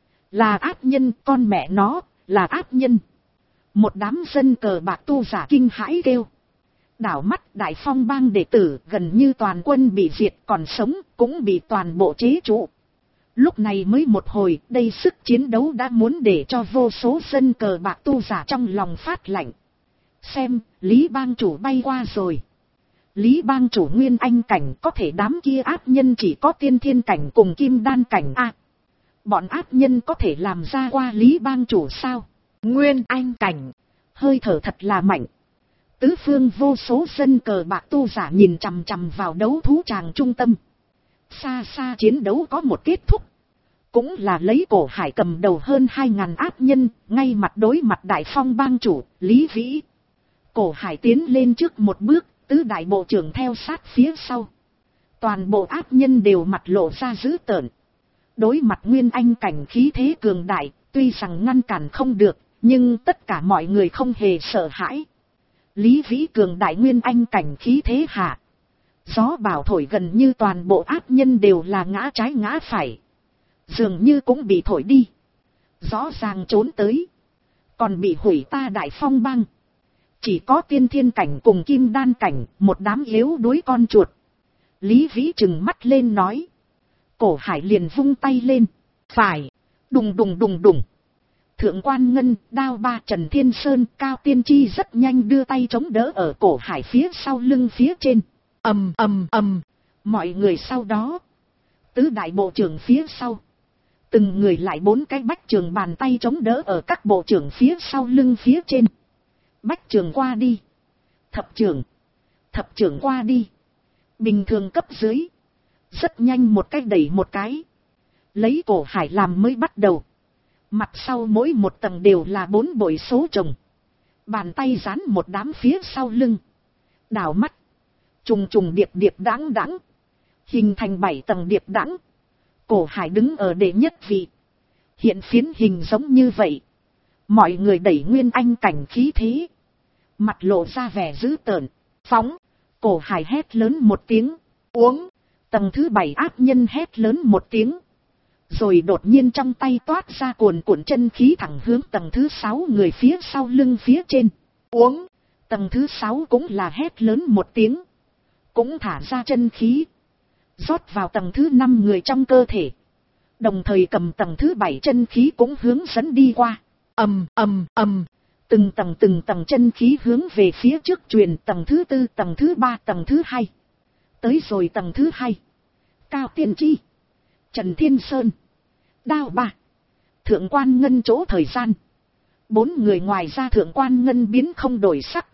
Là ác nhân, con mẹ nó, là ác nhân. Một đám dân cờ bạc tu giả kinh hãi kêu. Đảo mắt Đại Phong bang đệ tử gần như toàn quân bị diệt, còn sống cũng bị toàn bộ chế trụ. Lúc này mới một hồi, đây sức chiến đấu đã muốn để cho vô số dân cờ bạc tu giả trong lòng phát lạnh. Xem, Lý bang chủ bay qua rồi. Lý bang chủ nguyên anh cảnh, có thể đám kia ác nhân chỉ có tiên thiên cảnh cùng kim đan cảnh a. Bọn ác nhân có thể làm ra qua Lý bang chủ sao? Nguyên anh cảnh, hơi thở thật là mạnh. Tứ phương vô số dân cờ bạc tu giả nhìn chằm chằm vào đấu thú tràng trung tâm. Xa xa chiến đấu có một kết thúc. Cũng là lấy Cổ Hải cầm đầu hơn 2.000 ác nhân, ngay mặt đối mặt Đại Phong bang chủ, Lý Vĩ. Cổ Hải tiến lên trước một bước, tứ đại bộ trưởng theo sát phía sau. Toàn bộ ác nhân đều mặt lộ ra dữ tợn. Đối mặt nguyên anh cảnh khí thế cường đại, tuy rằng ngăn cản không được, nhưng tất cả mọi người không hề sợ hãi. Lý Vĩ cường đại nguyên anh cảnh khí thế hạ. Gió bão thổi gần như toàn bộ ác nhân đều là ngã trái ngã phải. Dường như cũng bị thổi đi. Rõ ràng trốn tới. Còn bị hủy ta Đại Phong bang. Chỉ có tiên thiên cảnh cùng kim đan cảnh, một đám yếu đuối con chuột. Lý Vĩ trừng mắt lên nói. Cổ Hải liền vung tay lên. Phải. Đùng đùng đùng đùng. Thượng quan Ngân, Đao Ba, Trần Thiên Sơn, Cao Tiên Chi rất nhanh đưa tay chống đỡ ở Cổ Hải phía sau lưng phía trên. ầm ầm ầm. Mọi người sau đó. Tứ đại bộ trưởng phía sau. Từng người lại 4 cái bách trường bàn tay chống đỡ ở các bộ trưởng phía sau lưng phía trên. Bách trường qua đi. Thập trưởng qua đi. Bình thường cấp dưới. Rất nhanh một cái đẩy một cái. Lấy Cổ Hải làm mới bắt đầu. Mặt sau mỗi một tầng đều là 4 bội số chồng. Bàn tay dán một đám phía sau lưng. Đảo mắt. Trùng trùng điệp điệp đãng đãng. Hình thành 7 tầng điệp đãng. Cổ Hải đứng ở đệ nhất vị. Hiện phiến hình giống như vậy. Mọi người đẩy nguyên anh cảnh khí thế. Mặt lộ ra vẻ dữ tợn. Phóng. Cổ Hải hét lớn một tiếng. Uống. Tầng thứ 7 ác nhân hét lớn một tiếng. Rồi đột nhiên trong tay toát ra cuồn cuộn chân khí thẳng hướng tầng thứ 6 người phía sau lưng phía trên. Uống. Tầng thứ 6 cũng là hét lớn một tiếng. Cũng thả ra chân khí. Rót vào tầng thứ 5 người trong cơ thể. Đồng thời cầm tầng thứ 7 chân khí cũng hướng dẫn đi qua. ầm ầm ầm. Từng tầng chân khí hướng về phía trước truyền, tầng thứ 4, tầng thứ 3, tầng thứ 2. Tới rồi tầng thứ 2. Cao Tiên Chi, Trần Thiên Sơn, Đao Ba, Thượng quan Ngân chỗ thời gian. 4 người ngoài ra Thượng quan Ngân biến không đổi sắc.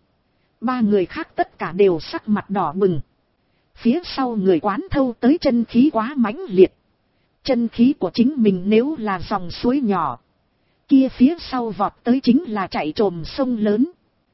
3 người khác tất cả đều sắc mặt đỏ bừng. Phía sau người quán thâu tới chân khí quá mãnh liệt. Chân khí của chính mình nếu là dòng suối nhỏ. Kia phía sau vọt tới chính là chạy trồm sông lớn.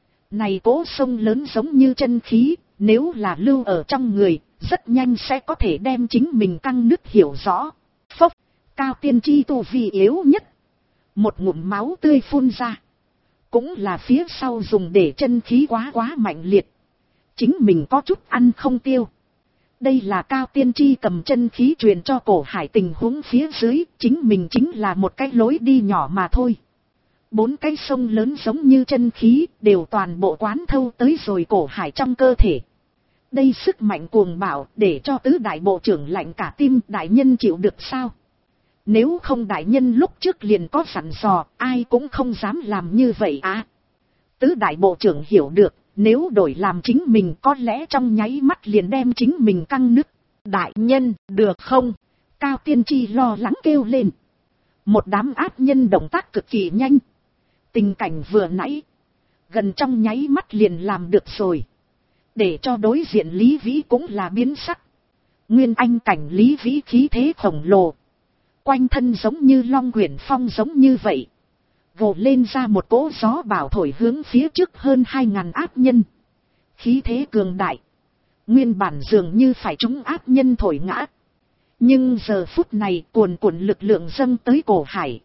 Này cố sông lớn giống như chân khí, nếu là lưu ở trong người, rất nhanh sẽ có thể đem chính mình căng nứt hiểu rõ. Phốc, Cao Tiên Chi tu vi yếu nhất. Một ngụm máu tươi phun ra. Cũng là phía sau dùng để chân khí quá mạnh liệt. Chính mình có chút ăn không tiêu. Đây là Cao Tiên Chi cầm chân khí truyền cho Cổ Hải tình huống phía dưới, chính mình chính là một cái lối đi nhỏ mà thôi. 4 cái sông lớn giống như chân khí đều toàn bộ quán thâu tới rồi cổ hải trong cơ thể. Đây sức mạnh cuồng bạo để cho tứ đại bộ trưởng lạnh cả tim. Đại nhân chịu được sao? Nếu không đại nhân lúc trước liền có sẵn dò, ai cũng không dám làm như vậy à. Tứ đại bộ trưởng hiểu được, nếu đổi làm chính mình có lẽ trong nháy mắt liền đem chính mình căng nứt. Đại nhân, được không? Cao tiên tri lo lắng kêu lên. Một đám ác nhân động tác cực kỳ nhanh. Tình cảnh vừa nãy, gần trong nháy mắt liền làm được rồi. Để cho đối diện Lý Vĩ cũng là biến sắc. Nguyên anh cảnh Lý Vĩ khí thế khổng lồ. Quanh thân giống như long quyển phong giống như vậy. Vồ lên ra một cỗ gió bảo thổi hướng phía trước hơn 2.000 ác nhân. Khí thế cường đại. Nguyên bản dường như phải trúng ác nhân thổi ngã. Nhưng giờ phút này cuồn cuộn lực lượng dâng tới cổ hải.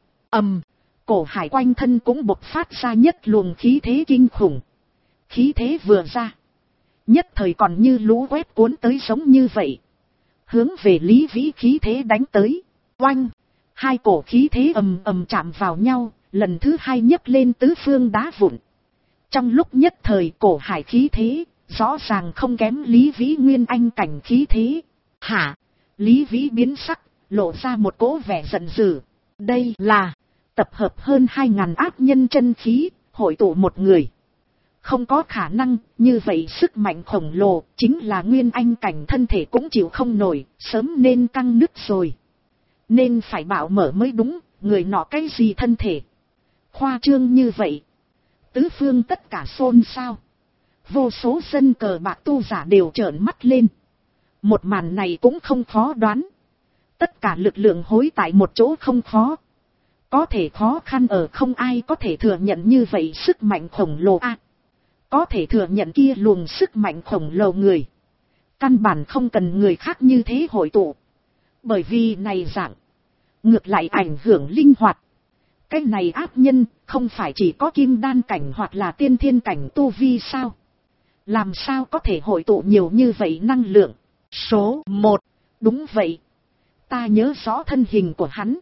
Cổ hải quanh thân cũng bộc phát ra nhất luồng khí thế kinh khủng. Khí thế vừa ra. Nhất thời còn như lũ quét cuốn tới giống như vậy. Hướng về Lý Vĩ khí thế đánh tới. Oanh! Hai cổ khí thế ầm ầm chạm vào nhau, lần thứ hai nhấc lên tứ phương đá vụn. Trong lúc nhất thời cổ hải khí thế, rõ ràng không kém Lý Vĩ nguyên anh cảnh khí thế. Hả? Lý Vĩ biến sắc, lộ ra một cỗ vẻ giận dữ. Đây là tập hợp hơn 2.000 ác nhân chân khí, hội tụ một người. Không có khả năng, như vậy sức mạnh khổng lồ, chính là nguyên anh cảnh thân thể cũng chịu không nổi, sớm nên căng nứt rồi. Nên phải bảo mở mới đúng, người nọ cái gì thân thể. Khoa trương như vậy. Tứ phương tất cả xôn xao. Vô số dân cờ bạc tu giả đều trợn mắt lên. Một màn này cũng không khó đoán. Tất cả lực lượng hối tại một chỗ không khó. Có thể khó khăn ở không ai có thể thừa nhận như vậy sức mạnh khổng lồ a. Có thể thừa nhận kia luồng sức mạnh khổng lồ người. Căn bản không cần người khác như thế hội tụ. Bởi vì này dạng. Ngược lại ảnh hưởng linh hoạt. Cái này ác nhân không phải chỉ có kim đan cảnh hoặc là tiên thiên cảnh tu vi sao? Làm sao có thể hội tụ nhiều như vậy năng lượng? Số 1. Đúng vậy. Ta nhớ rõ thân hình của hắn.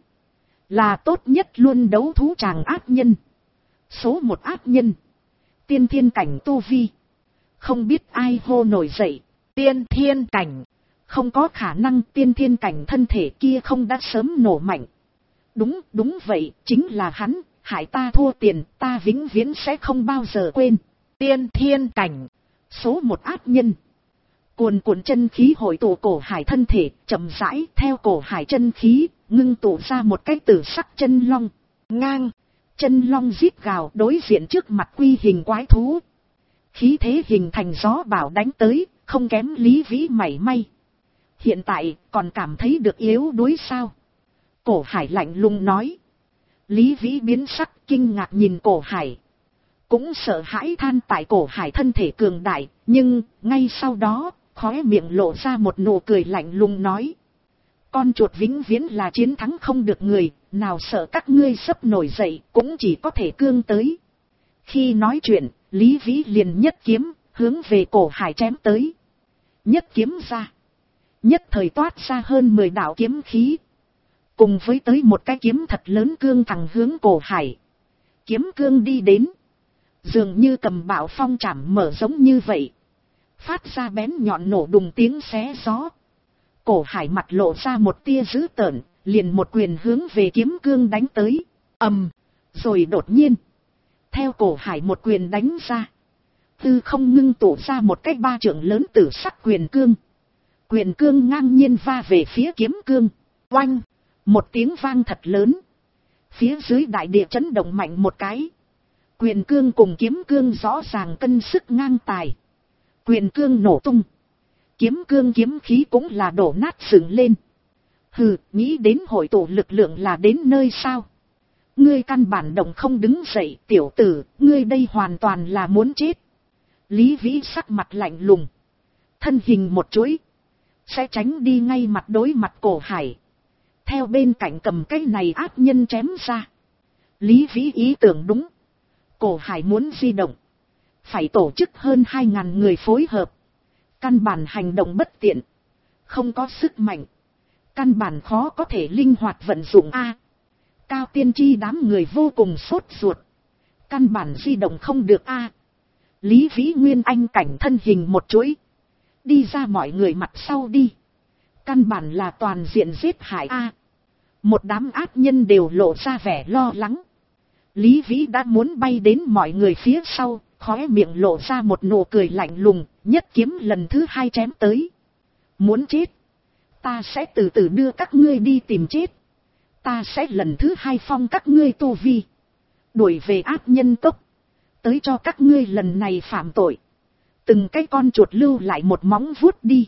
Là tốt nhất luôn đấu thú chàng ác nhân. Số 1 ác nhân. Tiên thiên cảnh tu vi. Không biết ai hô nổi dậy. Tiên thiên cảnh. Không có khả năng tiên thiên cảnh thân thể kia không đã sớm nổ mạnh. Đúng vậy, chính là hắn, hại ta thua tiền, ta vĩnh viễn sẽ không bao giờ quên. Tiên thiên cảnh. Số 1 ác nhân. Cuồn cuộn chân khí hội tụ cổ hải thân thể, chậm rãi theo cổ hải chân khí, ngưng tụ ra một cái tử sắc chân long. Ngang. Chân long rít gào đối diện trước mặt quy hình quái thú. Khí thế hình thành gió bảo đánh tới, không kém Lý Vĩ mảy may. Hiện tại còn cảm thấy được yếu đuối sao? Cổ hải lạnh lùng nói. Lý Vĩ biến sắc kinh ngạc nhìn cổ hải. Cũng sợ hãi than tại cổ hải thân thể cường đại, nhưng ngay sau đó, khóe miệng lộ ra một nụ cười lạnh lùng nói. Con chuột vĩnh viễn là chiến thắng không được người, nào sợ các ngươi sắp nổi dậy cũng chỉ có thể cương tới. Khi nói chuyện, Lý Vĩ liền nhất kiếm, hướng về cổ hải chém tới. Nhất kiếm ra. Nhất thời toát ra hơn 10 đạo kiếm khí. Cùng với tới một cái kiếm thật lớn cương thẳng hướng cổ hải. Kiếm cương đi đến. Dường như cầm bạo phong chảm mở giống như vậy. Phát ra bén nhọn nổ đùng tiếng xé gió. Cổ hải mặt lộ ra một tia dữ tợn, liền một quyền hướng về kiếm cương đánh tới. Rồi đột nhiên. Theo cổ hải một quyền đánh ra. Tư không ngưng tụ ra một cái 3 trượng lớn tử sắc quyền cương. Quyền cương ngang nhiên va về phía kiếm cương. Oanh! Một tiếng vang thật lớn. Phía dưới đại địa chấn động mạnh một cái. Quyền cương cùng kiếm cương rõ ràng cân sức ngang tài. Quyền cương nổ tung. Kiếm cương kiếm khí cũng là đổ nát dựng lên. Hừ, nghĩ đến hội tụ lực lượng là đến nơi sao? Ngươi căn bản động không đứng dậy, tiểu tử, ngươi đây hoàn toàn là muốn chết. Lý Vĩ sắc mặt lạnh lùng. Thân hình một chuỗi. Sẽ tránh đi ngay mặt đối mặt cổ hải. Theo bên cạnh cầm cái này ác nhân chém ra. Lý Vĩ ý tưởng đúng. Cổ hải muốn di động. Phải tổ chức hơn 2.000 người phối hợp. Căn bản hành động bất tiện. Không có sức mạnh. Căn bản khó có thể linh hoạt vận dụng A. Cao tiên tri đám người vô cùng sốt ruột. Căn bản di động không được a. Lý Vĩ nguyên anh cảnh thân hình một chuỗi. Đi ra mọi người mặt sau đi. Căn bản là toàn diện giết hại a. Một đám ác nhân đều lộ ra vẻ lo lắng. Lý Vĩ đã muốn bay đến mọi người phía sau, khóe miệng lộ ra một nụ cười lạnh lùng, nhất kiếm lần thứ 2 chém tới. Muốn chết? Ta sẽ từ từ đưa các ngươi đi tìm chết. Ta sẽ lần thứ 2 phong các ngươi tu vi. Đuổi về ác nhân cốc. Tới cho các ngươi lần này phạm tội. Từng cái con chuột lưu lại một móng vuốt đi.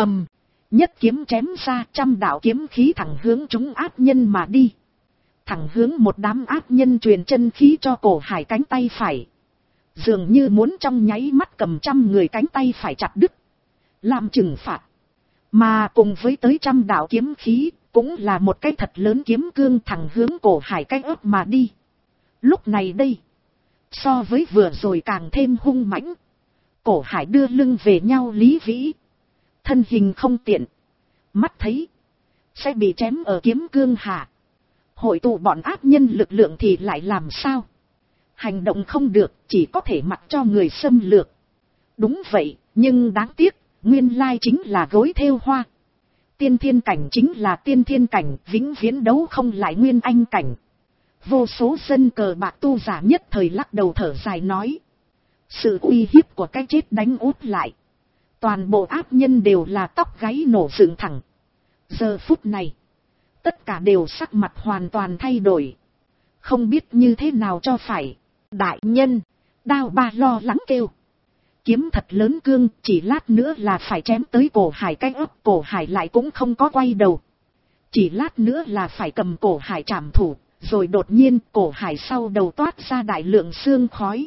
Nhất kiếm chém ra, 100 đạo kiếm khí thẳng hướng chúng ác nhân mà đi. Thẳng hướng một đám ác nhân truyền chân khí cho Cổ Hải cánh tay phải. Dường như muốn trong nháy mắt cầm 100 người cánh tay phải chặt đứt. Làm trừng phạt. Mà cùng với tới 100 đạo kiếm khí, cũng là một cái thật lớn kiếm cương thẳng hướng Cổ Hải cái ớt mà đi. Lúc này đây, so với vừa rồi càng thêm hung mãnh. Cổ Hải đưa lưng về nhau Lý Vĩ. Thân hình không tiện. Mắt thấy sẽ bị chém ở kiếm cương hạ. Hội tụ bọn ác nhân lực lượng thì lại làm sao? Hành động không được, chỉ có thể mặc cho người xâm lược. Đúng vậy, nhưng đáng tiếc, nguyên lai chính là gối thêu hoa. Tiên thiên cảnh chính là tiên thiên cảnh, vĩnh viễn đấu không lại nguyên anh cảnh. Vô số dân cờ bạc tu giả nhất thời lắc đầu thở dài nói. Sự uy hiếp của cái chết đánh út lại. Toàn bộ ác nhân đều là tóc gáy nổ dựng thẳng. Giờ phút này, tất cả đều sắc mặt hoàn toàn thay đổi. Không biết như thế nào cho phải. Đại nhân, Đao Ba lo lắng kêu. Kiếm thật lớn cương, chỉ lát nữa là phải chém tới Cổ Hải cái ấp. Cổ Hải lại cũng không có quay đầu. Chỉ lát nữa là phải cầm Cổ Hải trảm thủ. Rồi đột nhiên Cổ Hải sau đầu toát ra đại lượng sương khói.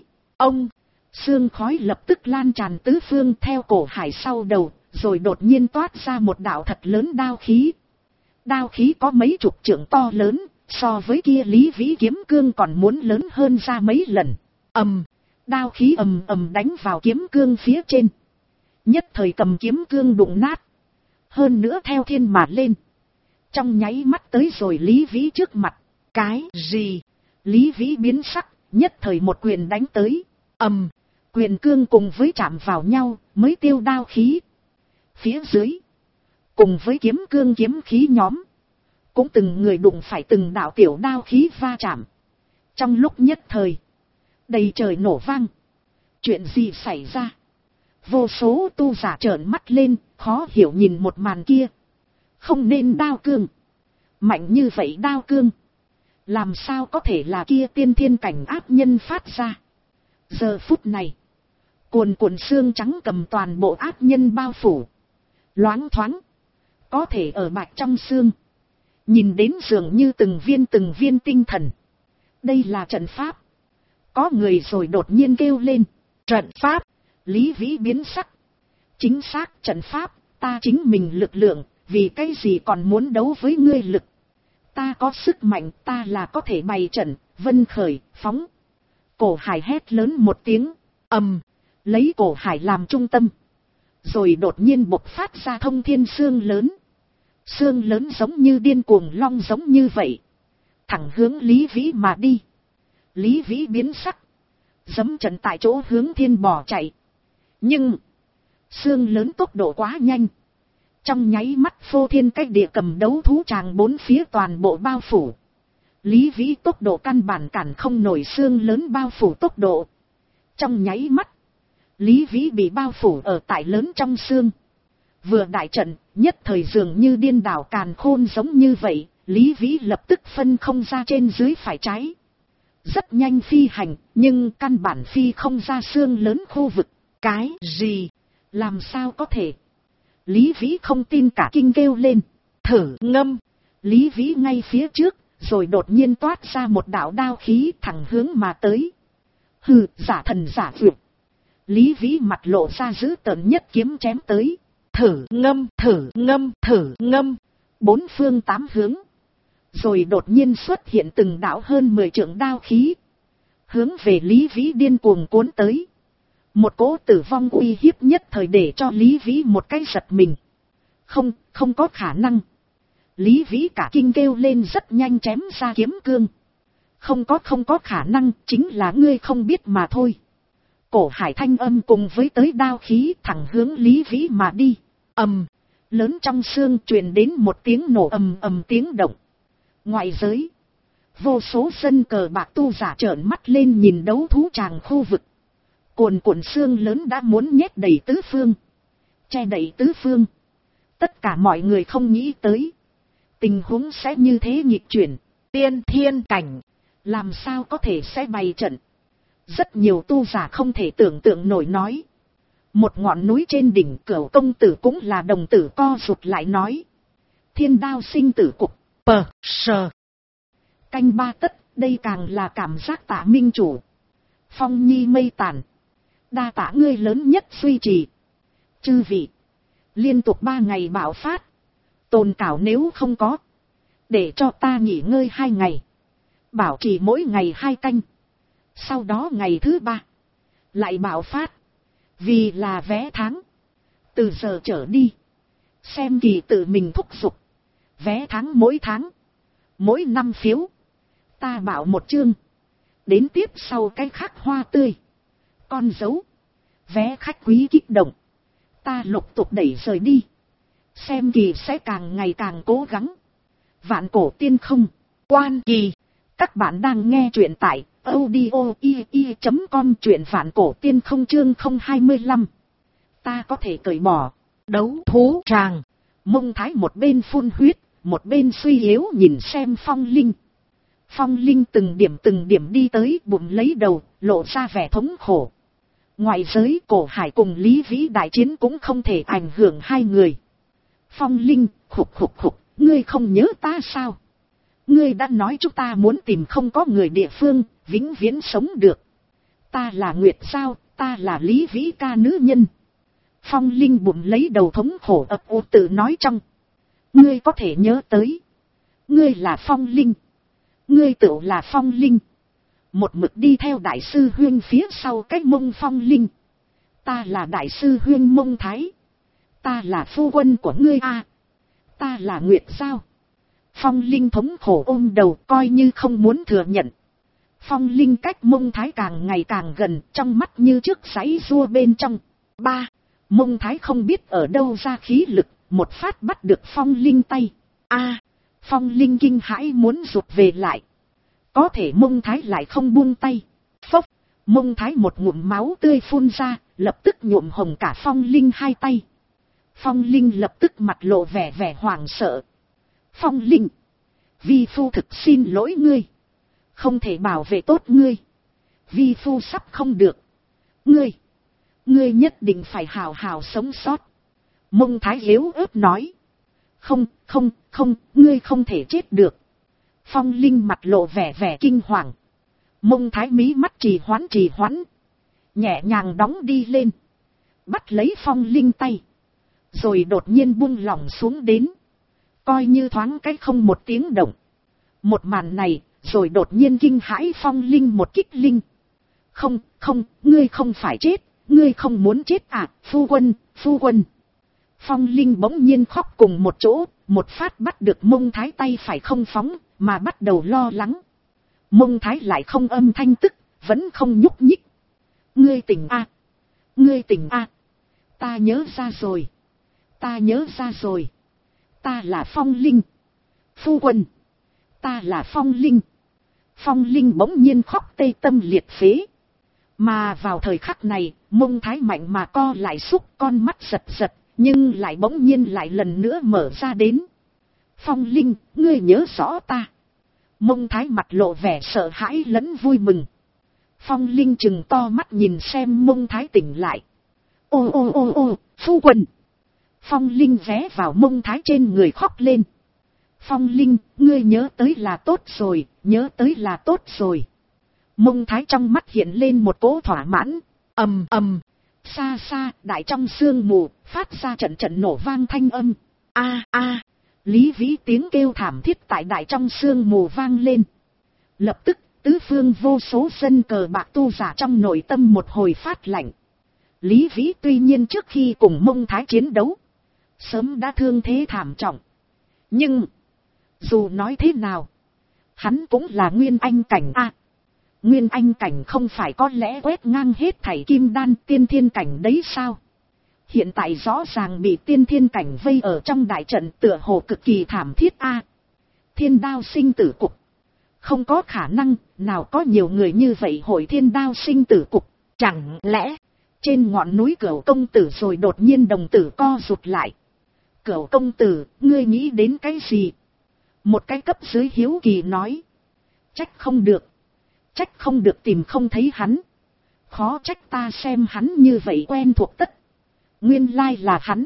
Sương khói lập tức lan tràn tứ phương theo Cổ Hải sau đầu. Rồi đột nhiên toát ra một đạo thật lớn đao khí. Đao khí có mấy chục trượng to lớn, so với kia Lý Vĩ kiếm cương còn muốn lớn hơn ra mấy lần. Đao khí đánh vào kiếm cương phía trên. Nhất thời cầm kiếm cương đụng nát. Hơn nữa theo thiên mà lên. Trong nháy mắt tới rồi Lý Vĩ trước mặt. Cái gì? Lý Vĩ biến sắc, nhất thời một quyền đánh tới. Quyền cương cùng với chạm vào nhau, mới tiêu đao khí. Phía dưới, cùng với kiếm cương kiếm khí nhóm, cũng từng người đụng phải từng đạo tiểu đao khí va chạm. Trong lúc nhất thời, đầy trời nổ vang. Chuyện gì xảy ra? Vô số tu giả trợn mắt lên, khó hiểu nhìn một màn kia. Không nên đao cương. Mạnh như vậy đao cương. Làm sao có thể là kia tiên thiên cảnh ác nhân phát ra? Giờ phút này, cuồn cuộn xương trắng cầm toàn bộ ác nhân bao phủ. Loáng thoáng, có thể ở bạch trong xương. Nhìn đến dường như từng viên tinh thần. Đây là trận pháp. Có người rồi đột nhiên kêu lên. Trận pháp. Lý Vĩ biến sắc. Chính xác trận pháp, ta chính mình lực lượng, vì cái gì còn muốn đấu với ngươi lực. Ta có sức mạnh, ta là có thể bày trận, vân khởi, phóng. Cổ Hải hét lớn một tiếng, lấy Cổ Hải làm trung tâm. Rồi đột nhiên bộc phát ra thông thiên xương lớn. Xương lớn giống như điên cuồng long giống như vậy. Thẳng hướng Lý Vĩ mà đi. Lý Vĩ biến sắc. Giẫm trận tại chỗ hướng thiên bỏ chạy. Nhưng, xương lớn tốc độ quá nhanh. Trong nháy mắt phô thiên cách địa cầm đấu thú tràng bốn phía toàn bộ bao phủ. Lý Vĩ tốc độ căn bản cản không nổi xương lớn bao phủ tốc độ. Trong nháy mắt, Lý Vĩ bị bao phủ ở tại lớn trong xương. Vừa đại trận, nhất thời dường như điên đảo càn khôn giống như vậy, Lý Vĩ lập tức phân không ra trên dưới phải trái. Rất nhanh phi hành, nhưng căn bản phi không ra xương lớn khu vực. Cái gì? Làm sao có thể? Lý Vĩ không tin cả kinh kêu lên. Thử ngâm. Lý Vĩ ngay phía trước, rồi đột nhiên toát ra một đạo đao khí thẳng hướng mà tới. Hừ, giả thần giả vượt. Lý Vĩ mặt lộ ra dữ tợn nhất kiếm chém tới. Thử ngâm, thử ngâm, thử ngâm. Bốn phương tám hướng. Rồi đột nhiên xuất hiện từng đạo hơn 10 trượng đao khí. Hướng về Lý Vĩ điên cuồng cuốn tới. Một cỗ tử vong uy hiếp nhất thời để cho Lý Vĩ một cái giật mình. Không có khả năng. Lý Vĩ cả kinh kêu lên rất nhanh chém ra kiếm cương. Không có khả năng, chính là ngươi không biết mà thôi. Cổ Hải thanh âm cùng với tới đao khí thẳng hướng Lý Vĩ mà đi. Ầm, lớn trong xương truyền đến một tiếng nổ ầm ầm tiếng động. Ngoại giới, vô số dân cờ bạc tu giả trợn mắt lên nhìn đấu thú tràng khu vực. Cuồn cuộn xương lớn đã muốn nhét đầy tứ phương, che đậy tứ phương. Tất cả mọi người không nghĩ tới tình huống sẽ như thế nghịch chuyển. Tiên thiên cảnh làm sao có thể sẽ bày trận. Rất nhiều tu giả không thể tưởng tượng nổi nói. Một ngọn núi trên đỉnh Cửu công tử cũng là đồng tử co rụt lại nói. Thiên đao sinh tử cục. Sờ. Canh ba tất, đây càng là cảm giác Tạ minh chủ. Phong nhi mây tàn. Đa tạ ngươi lớn nhất duy trì. Chư vị, liên tục 3 ngày bạo phát. Tồn cảo nếu không có, để cho ta nghỉ ngơi 2 ngày. Bảo trì mỗi ngày 2 canh. Sau đó ngày thứ 3 lại bạo phát. Vì là vé tháng. Từ giờ trở đi, xem kỳ tự mình thúc giục. Vé tháng, mỗi năm phiếu. Ta bảo một chương. Đến tiếp sau cái khắc hoa tươi, con dấu, vé khách quý kích động. Ta lục tục đẩy rời đi. Xem kỳ sẽ càng ngày càng cố gắng. Vạn cổ tiên không, quan kỳ. Các bạn đang nghe truyện tại audio.com, truyện vạn cổ tiên không chương 025. Ta có thể cởi bỏ. Đấu thú tràng. Mông Thái một bên phun huyết, một bên suy yếu nhìn xem Phong Linh. Phong Linh từng điểm đi tới bụng lấy đầu, lộ ra vẻ thống khổ. Ngoại giới Cổ Hải cùng Lý Vĩ đại chiến cũng không thể ảnh hưởng hai người. Phong Linh, khục, ngươi không nhớ ta sao? Ngươi đã nói chúng ta muốn tìm không có người địa phương, vĩnh viễn sống được. Ta là Nguyệt sao, ta là Lý Vĩ ca nữ nhân. Phong Linh bụng lấy đầu thống khổ ấp ủ tự nói trong. Ngươi có thể nhớ tới. Ngươi là Phong Linh. Ngươi tự là Phong Linh. Một mực đi theo đại sư huyên phía sau cái Mông Phong Linh. Ta là đại sư huyên Mông Thái. Ta là phu quân của ngươi a. Ta là Nguyệt sao? Phong Linh thống khổ ôm đầu coi như không muốn thừa nhận. Phong Linh cách Mông Thái càng ngày càng gần, trong mắt như trước giãy giụa bên trong. Mông Thái không biết ở đâu ra khí lực, một phát bắt được Phong Linh tay. Phong Linh kinh hãi muốn rụt về lại. Có thể Mông Thái lại không buông tay. Phốc, Mông Thái một ngụm máu tươi phun ra, lập tức nhuộm hồng cả Phong Linh hai tay. Phong Linh lập tức mặt lộ vẻ hoảng sợ. Phong Linh, vi phu thực xin lỗi ngươi. Không thể bảo vệ tốt ngươi. Vi phu sắp không được. Ngươi nhất định phải hào hào sống sót. Mông Thái yếu ớt nói. Không, ngươi không thể chết được. Phong Linh mặt lộ vẻ kinh hoàng. Mông Thái mí mắt trì hoãn. Nhẹ nhàng đóng đi lên. Bắt lấy Phong Linh tay. Rồi đột nhiên buông lỏng xuống đến. Coi như thoáng cách không một tiếng động. Một màn này, rồi đột nhiên kinh hãi Phong Linh một kích linh. Không, ngươi không phải chết, ngươi không muốn chết à, phu quân. Phong Linh bỗng nhiên khóc cùng một chỗ, một phát bắt được Mông Thái tay phải không phóng, mà bắt đầu lo lắng. Mông Thái lại không âm thanh tức, vẫn không nhúc nhích. Ngươi tỉnh à, ta nhớ ra rồi. Ta là Phong Linh. Phu quân, ta là Phong Linh. Phong Linh bỗng nhiên khóc tê tâm liệt phế. Mà vào thời khắc này, Mông Thái mạnh mà co lại xúc, con mắt giật, nhưng lại bỗng nhiên lại lần nữa mở ra đến. Phong Linh, ngươi nhớ rõ ta. Mông Thái mặt lộ vẻ sợ hãi lẫn vui mừng. Phong Linh trừng to mắt nhìn xem Mông Thái tỉnh lại. Ô, phu quân. Phong Linh ghé vào Mông Thái trên người khóc lên. Phong Linh, ngươi nhớ tới là tốt rồi. Mông Thái trong mắt hiện lên một cỗ thỏa mãn. Ầm. Xa, đại trong sương mù, phát ra trận nổ vang thanh âm. Lý Vĩ tiếng kêu thảm thiết tại đại trong sương mù vang lên. Lập tức, tứ phương vô số dân cờ bạc tu giả trong nội tâm một hồi phát lạnh. Lý Vĩ tuy nhiên trước khi cùng Mông Thái chiến đấu, sớm đã thương thế thảm trọng. Nhưng, dù nói thế nào, Hắn cũng là nguyên anh cảnh a. Nguyên anh cảnh không phải có lẽ quét ngang hết thảy kim đan tiên thiên cảnh đấy sao? Hiện tại rõ ràng bị tiên thiên cảnh vây ở trong đại trận, tựa hồ cực kỳ thảm thiết a. Thiên đao sinh tử cục. Không có khả năng, nào có nhiều người như vậy hội thiên đao sinh tử cục. Chẳng lẽ, trên ngọn núi Cửu công tử rồi đột nhiên đồng tử co rụt lại. Cửu công tử, ngươi nghĩ đến cái gì? Một cái cấp dưới hiếu kỳ nói. Trách không được tìm không thấy hắn. Khó trách ta xem hắn như vậy quen thuộc tất. Nguyên lai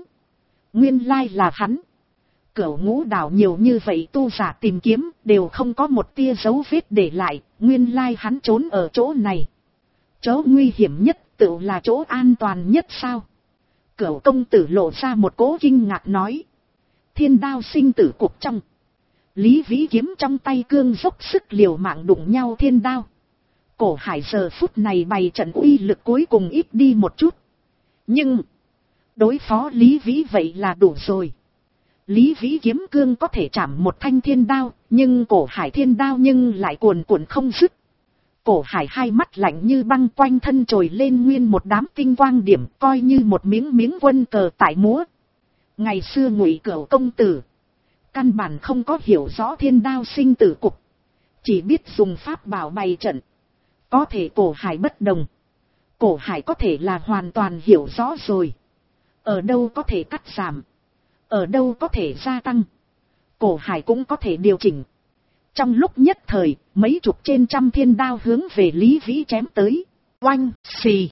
là hắn. Cửu Ngũ đảo nhiều như vậy tu giả tìm kiếm đều không có một tia dấu vết để lại. Nguyên lai hắn trốn ở chỗ này. Chỗ nguy hiểm nhất tự là chỗ an toàn nhất sao? Cửu công tử lộ ra một cỗ kinh ngạc nói. Thiên đao sinh tử cục trong. Lý Vĩ kiếm trong tay cương dốc sức liều mạng đụng nhau thiên đao. Cổ Hải giờ phút này bày trận uy lực cuối cùng ít đi một chút. Nhưng, đối phó Lý Vĩ vậy là đủ rồi. Lý Vĩ kiếm cương có thể chạm một thanh thiên đao, nhưng Cổ Hải thiên đao nhưng lại cuồn cuộn không dứt. Cổ Hải hai mắt lạnh như băng, quanh thân trồi lên nguyên một đám tinh quang điểm, coi như một miếng quân cờ tại múa. Ngày xưa Ngụy Cửu công tử, căn bản không có hiểu rõ thiên đao sinh tử cục, chỉ biết dùng pháp bảo bày trận. Có thể Cổ Hải bất đồng. Cổ Hải có thể là hoàn toàn hiểu rõ rồi. Ở đâu có thể cắt giảm, ở đâu có thể gia tăng, Cổ Hải cũng có thể điều chỉnh. Trong lúc nhất thời, mấy chục trên trăm thiên đao hướng về Lý Vĩ chém tới. Oanh, xì,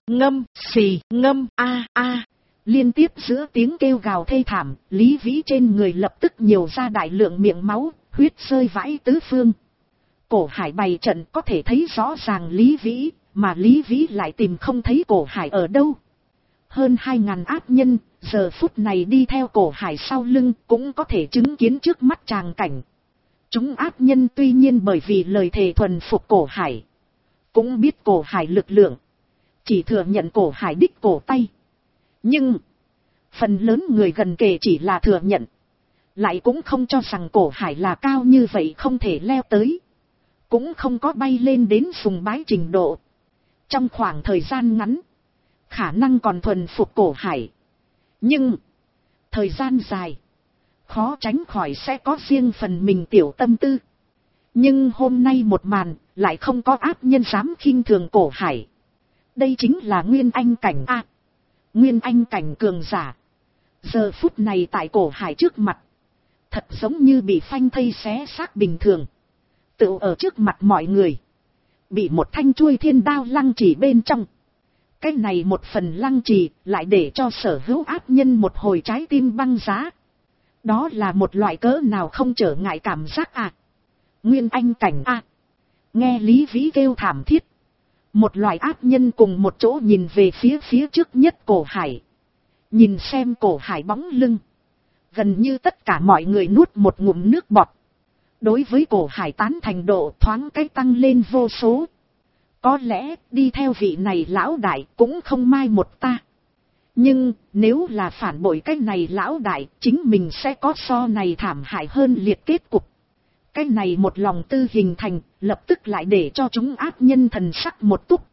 ngâm, a a. Liên tiếp giữa tiếng kêu gào thê thảm, Lý Vĩ trên người lập tức nhiều ra đại lượng miệng máu, huyết rơi vãi tứ phương. Cổ Hải bày trận có thể thấy rõ ràng Lý Vĩ, mà Lý Vĩ lại tìm không thấy Cổ Hải ở đâu. Hơn 2.000 ác nhân, giờ phút này đi theo Cổ Hải sau lưng cũng có thể chứng kiến trước mắt tràng cảnh. Chúng ác nhân tuy nhiên bởi vì lời thề thuần phục Cổ Hải, cũng biết Cổ Hải lực lượng, chỉ thừa nhận Cổ Hải đích cổ tay. Nhưng, phần lớn người gần kề chỉ là thừa nhận, lại cũng không cho rằng Cổ Hải là cao như vậy không thể leo tới, cũng không có bay lên đến sùng bái trình độ. Trong khoảng thời gian ngắn, khả năng còn thuần phục Cổ Hải. Nhưng, thời gian dài, khó tránh khỏi sẽ có riêng phần mình tiểu tâm tư. Nhưng hôm nay một màn, lại không có ác nhân dám khinh thường Cổ Hải. Đây chính là Nguyên Anh cảnh a. Nguyên Anh cảnh cường giả. Giờ phút này tại Cổ Hải trước mặt, thật giống như bị phanh thây xé xác bình thường. Tự ở trước mặt mọi người, bị một thanh chuôi thiên đao lăng trì bên trong. Cái này một phần lăng trì lại để cho sở hữu ác nhân một hồi trái tim băng giá. Đó là một loại cỡ nào không trở ngại cảm giác à. Nguyên Anh cảnh à. Nghe Lý Vĩ kêu thảm thiết, một loại ác nhân cùng một chỗ nhìn về phía trước nhất Cổ Hải. Nhìn xem Cổ Hải bóng lưng, gần như tất cả mọi người nuốt một ngụm nước bọt. Đối với Cổ Hải tán thành độ thoáng cái tăng lên vô số. Có lẽ đi theo vị này lão đại cũng không mai một ta. Nhưng nếu là phản bội cái này lão đại, chính mình sẽ có so này thảm hại hơn liệt kết cục. Cái này một lòng tư hình thành, lập tức lại để cho chúng ác nhân thần sắc một túc.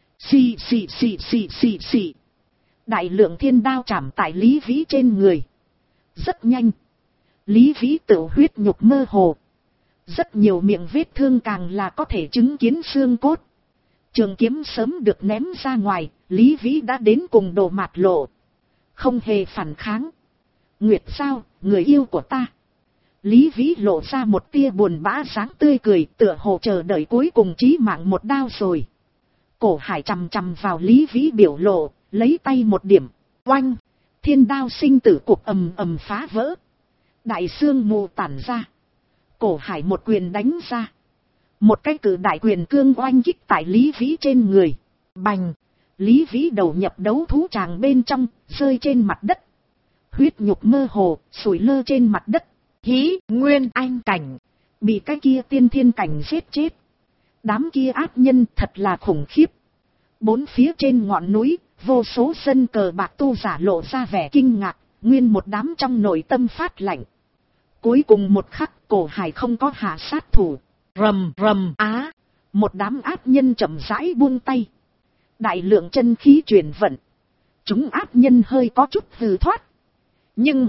Xì. Đại lượng thiên đao chạm tại Lý Vĩ trên người. Rất nhanh, Lý Vĩ tự huyết nhục mơ hồ. Rất nhiều miệng vết thương càng là có thể chứng kiến xương cốt. Trường kiếm sớm được ném ra ngoài, Lý Vĩ đã đến cùng đồ mạt lộ. Không hề phản kháng. Nguyệt sao, người yêu của ta. Lý Vĩ lộ ra một tia buồn bã dáng tươi cười, tựa hồ chờ đợi cuối cùng chí mạng một đao rồi. Cổ Hải chằm chằm vào Lý Vĩ biểu lộ, lấy tay một điểm. Oanh, thiên đao sinh tử cục ầm ầm phá vỡ. Đại xương mù tản ra. Cổ Hải một quyền đánh ra. Một cái cử đại quyền cương oanh kích tại Lý Vĩ trên người. Bành! Lý Vĩ đầu nhập đấu thú tràng bên trong, rơi trên mặt đất. Huyết nhục mơ hồ, sủi lơ trên mặt đất. Hí, Nguyên Anh cảnh! Bị cái kia tiên thiên cảnh giết chết. Đám kia ác nhân thật là khủng khiếp. Bốn phía trên ngọn núi, vô số dân cờ bạc tu giả lộ ra vẻ kinh ngạc, nguyên một đám trong nội tâm phát lạnh. Cuối cùng một khắc, Cổ Hải không có hạ sát thủ. Rầm rầm á. Một đám ác nhân chậm rãi buông tay. Đại lượng chân khí chuyển vận. Chúng ác nhân hơi có chút hư thoát. Nhưng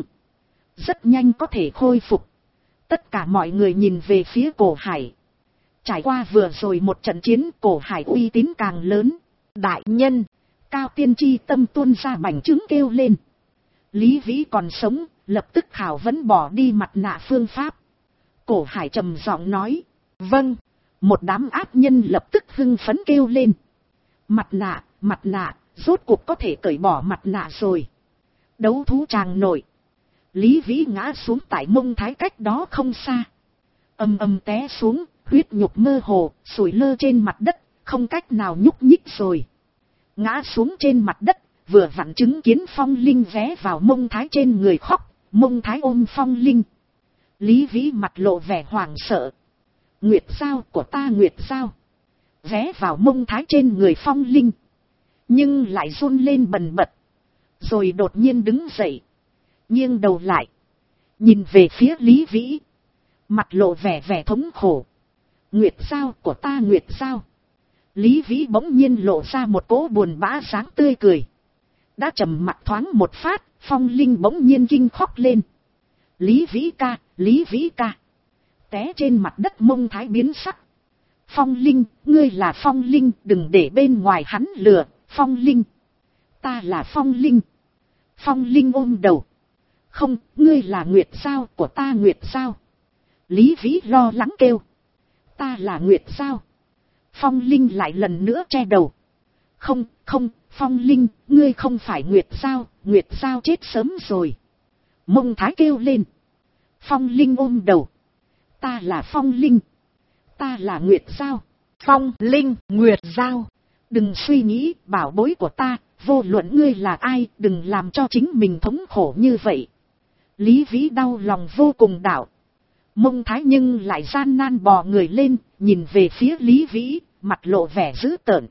rất nhanh có thể khôi phục. Tất cả mọi người nhìn về phía Cổ Hải. Trải qua vừa rồi một trận chiến, Cổ Hải uy tín càng lớn. Đại nhân, Cao Tiên Tri Tâm tuôn ra bành trướng kêu lên. Lý Vĩ còn sống, lập tức khảo vấn bỏ đi mặt nạ phương pháp. Cổ Hải trầm giọng nói. vâng. Một đám ác nhân lập tức hưng phấn kêu lên. Mặt nạ, rốt cuộc có thể cởi bỏ mặt nạ rồi. Đấu thú tràng nổi. Lý Vĩ ngã xuống tại Mông Thái cách đó không xa. Ầm ầm té xuống, huyết nhục mơ hồ, sủi lơ trên mặt đất, không cách nào nhúc nhích rồi. Ngã xuống trên mặt đất, vừa vặn chứng kiến Phong Linh vé vào Mông Thái trên người khóc, Mông Thái ôm Phong Linh. Lý Vĩ mặt lộ vẻ hoảng sợ. Nguyệt Giao của ta, Nguyệt Giao. Vé vào Mông Thái trên người Phong Linh. Nhưng lại run lên bần bật. Rồi đột nhiên đứng dậy. Nghiêng đầu lại. Nhìn về phía Lý Vĩ. Mặt lộ vẻ thống khổ. Nguyệt Giao của ta, Nguyệt Giao. Lý Vĩ bỗng nhiên lộ ra một cỗ buồn bã dáng tươi cười. Đã trầm mặt thoáng một phát, Phong Linh bỗng nhiên kinh khóc lên. Lý Vĩ ca, Lý Vĩ ca. Té trên mặt đất Mông Thái biến sắc. Phong Linh, ngươi là Phong Linh, đừng để bên ngoài hắn lừa, Phong Linh. Ta là Phong Linh. Phong Linh ôm đầu. Không, ngươi là Nguyệt Giao của ta, Nguyệt Giao. Lý Vĩ lo lắng kêu. Ta là Nguyệt Giao. Phong Linh lại lần nữa che đầu. Không, Phong Linh, ngươi không phải Nguyệt Giao, Nguyệt Giao chết sớm rồi. Mông Thái kêu lên. Phong Linh ôm đầu. Ta là Phong Linh. Ta là Nguyệt Giao. Phong Linh, Nguyệt Giao. Đừng suy nghĩ, bảo bối của ta, vô luận ngươi là ai, đừng làm cho chính mình thống khổ như vậy. Lý Vĩ đau lòng vô cùng đạo. Mông Thái nhưng lại gian nan bò người lên, nhìn về phía Lý Vĩ, mặt lộ vẻ dữ tợn.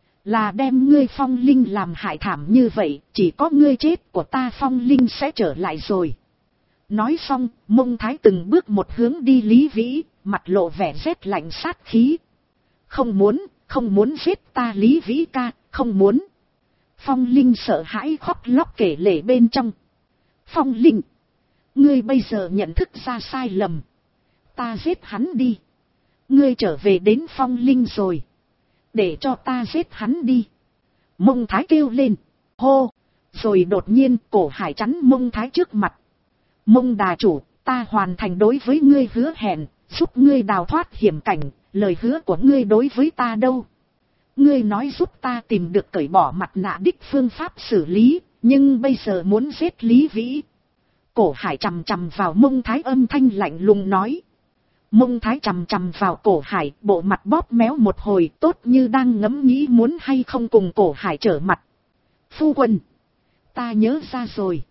Là đem ngươi Phong Linh làm hại thảm như vậy, chỉ có ngươi chết của ta Phong Linh sẽ trở lại rồi. Nói xong, Mông Thái từng bước một hướng đi Lý Vĩ, mặt lộ vẻ rét lạnh sát khí. Không muốn giết ta Lý Vĩ ca, không muốn. Phong Linh sợ hãi khóc lóc kể lể bên trong. Phong Linh, ngươi bây giờ nhận thức ra sai lầm. Ta giết hắn đi. Ngươi trở về đến Phong Linh rồi. Để cho ta giết hắn đi. Mông Thái kêu lên. Hô. Rồi đột nhiên Cổ Hải chắn Mông Thái trước mặt. Mông đà chủ, ta hoàn thành đối với ngươi hứa hẹn, giúp ngươi đào thoát hiểm cảnh, lời hứa của ngươi đối với ta đâu. Ngươi nói giúp ta tìm được cởi bỏ mặt nạ đích phương pháp xử lý, nhưng bây giờ muốn giết Lý Vĩ. Cổ Hải chằm chằm vào Mông Thái âm thanh lạnh lùng nói. Mông Thái chằm chằm vào Cổ Hải, bộ mặt bóp méo một hồi, tốt như đang ngẫm nghĩ muốn hay không cùng Cổ Hải trở mặt. Phu quân, ta nhớ ra rồi.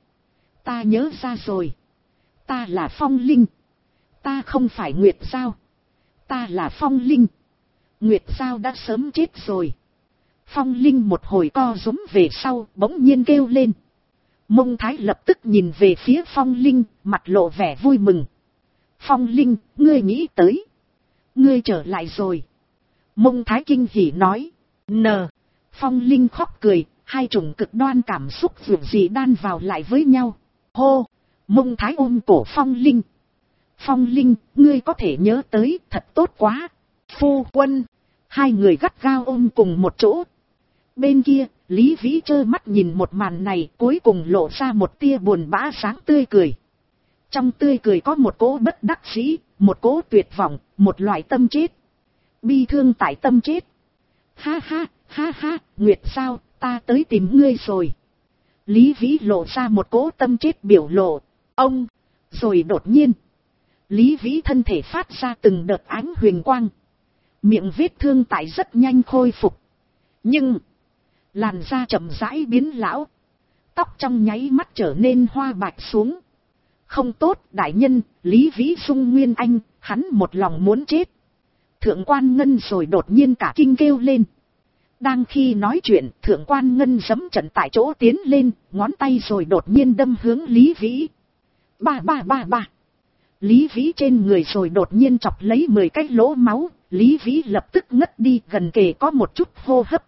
Ta là Phong Linh. Ta không phải Nguyệt Giao. Ta là Phong Linh. Nguyệt Giao đã sớm chết rồi. Phong Linh một hồi co rúm về sau, bỗng nhiên kêu lên. Mông Thái lập tức nhìn về phía Phong Linh, mặt lộ vẻ vui mừng. Phong Linh, ngươi nghĩ tới. Ngươi trở lại rồi. Mông Thái kinh hỉ nói. Phong Linh khóc cười, hai chủng cực đoan cảm xúc dường gì đan vào lại với nhau. Hô. Mông Thái ôm cổ Phong Linh. Phong Linh, ngươi có thể nhớ tới, thật tốt quá. Phu quân. Hai người gắt gao ôm cùng một chỗ. Bên kia, Lý Vĩ trơ mắt nhìn một màn này, cuối cùng lộ ra một tia buồn bã sáng tươi cười. Trong tươi cười có một cỗ bất đắc dĩ, một cỗ tuyệt vọng, một loại tâm chết. Bi thương tại tâm chết. Ha ha, Nguyệt Giao, ta tới tìm ngươi rồi. Lý Vĩ lộ ra một cỗ tâm chết biểu lộ. Ông, rồi đột nhiên. Lý Vĩ thân thể phát ra từng đợt ánh huyền quang. Miệng vết thương tại rất nhanh khôi phục. Nhưng, làn da chậm rãi biến lão. Tóc trong nháy mắt trở nên hoa bạch xuống. Không tốt, đại nhân, Lý Vĩ Dung Nguyên Anh, hắn một lòng muốn chết. Thượng quan Ngân rồi đột nhiên cả kinh kêu lên. Đang khi nói chuyện, Thượng quan Ngân giẫm trận tại chỗ tiến lên, ngón tay rồi đột nhiên đâm hướng Lý Vĩ. Ba. Lý Vĩ trên người rồi đột nhiên chọc lấy 10 cái lỗ máu, Lý Vĩ lập tức ngất đi, gần kề có một chút hô hấp.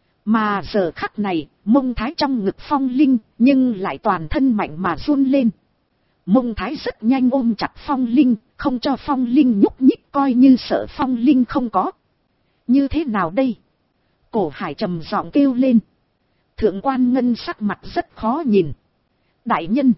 Mà giờ khắc này, Mông Thái trong ngực Phong Linh, nhưng lại toàn thân mạnh mà run lên. Mông Thái rất nhanh ôm chặt Phong Linh, không cho Phong Linh nhúc nhích, coi như sợ Phong Linh không có. Như thế nào đây? Cổ Hải trầm giọng kêu lên. Thượng quan Ngân sắc mặt rất khó nhìn. Đại nhân,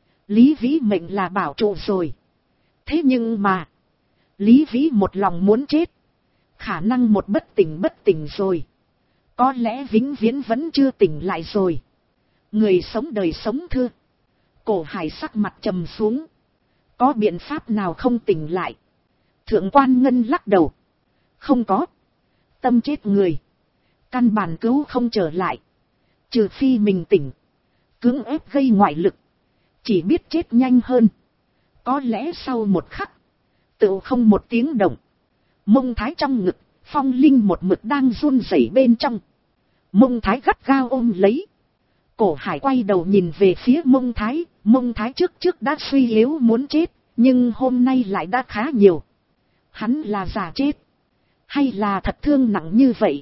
Lý Vĩ mệnh là bảo trụ rồi. Thế nhưng mà, Lý Vĩ một lòng muốn chết. Khả năng một bất tỉnh rồi. Có lẽ vĩnh viễn vẫn chưa tỉnh lại rồi. Người sống đời sống thưa. Cổ Hải sắc mặt trầm xuống. Có biện pháp nào không tỉnh lại? Thượng quan Ngân lắc đầu. Không có. Tâm chết người. Căn bản cứu không trở lại. Trừ phi mình tỉnh. Cưỡng ép gây ngoại lực. Chỉ biết chết nhanh hơn. Có lẽ sau một khắc. Tự không một tiếng động. Mông Thái trong ngực. Phong Linh một mực đang run rẩy bên trong. Mông Thái gắt gao ôm lấy. Cổ Hải quay đầu nhìn về phía Mông Thái. Mông Thái trước đã suy yếu muốn chết. Nhưng hôm nay lại đã khá nhiều. Hắn là giả chết. Hay là thật thương nặng như vậy?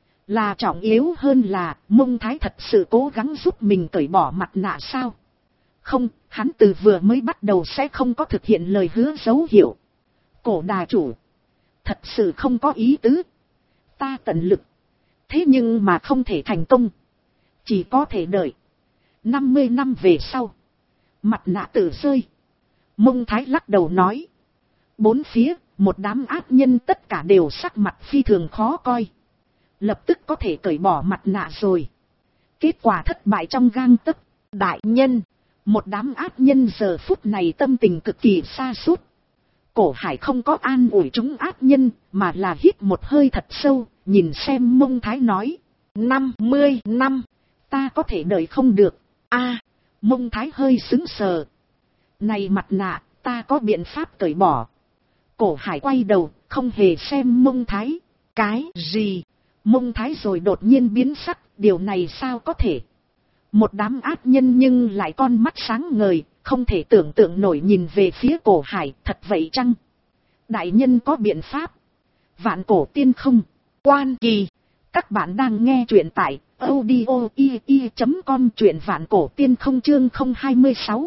Là trọng yếu hơn là Mông Thái thật sự cố gắng giúp mình cởi bỏ mặt nạ sao? Không, hắn từ vừa mới bắt đầu sẽ không có thực hiện lời hứa dấu hiệu. Cổ đà chủ. Thật sự không có ý tứ. Ta tận lực. Thế nhưng mà không thể thành công. Chỉ có thể đợi. 50 năm về sau. Mặt nạ tự rơi. Mông Thái lắc đầu nói. Bốn phía, một đám ác nhân tất cả đều sắc mặt phi thường khó coi. Lập tức có thể cởi bỏ mặt nạ rồi. Kết quả thất bại trong gang tấc. Đại nhân. Một đám ác nhân giờ phút này tâm tình cực kỳ sa sút. Cổ Hải không có an ủi chúng ác nhân, mà là hít một hơi thật sâu, nhìn xem Mông Thái nói. 50 năm, ta có thể đợi không được. Mông Thái hơi sững sờ. Này mặt nạ, ta có biện pháp cởi bỏ. Cổ Hải quay đầu, không hề xem Mông Thái. Cái gì? Mông Thái rồi đột nhiên biến sắc, điều này sao có thể? Một đám ác nhân nhưng lại con mắt sáng ngời, không thể tưởng tượng nổi nhìn về phía Cổ Hải, thật vậy chăng? Đại nhân có biện pháp. Vạn Cổ Tiên Không. Quan Kỳ. Các bạn đang nghe truyện tại audio.com, truyện Vạn Cổ Tiên Không chương 026.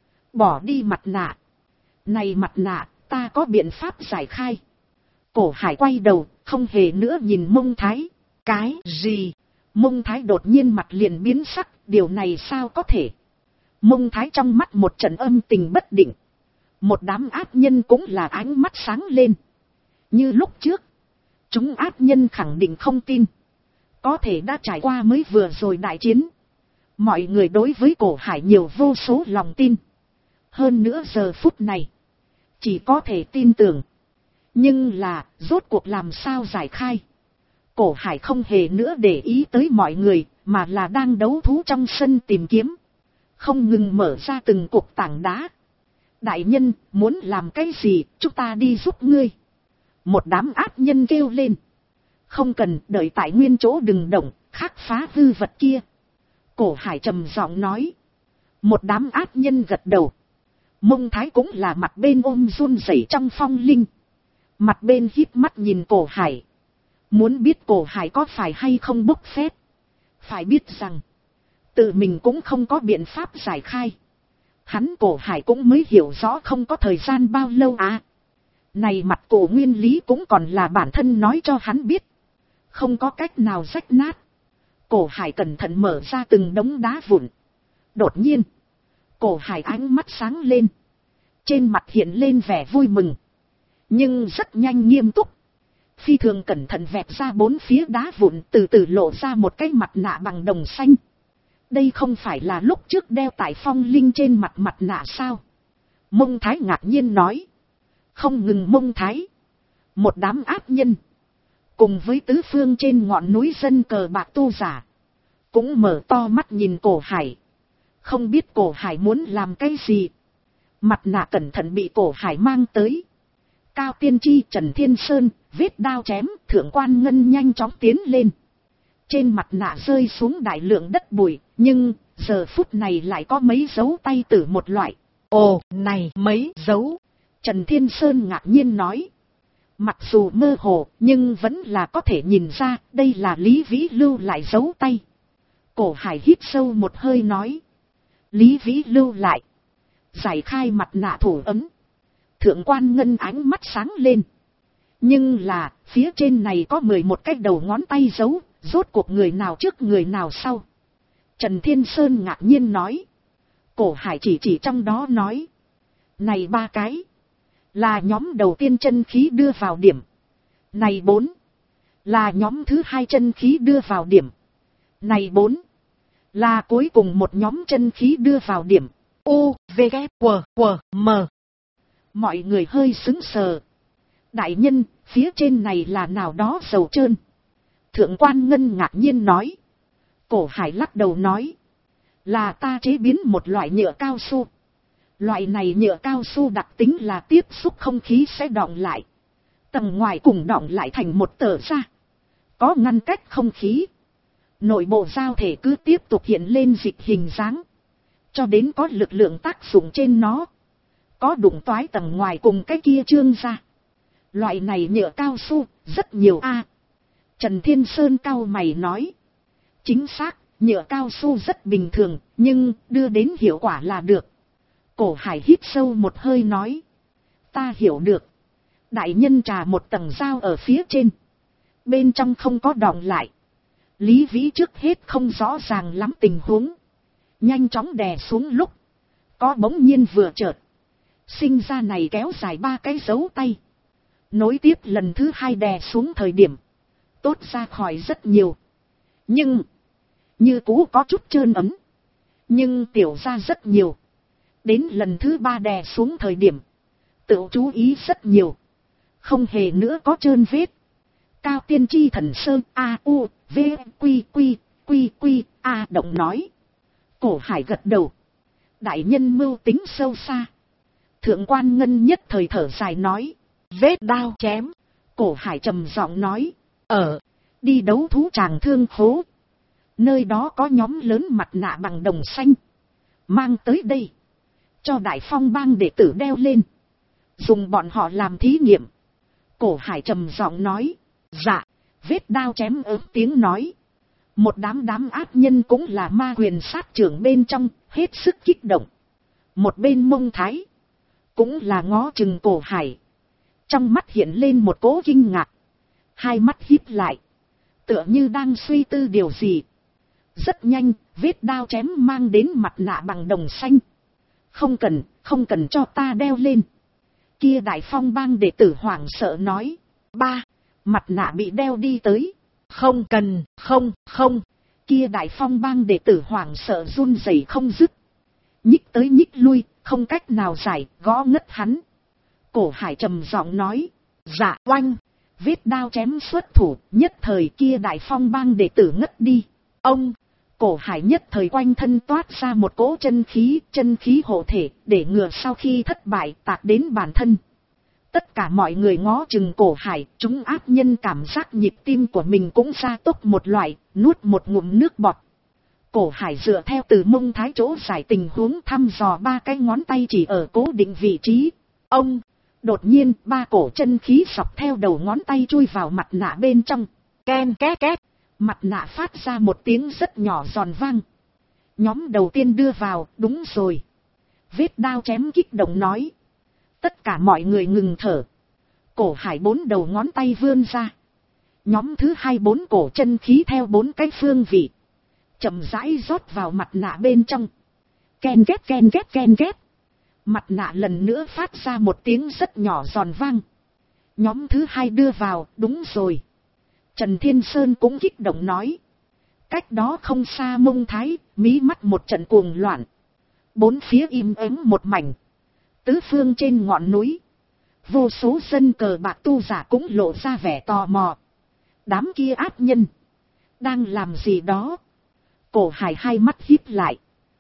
Bỏ đi mặt nạ. Này mặt nạ, ta có biện pháp giải khai. Cổ Hải quay đầu, không hề nữa nhìn Mông Thái. Cái gì? Mông Thái đột nhiên mặt liền biến sắc, điều này sao có thể? Mông Thái trong mắt một trận âm tình bất định. Một đám ác nhân cũng là ánh mắt sáng lên. Như lúc trước, chúng ác nhân khẳng định không tin. Có thể đã trải qua mới vừa rồi đại chiến. Mọi người đối với Cổ Hải nhiều vô số lòng tin. Hơn nữa giờ phút này, chỉ có thể tin tưởng. Nhưng là, rốt cuộc làm sao giải khai? Cổ Hải không hề nữa để ý tới mọi người, mà là đang đấu thú trong sân tìm kiếm. Không ngừng mở ra từng cục tảng đá. Đại nhân, muốn làm cái gì, chúng ta đi giúp ngươi. Một đám ác nhân kêu lên. Không cần, đợi tại nguyên chỗ đừng động, khắc phá hư vật kia. Cổ Hải trầm giọng nói. Một đám ác nhân gật đầu. Mông Thái cũng là mặt bên ôm run rẩy trong Phong Linh. Mặt bên híp mắt nhìn Cổ Hải. Muốn biết Cổ Hải có phải hay không bốc phét. Phải biết rằng, tự mình cũng không có biện pháp giải khai. Hắn Cổ Hải cũng mới hiểu rõ không có thời gian bao lâu Này mặt cổ nguyên lý cũng còn là bản thân nói cho hắn biết. Không có cách nào rách nát. Cổ Hải cẩn thận mở ra từng đống đá vụn. Đột nhiên, Cổ Hải ánh mắt sáng lên. Trên mặt hiện lên vẻ vui mừng. Nhưng rất nhanh nghiêm túc. Phi thường cẩn thận vẹt ra bốn phía đá vụn, từ từ lộ ra một cái mặt nạ bằng đồng xanh. Đây không phải là lúc trước đeo tại Phong Linh trên mặt nạ sao? Mông Thái ngạc nhiên nói. Không ngừng Mông Thái. Một đám ác nhân. Cùng với tứ phương trên ngọn núi dân cờ bạc tu giả. Cũng mở to mắt nhìn Cổ Hải. Không biết Cổ Hải muốn làm cái gì. Mặt nạ cẩn thận bị Cổ Hải mang tới. Cao Tiên Tri, Trần Thiên Sơn, vết đao chém, Thượng quan Ngân nhanh chóng tiến lên. Trên mặt nạ rơi xuống đại lượng đất bụi, nhưng giờ phút này lại có mấy dấu tay tử một loại. Ồ, này mấy dấu. Trần Thiên Sơn ngạc nhiên nói. Mặc dù mơ hồ, nhưng vẫn là có thể nhìn ra, đây là Lý Vĩ lưu lại dấu tay. Cổ Hải hít sâu một hơi nói. Lý Vĩ lưu lại. Giải khai mặt nạ thủ ấm. Thượng quan Ngân ánh mắt sáng lên. Nhưng là, phía trên này có 11 cái đầu ngón tay dấu, rốt cuộc người nào trước người nào sau. Trần Thiên Sơn ngạc nhiên nói. Cổ Hải chỉ trong đó nói. Này 3 cái. Là nhóm đầu tiên chân khí đưa vào điểm. Này 4. Là nhóm thứ 2 chân khí đưa vào điểm. Này 4. Là cuối cùng một nhóm chân khí đưa vào điểm. U, V, K, W, M. Mọi người hơi sững sờ. Đại nhân, phía trên này là nào đó dầu trơn. Thượng quan Ngân ngạc nhiên nói. Cổ Hải lắc đầu nói. Là ta chế biến một loại nhựa cao su. Loại này nhựa cao su đặc tính là tiếp xúc không khí sẽ đọng lại. Tầng ngoài cùng đọng lại thành một tờ da. Có ngăn cách không khí. Nội bộ giao thể cứ tiếp tục hiện lên dịch hình dáng. Cho đến có lực lượng tác dụng trên nó. Có đụng toái tầng ngoài cùng cái kia trương ra. Loại này nhựa cao su, rất nhiều a. Trần Thiên Sơn cau mày nói. Chính xác, nhựa cao su rất bình thường, nhưng đưa đến hiệu quả là được. Cổ Hải hít sâu một hơi nói. Ta hiểu được. Đại nhân trà một tầng dao ở phía trên. Bên trong không có đọng lại. Lý Vĩ trước hết không rõ ràng lắm tình huống. Nhanh chóng đè xuống lúc. Có bỗng nhiên vừa chợt. Sinh ra này kéo dài 3 cái dấu tay. Nối tiếp lần thứ 2 đè xuống thời điểm. Tốt ra khỏi rất nhiều. Nhưng. Như cũ có chút trơn ấm. Nhưng tiểu ra rất nhiều. Đến lần thứ 3 đè xuống thời điểm. Tự chú ý rất nhiều. Không hề nữa có trơn vết. Cao tiên tri thần sơn A U V Quy Quy Quy Quy A động nói. Cổ Hải gật đầu. Đại nhân mưu tính sâu xa. Thượng quan Ngân nhất thời thở dài nói. Vết đao chém. Cổ Hải trầm giọng nói. Đi đấu thú tràng thương khố. Nơi đó có nhóm lớn mặt nạ bằng đồng xanh. Mang tới đây. Cho Đại Phong bang đệ tử đeo lên. Dùng bọn họ làm thí nghiệm. Cổ Hải trầm giọng nói. Dạ. Vết đao chém ớt tiếng nói. Một đám ác nhân cũng là ma quyền sát trưởng bên trong. Hết sức kích động. Một bên Mông Thái. Cũng là ngó chừng Cổ Hải. Trong mắt hiện lên một cỗ kinh ngạc. Hai mắt híp lại. Tựa như đang suy tư điều gì. Rất nhanh, vết đao chém mang đến mặt nạ bằng đồng xanh. Không cần cho ta đeo lên. Kia Đại Phong bang đệ tử hoảng sợ nói. Ba, mặt nạ bị đeo đi tới. Không cần, không. Kia Đại Phong bang đệ tử hoảng sợ run rẩy không dứt. Nhích tới nhích lui, không cách nào giải, gõ ngất hắn. Cổ Hải trầm giọng nói. Dạ oanh. Vết đao chém xuất thủ, nhất thời kia Đại Phong bang đệ tử ngất đi. Ông. Cổ Hải nhất thời quanh thân toát ra một cỗ chân khí hộ thể, để ngừa sau khi thất bại tạc đến bản thân. Tất cả mọi người ngó chừng Cổ Hải, chúng ác nhân cảm giác nhịp tim của mình cũng gia tốc một loại, nuốt một ngụm nước bọt. Cổ Hải dựa theo từ Mông Thái chỗ giải tình huống thăm dò 3 cái ngón tay chỉ ở cố định vị trí. Ông, đột nhiên 3 cổ chân khí dọc theo đầu ngón tay chui vào mặt nạ bên trong. Ken két két. Mặt nạ phát ra một tiếng rất nhỏ giòn vang. Nhóm đầu tiên đưa vào, đúng rồi. Vết đao chém kích động nói. Tất cả mọi người ngừng thở. Cổ Hải 4 đầu ngón tay vươn ra. Nhóm thứ 2 4 cổ chân khí theo 4 cái phương vị. Chậm rãi rót vào mặt nạ bên trong. Ken két ken két ken két. Mặt nạ lần nữa phát ra một tiếng rất nhỏ giòn vang. Nhóm thứ 2 đưa vào, đúng rồi. Trần Thiên Sơn cũng kích động nói. Cách đó không xa Mông Thái, mí mắt một trận cuồng loạn. 4 phía im ắng một mảnh. Tứ phương trên ngọn núi. Vô số dân cờ bạc tu giả cũng lộ ra vẻ tò mò. Đám kia ác nhân. Đang làm gì đó? Cổ Hải hai mắt híp lại.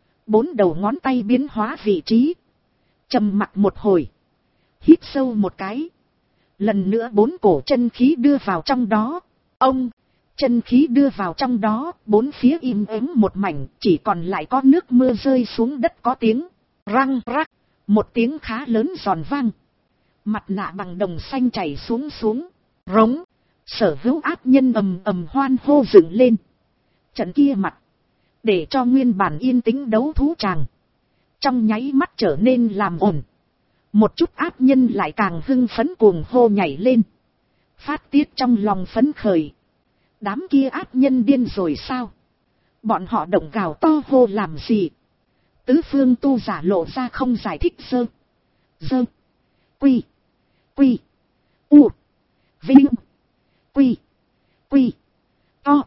4 đầu ngón tay biến hóa vị trí. Trầm mặc một hồi. Hít sâu một cái. Lần nữa 4 cổ chân khí đưa vào trong đó. Ông, chân khí đưa vào trong đó, 4 phía im ắng một mảnh, chỉ còn lại có nước mưa rơi xuống đất có tiếng. Răng rắc, một tiếng khá lớn giòn vang. Mặt nạ bằng đồng xanh chảy xuống xuống. Rống. Sở hữu ác nhân ầm ầm hoan hô dựng lên. Trận kia mặt. Để cho nguyên bản yên tĩnh đấu thú tràng. Trong nháy mắt trở nên làm ổn. Một chút ác nhân lại càng hưng phấn cuồng hô nhảy lên. Phát tiết trong lòng phấn khởi. Đám kia ác nhân điên rồi sao? Bọn họ động gào to hô làm gì? Tứ phương tu giả lộ ra không giải thích sơ. Dơ. Quy. Quy. U. Vinh. Quy. Quy. To.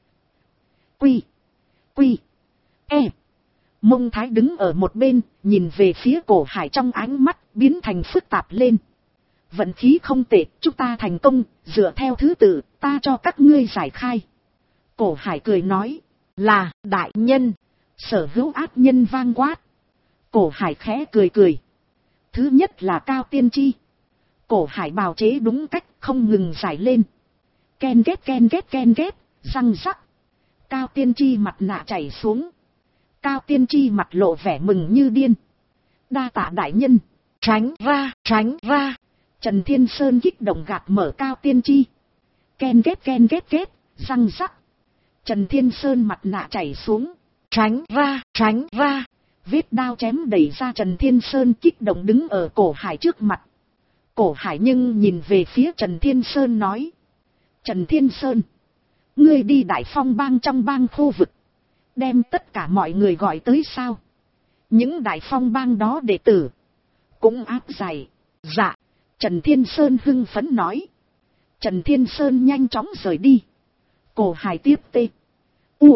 Quy. Quy. E. Mông Thái đứng ở một bên, nhìn về phía Cổ Hải trong ánh mắt, biến thành phức tạp lên. Vận khí không tệ, chúng ta thành công, dựa theo thứ tự, ta cho các ngươi giải khai. Cổ Hải cười nói, là đại nhân. Sở hữu ác nhân vang quát. Cổ Hải khẽ cười cười. Thứ nhất là Cao Tiên Tri. Cổ Hải bào chế đúng cách, không ngừng giải lên. Ken ghét, răng rắc. Cao Tiên Tri mặt nạ chảy xuống. Cao Tiên Tri mặt lộ vẻ mừng như điên. Đa tạ đại nhân. Tránh ra, tránh ra. Trần Thiên Sơn kích động gạt mở Cao Tiên Tri. Ken ghét, răng rắc. Trần Thiên Sơn mặt nạ chảy xuống. Tránh ra, tránh ra. Vết đao chém đẩy ra Trần Thiên Sơn kích động đứng ở Cổ Hải trước mặt. Cổ Hải nhưng nhìn về phía Trần Thiên Sơn nói. Trần Thiên Sơn. Ngươi đi Đại Phong bang trong bang khu vực. Đem tất cả mọi người gọi tới sao? Những Đại Phong bang đó đệ tử. Cũng áp giải. Dạ. Trần Thiên Sơn hưng phấn nói. Trần Thiên Sơn nhanh chóng rời đi. Cổ Hải tiếp tê. U.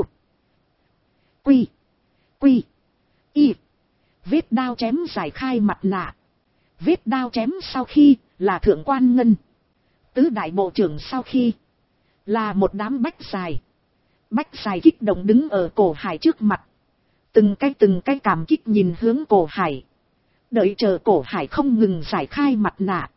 Quy. Quy. Y. Vết đao chém giải khai mặt nạ. Vết đao chém sau khi là Thượng Quan Ngân. Tứ đại bộ trưởng sau khi là một đám bách dài. Bách dài kích động đứng ở Cổ Hải trước mặt. Từng cái cảm kích nhìn hướng Cổ Hải. Đợi chờ Cổ Hải không ngừng giải khai mặt nạ.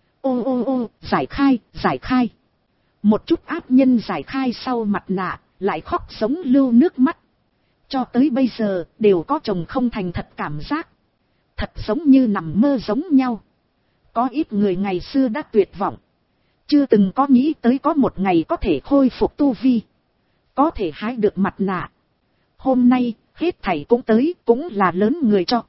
Ô, giải khai. Một chút ác nhân giải khai sau mặt nạ, lại khóc sống lưu nước mắt. Cho tới bây giờ, đều có chồng không thành thật cảm giác. Thật giống như nằm mơ giống nhau. Có ít người ngày xưa đã tuyệt vọng. Chưa từng có nghĩ tới có một ngày có thể khôi phục tu vi. Có thể hái được mặt nạ. Hôm nay, hết thảy cũng tới, cũng là lớn người cho.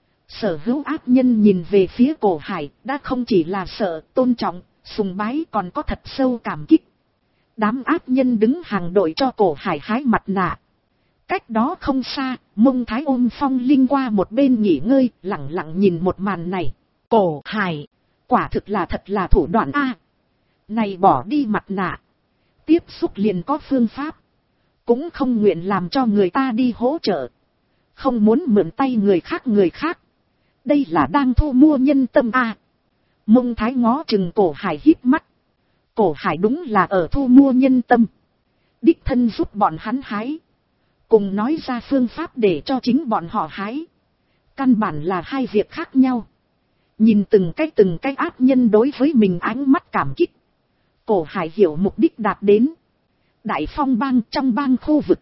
Sở hữu ác nhân nhìn về phía Cổ Hải, đã không chỉ là sợ, tôn trọng, sùng bái còn có thật sâu cảm kích. Đám ác nhân đứng hàng đội cho Cổ Hải hái mặt nạ. Cách đó không xa, Mông Thái ôm Phong Linh qua một bên nghỉ ngơi, lặng lặng nhìn một màn này. Cổ Hải, quả thực là thật là thủ đoạn a. Này bỏ đi mặt nạ. Tiếp xúc liền có phương pháp. Cũng không nguyện làm cho người ta đi hỗ trợ. Không muốn mượn tay người khác. Đây là đang thu mua nhân tâm a. Mông Thái ngó chừng Cổ Hải híp mắt. Cổ Hải đúng là ở thu mua nhân tâm. Đích thân giúp bọn hắn hái. Cùng nói ra phương pháp để cho chính bọn họ hái. Căn bản là hai việc khác nhau. Nhìn từng cái ác nhân đối với mình ánh mắt cảm kích. Cổ Hải hiểu mục đích đạt đến. Đại Phong bang trong bang khu vực.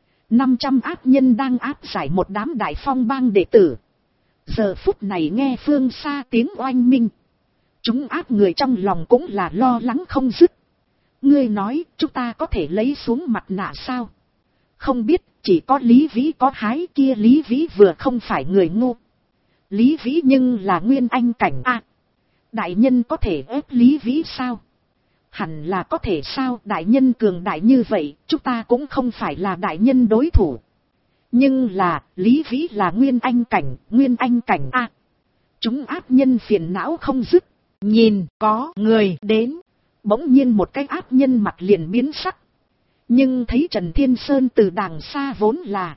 500 ác nhân đang áp giải một đám Đại Phong bang đệ tử. Giờ phút này nghe phương xa tiếng oanh minh. Chúng ác người trong lòng cũng là lo lắng không dứt. Ngươi nói chúng ta có thể lấy xuống mặt nạ sao? Không biết, chỉ có Lý Vĩ có hái kia. Lý Vĩ vừa không phải người ngu. Lý Vĩ nhưng là nguyên anh cảnh a. Đại nhân có thể ép Lý Vĩ sao? Hẳn là có thể sao? Đại nhân cường đại như vậy, chúng ta cũng không phải là đại nhân đối thủ. Nhưng là, Lý Vĩ là nguyên anh cảnh a. Chúng ác nhân phiền não không dứt. Nhìn có người đến. Bỗng nhiên một cái ác nhân mặt liền biến sắc. Nhưng thấy Trần Thiên Sơn từ đàng xa vốn là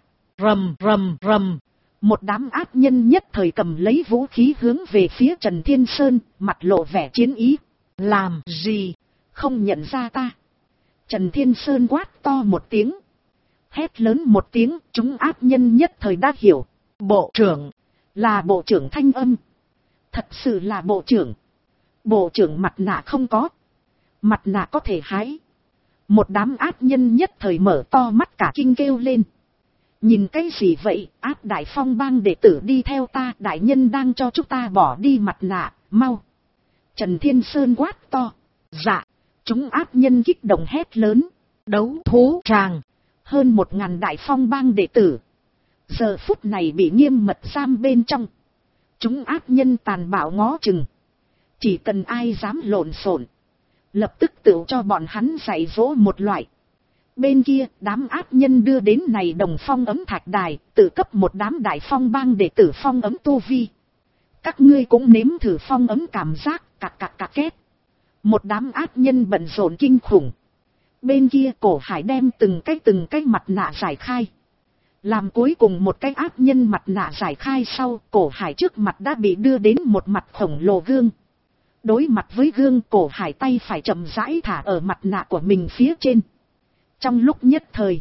rầm. Một đám ác nhân nhất thời cầm lấy vũ khí hướng về phía Trần Thiên Sơn, mặt lộ vẻ chiến ý. Làm gì? Không nhận ra ta. Trần Thiên Sơn quát to một tiếng. Hét lớn một tiếng, chúng ác nhân nhất thời đã hiểu. Bộ trưởng. Là bộ trưởng thanh âm. Thật sự là bộ trưởng. Bộ trưởng mặt nạ không có. Mặt nạ có thể hái. Một đám ác nhân nhất thời mở to mắt cả kinh kêu lên. Nhìn cái gì vậy? Ác Đại Phong bang đệ tử đi theo ta. Đại nhân đang cho chúng ta bỏ đi mặt nạ. Mau. Trần Thiên Sơn quát to. Dạ. Chúng ác nhân kích động hét lớn. Đấu thú tràng. Hơn 1000 đại phong bang đệ tử. Giờ phút này bị nghiêm mật giam bên trong. Chúng ác nhân tàn bạo ngó chừng. Chỉ cần ai dám lộn xộn, lập tức tự cho bọn hắn dạy dỗ một loại. Bên kia, đám ác nhân đưa đến này đồng phong ấm thạch đài, tự cấp một đám đại phong bang đệ tử phong ấm tu vi. Các ngươi cũng nếm thử phong ấm cảm giác, cạc cạc cạc két. Một đám ác nhân bận rộn kinh khủng. Bên kia Cổ Hải đem từng cái mặt nạ giải khai. Làm cuối cùng một cái ác nhân mặt nạ giải khai sau, Cổ Hải trước mặt đã bị đưa đến một mặt khổng lồ gương. Đối mặt với gương, Cổ Hải tay phải chậm rãi thả ở mặt nạ của mình phía trên. Trong lúc nhất thời,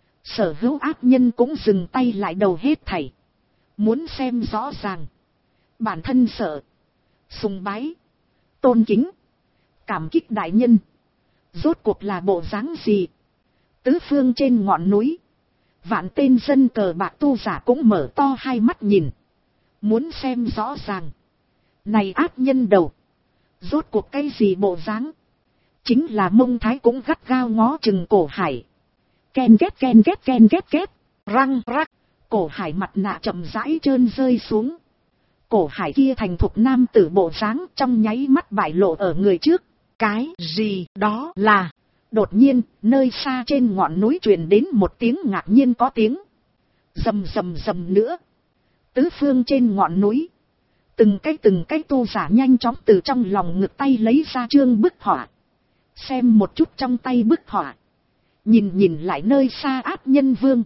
sở hữu ác nhân cũng dừng tay lại đầu hết thảy. Muốn xem rõ ràng, bản thân sợ, sùng bái, tôn kính, cảm kích đại nhân, rốt cuộc là bộ dáng gì. Tứ phương trên ngọn núi, vạn tên dân cờ bạc tu giả cũng mở to hai mắt nhìn, muốn xem rõ ràng, này ác nhân đầu, rốt cuộc cái gì bộ dáng. Chính là Mông Thái cũng gắt gao ngó chừng Cổ Hải. Ken két ken két ken két két, răng rắc, Cổ Hải mặt nạ chậm rãi trơn rơi xuống. Cổ Hải kia thành thục nam tử bộ dáng trong nháy mắt bại lộ ở người trước. Cái gì đó là... Đột nhiên, nơi xa trên ngọn núi truyền đến một tiếng ngạc nhiên có tiếng. Rầm rầm rầm nữa. Tứ phương trên ngọn núi. Từng cái tu giả nhanh chóng từ trong lòng ngực tay lấy ra chương bức họa. Xem một chút trong tay bức họa. Nhìn lại nơi xa ác nhân vương.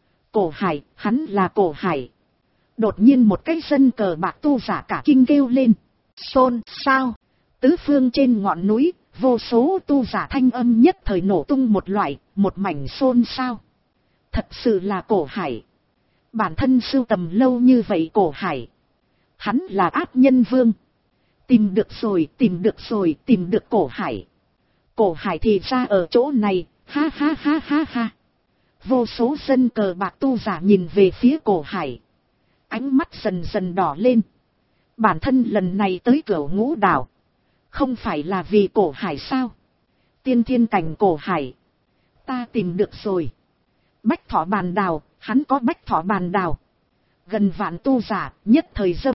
Cổ Hải, hắn là Cổ Hải. Đột nhiên một cái dân cờ bạc tu giả cả kinh kêu lên. Xôn xao. Tứ phương trên ngọn núi, vô số tu giả thanh âm nhất thời nổ tung một mảnh xôn xao. Thật sự là Cổ Hải. Bản thân sưu tầm lâu như vậy Cổ Hải. Hắn là ác nhân vương. Tìm được rồi, Cổ Hải. Cổ Hải thì ra ở chỗ này, ha ha ha ha ha. Vô số dân cờ bạc tu giả nhìn về phía Cổ Hải. Ánh mắt dần dần đỏ lên. Bản thân lần này tới Cửu Ngũ Đảo, không phải là vì Cổ Hải sao? Tiên thiên cảnh Cổ Hải. Ta tìm được rồi. Bách Thỏ Bàn Đào, hắn có Bách Thỏ Bàn Đào. Gần vạn tu giả, nhất thời dâm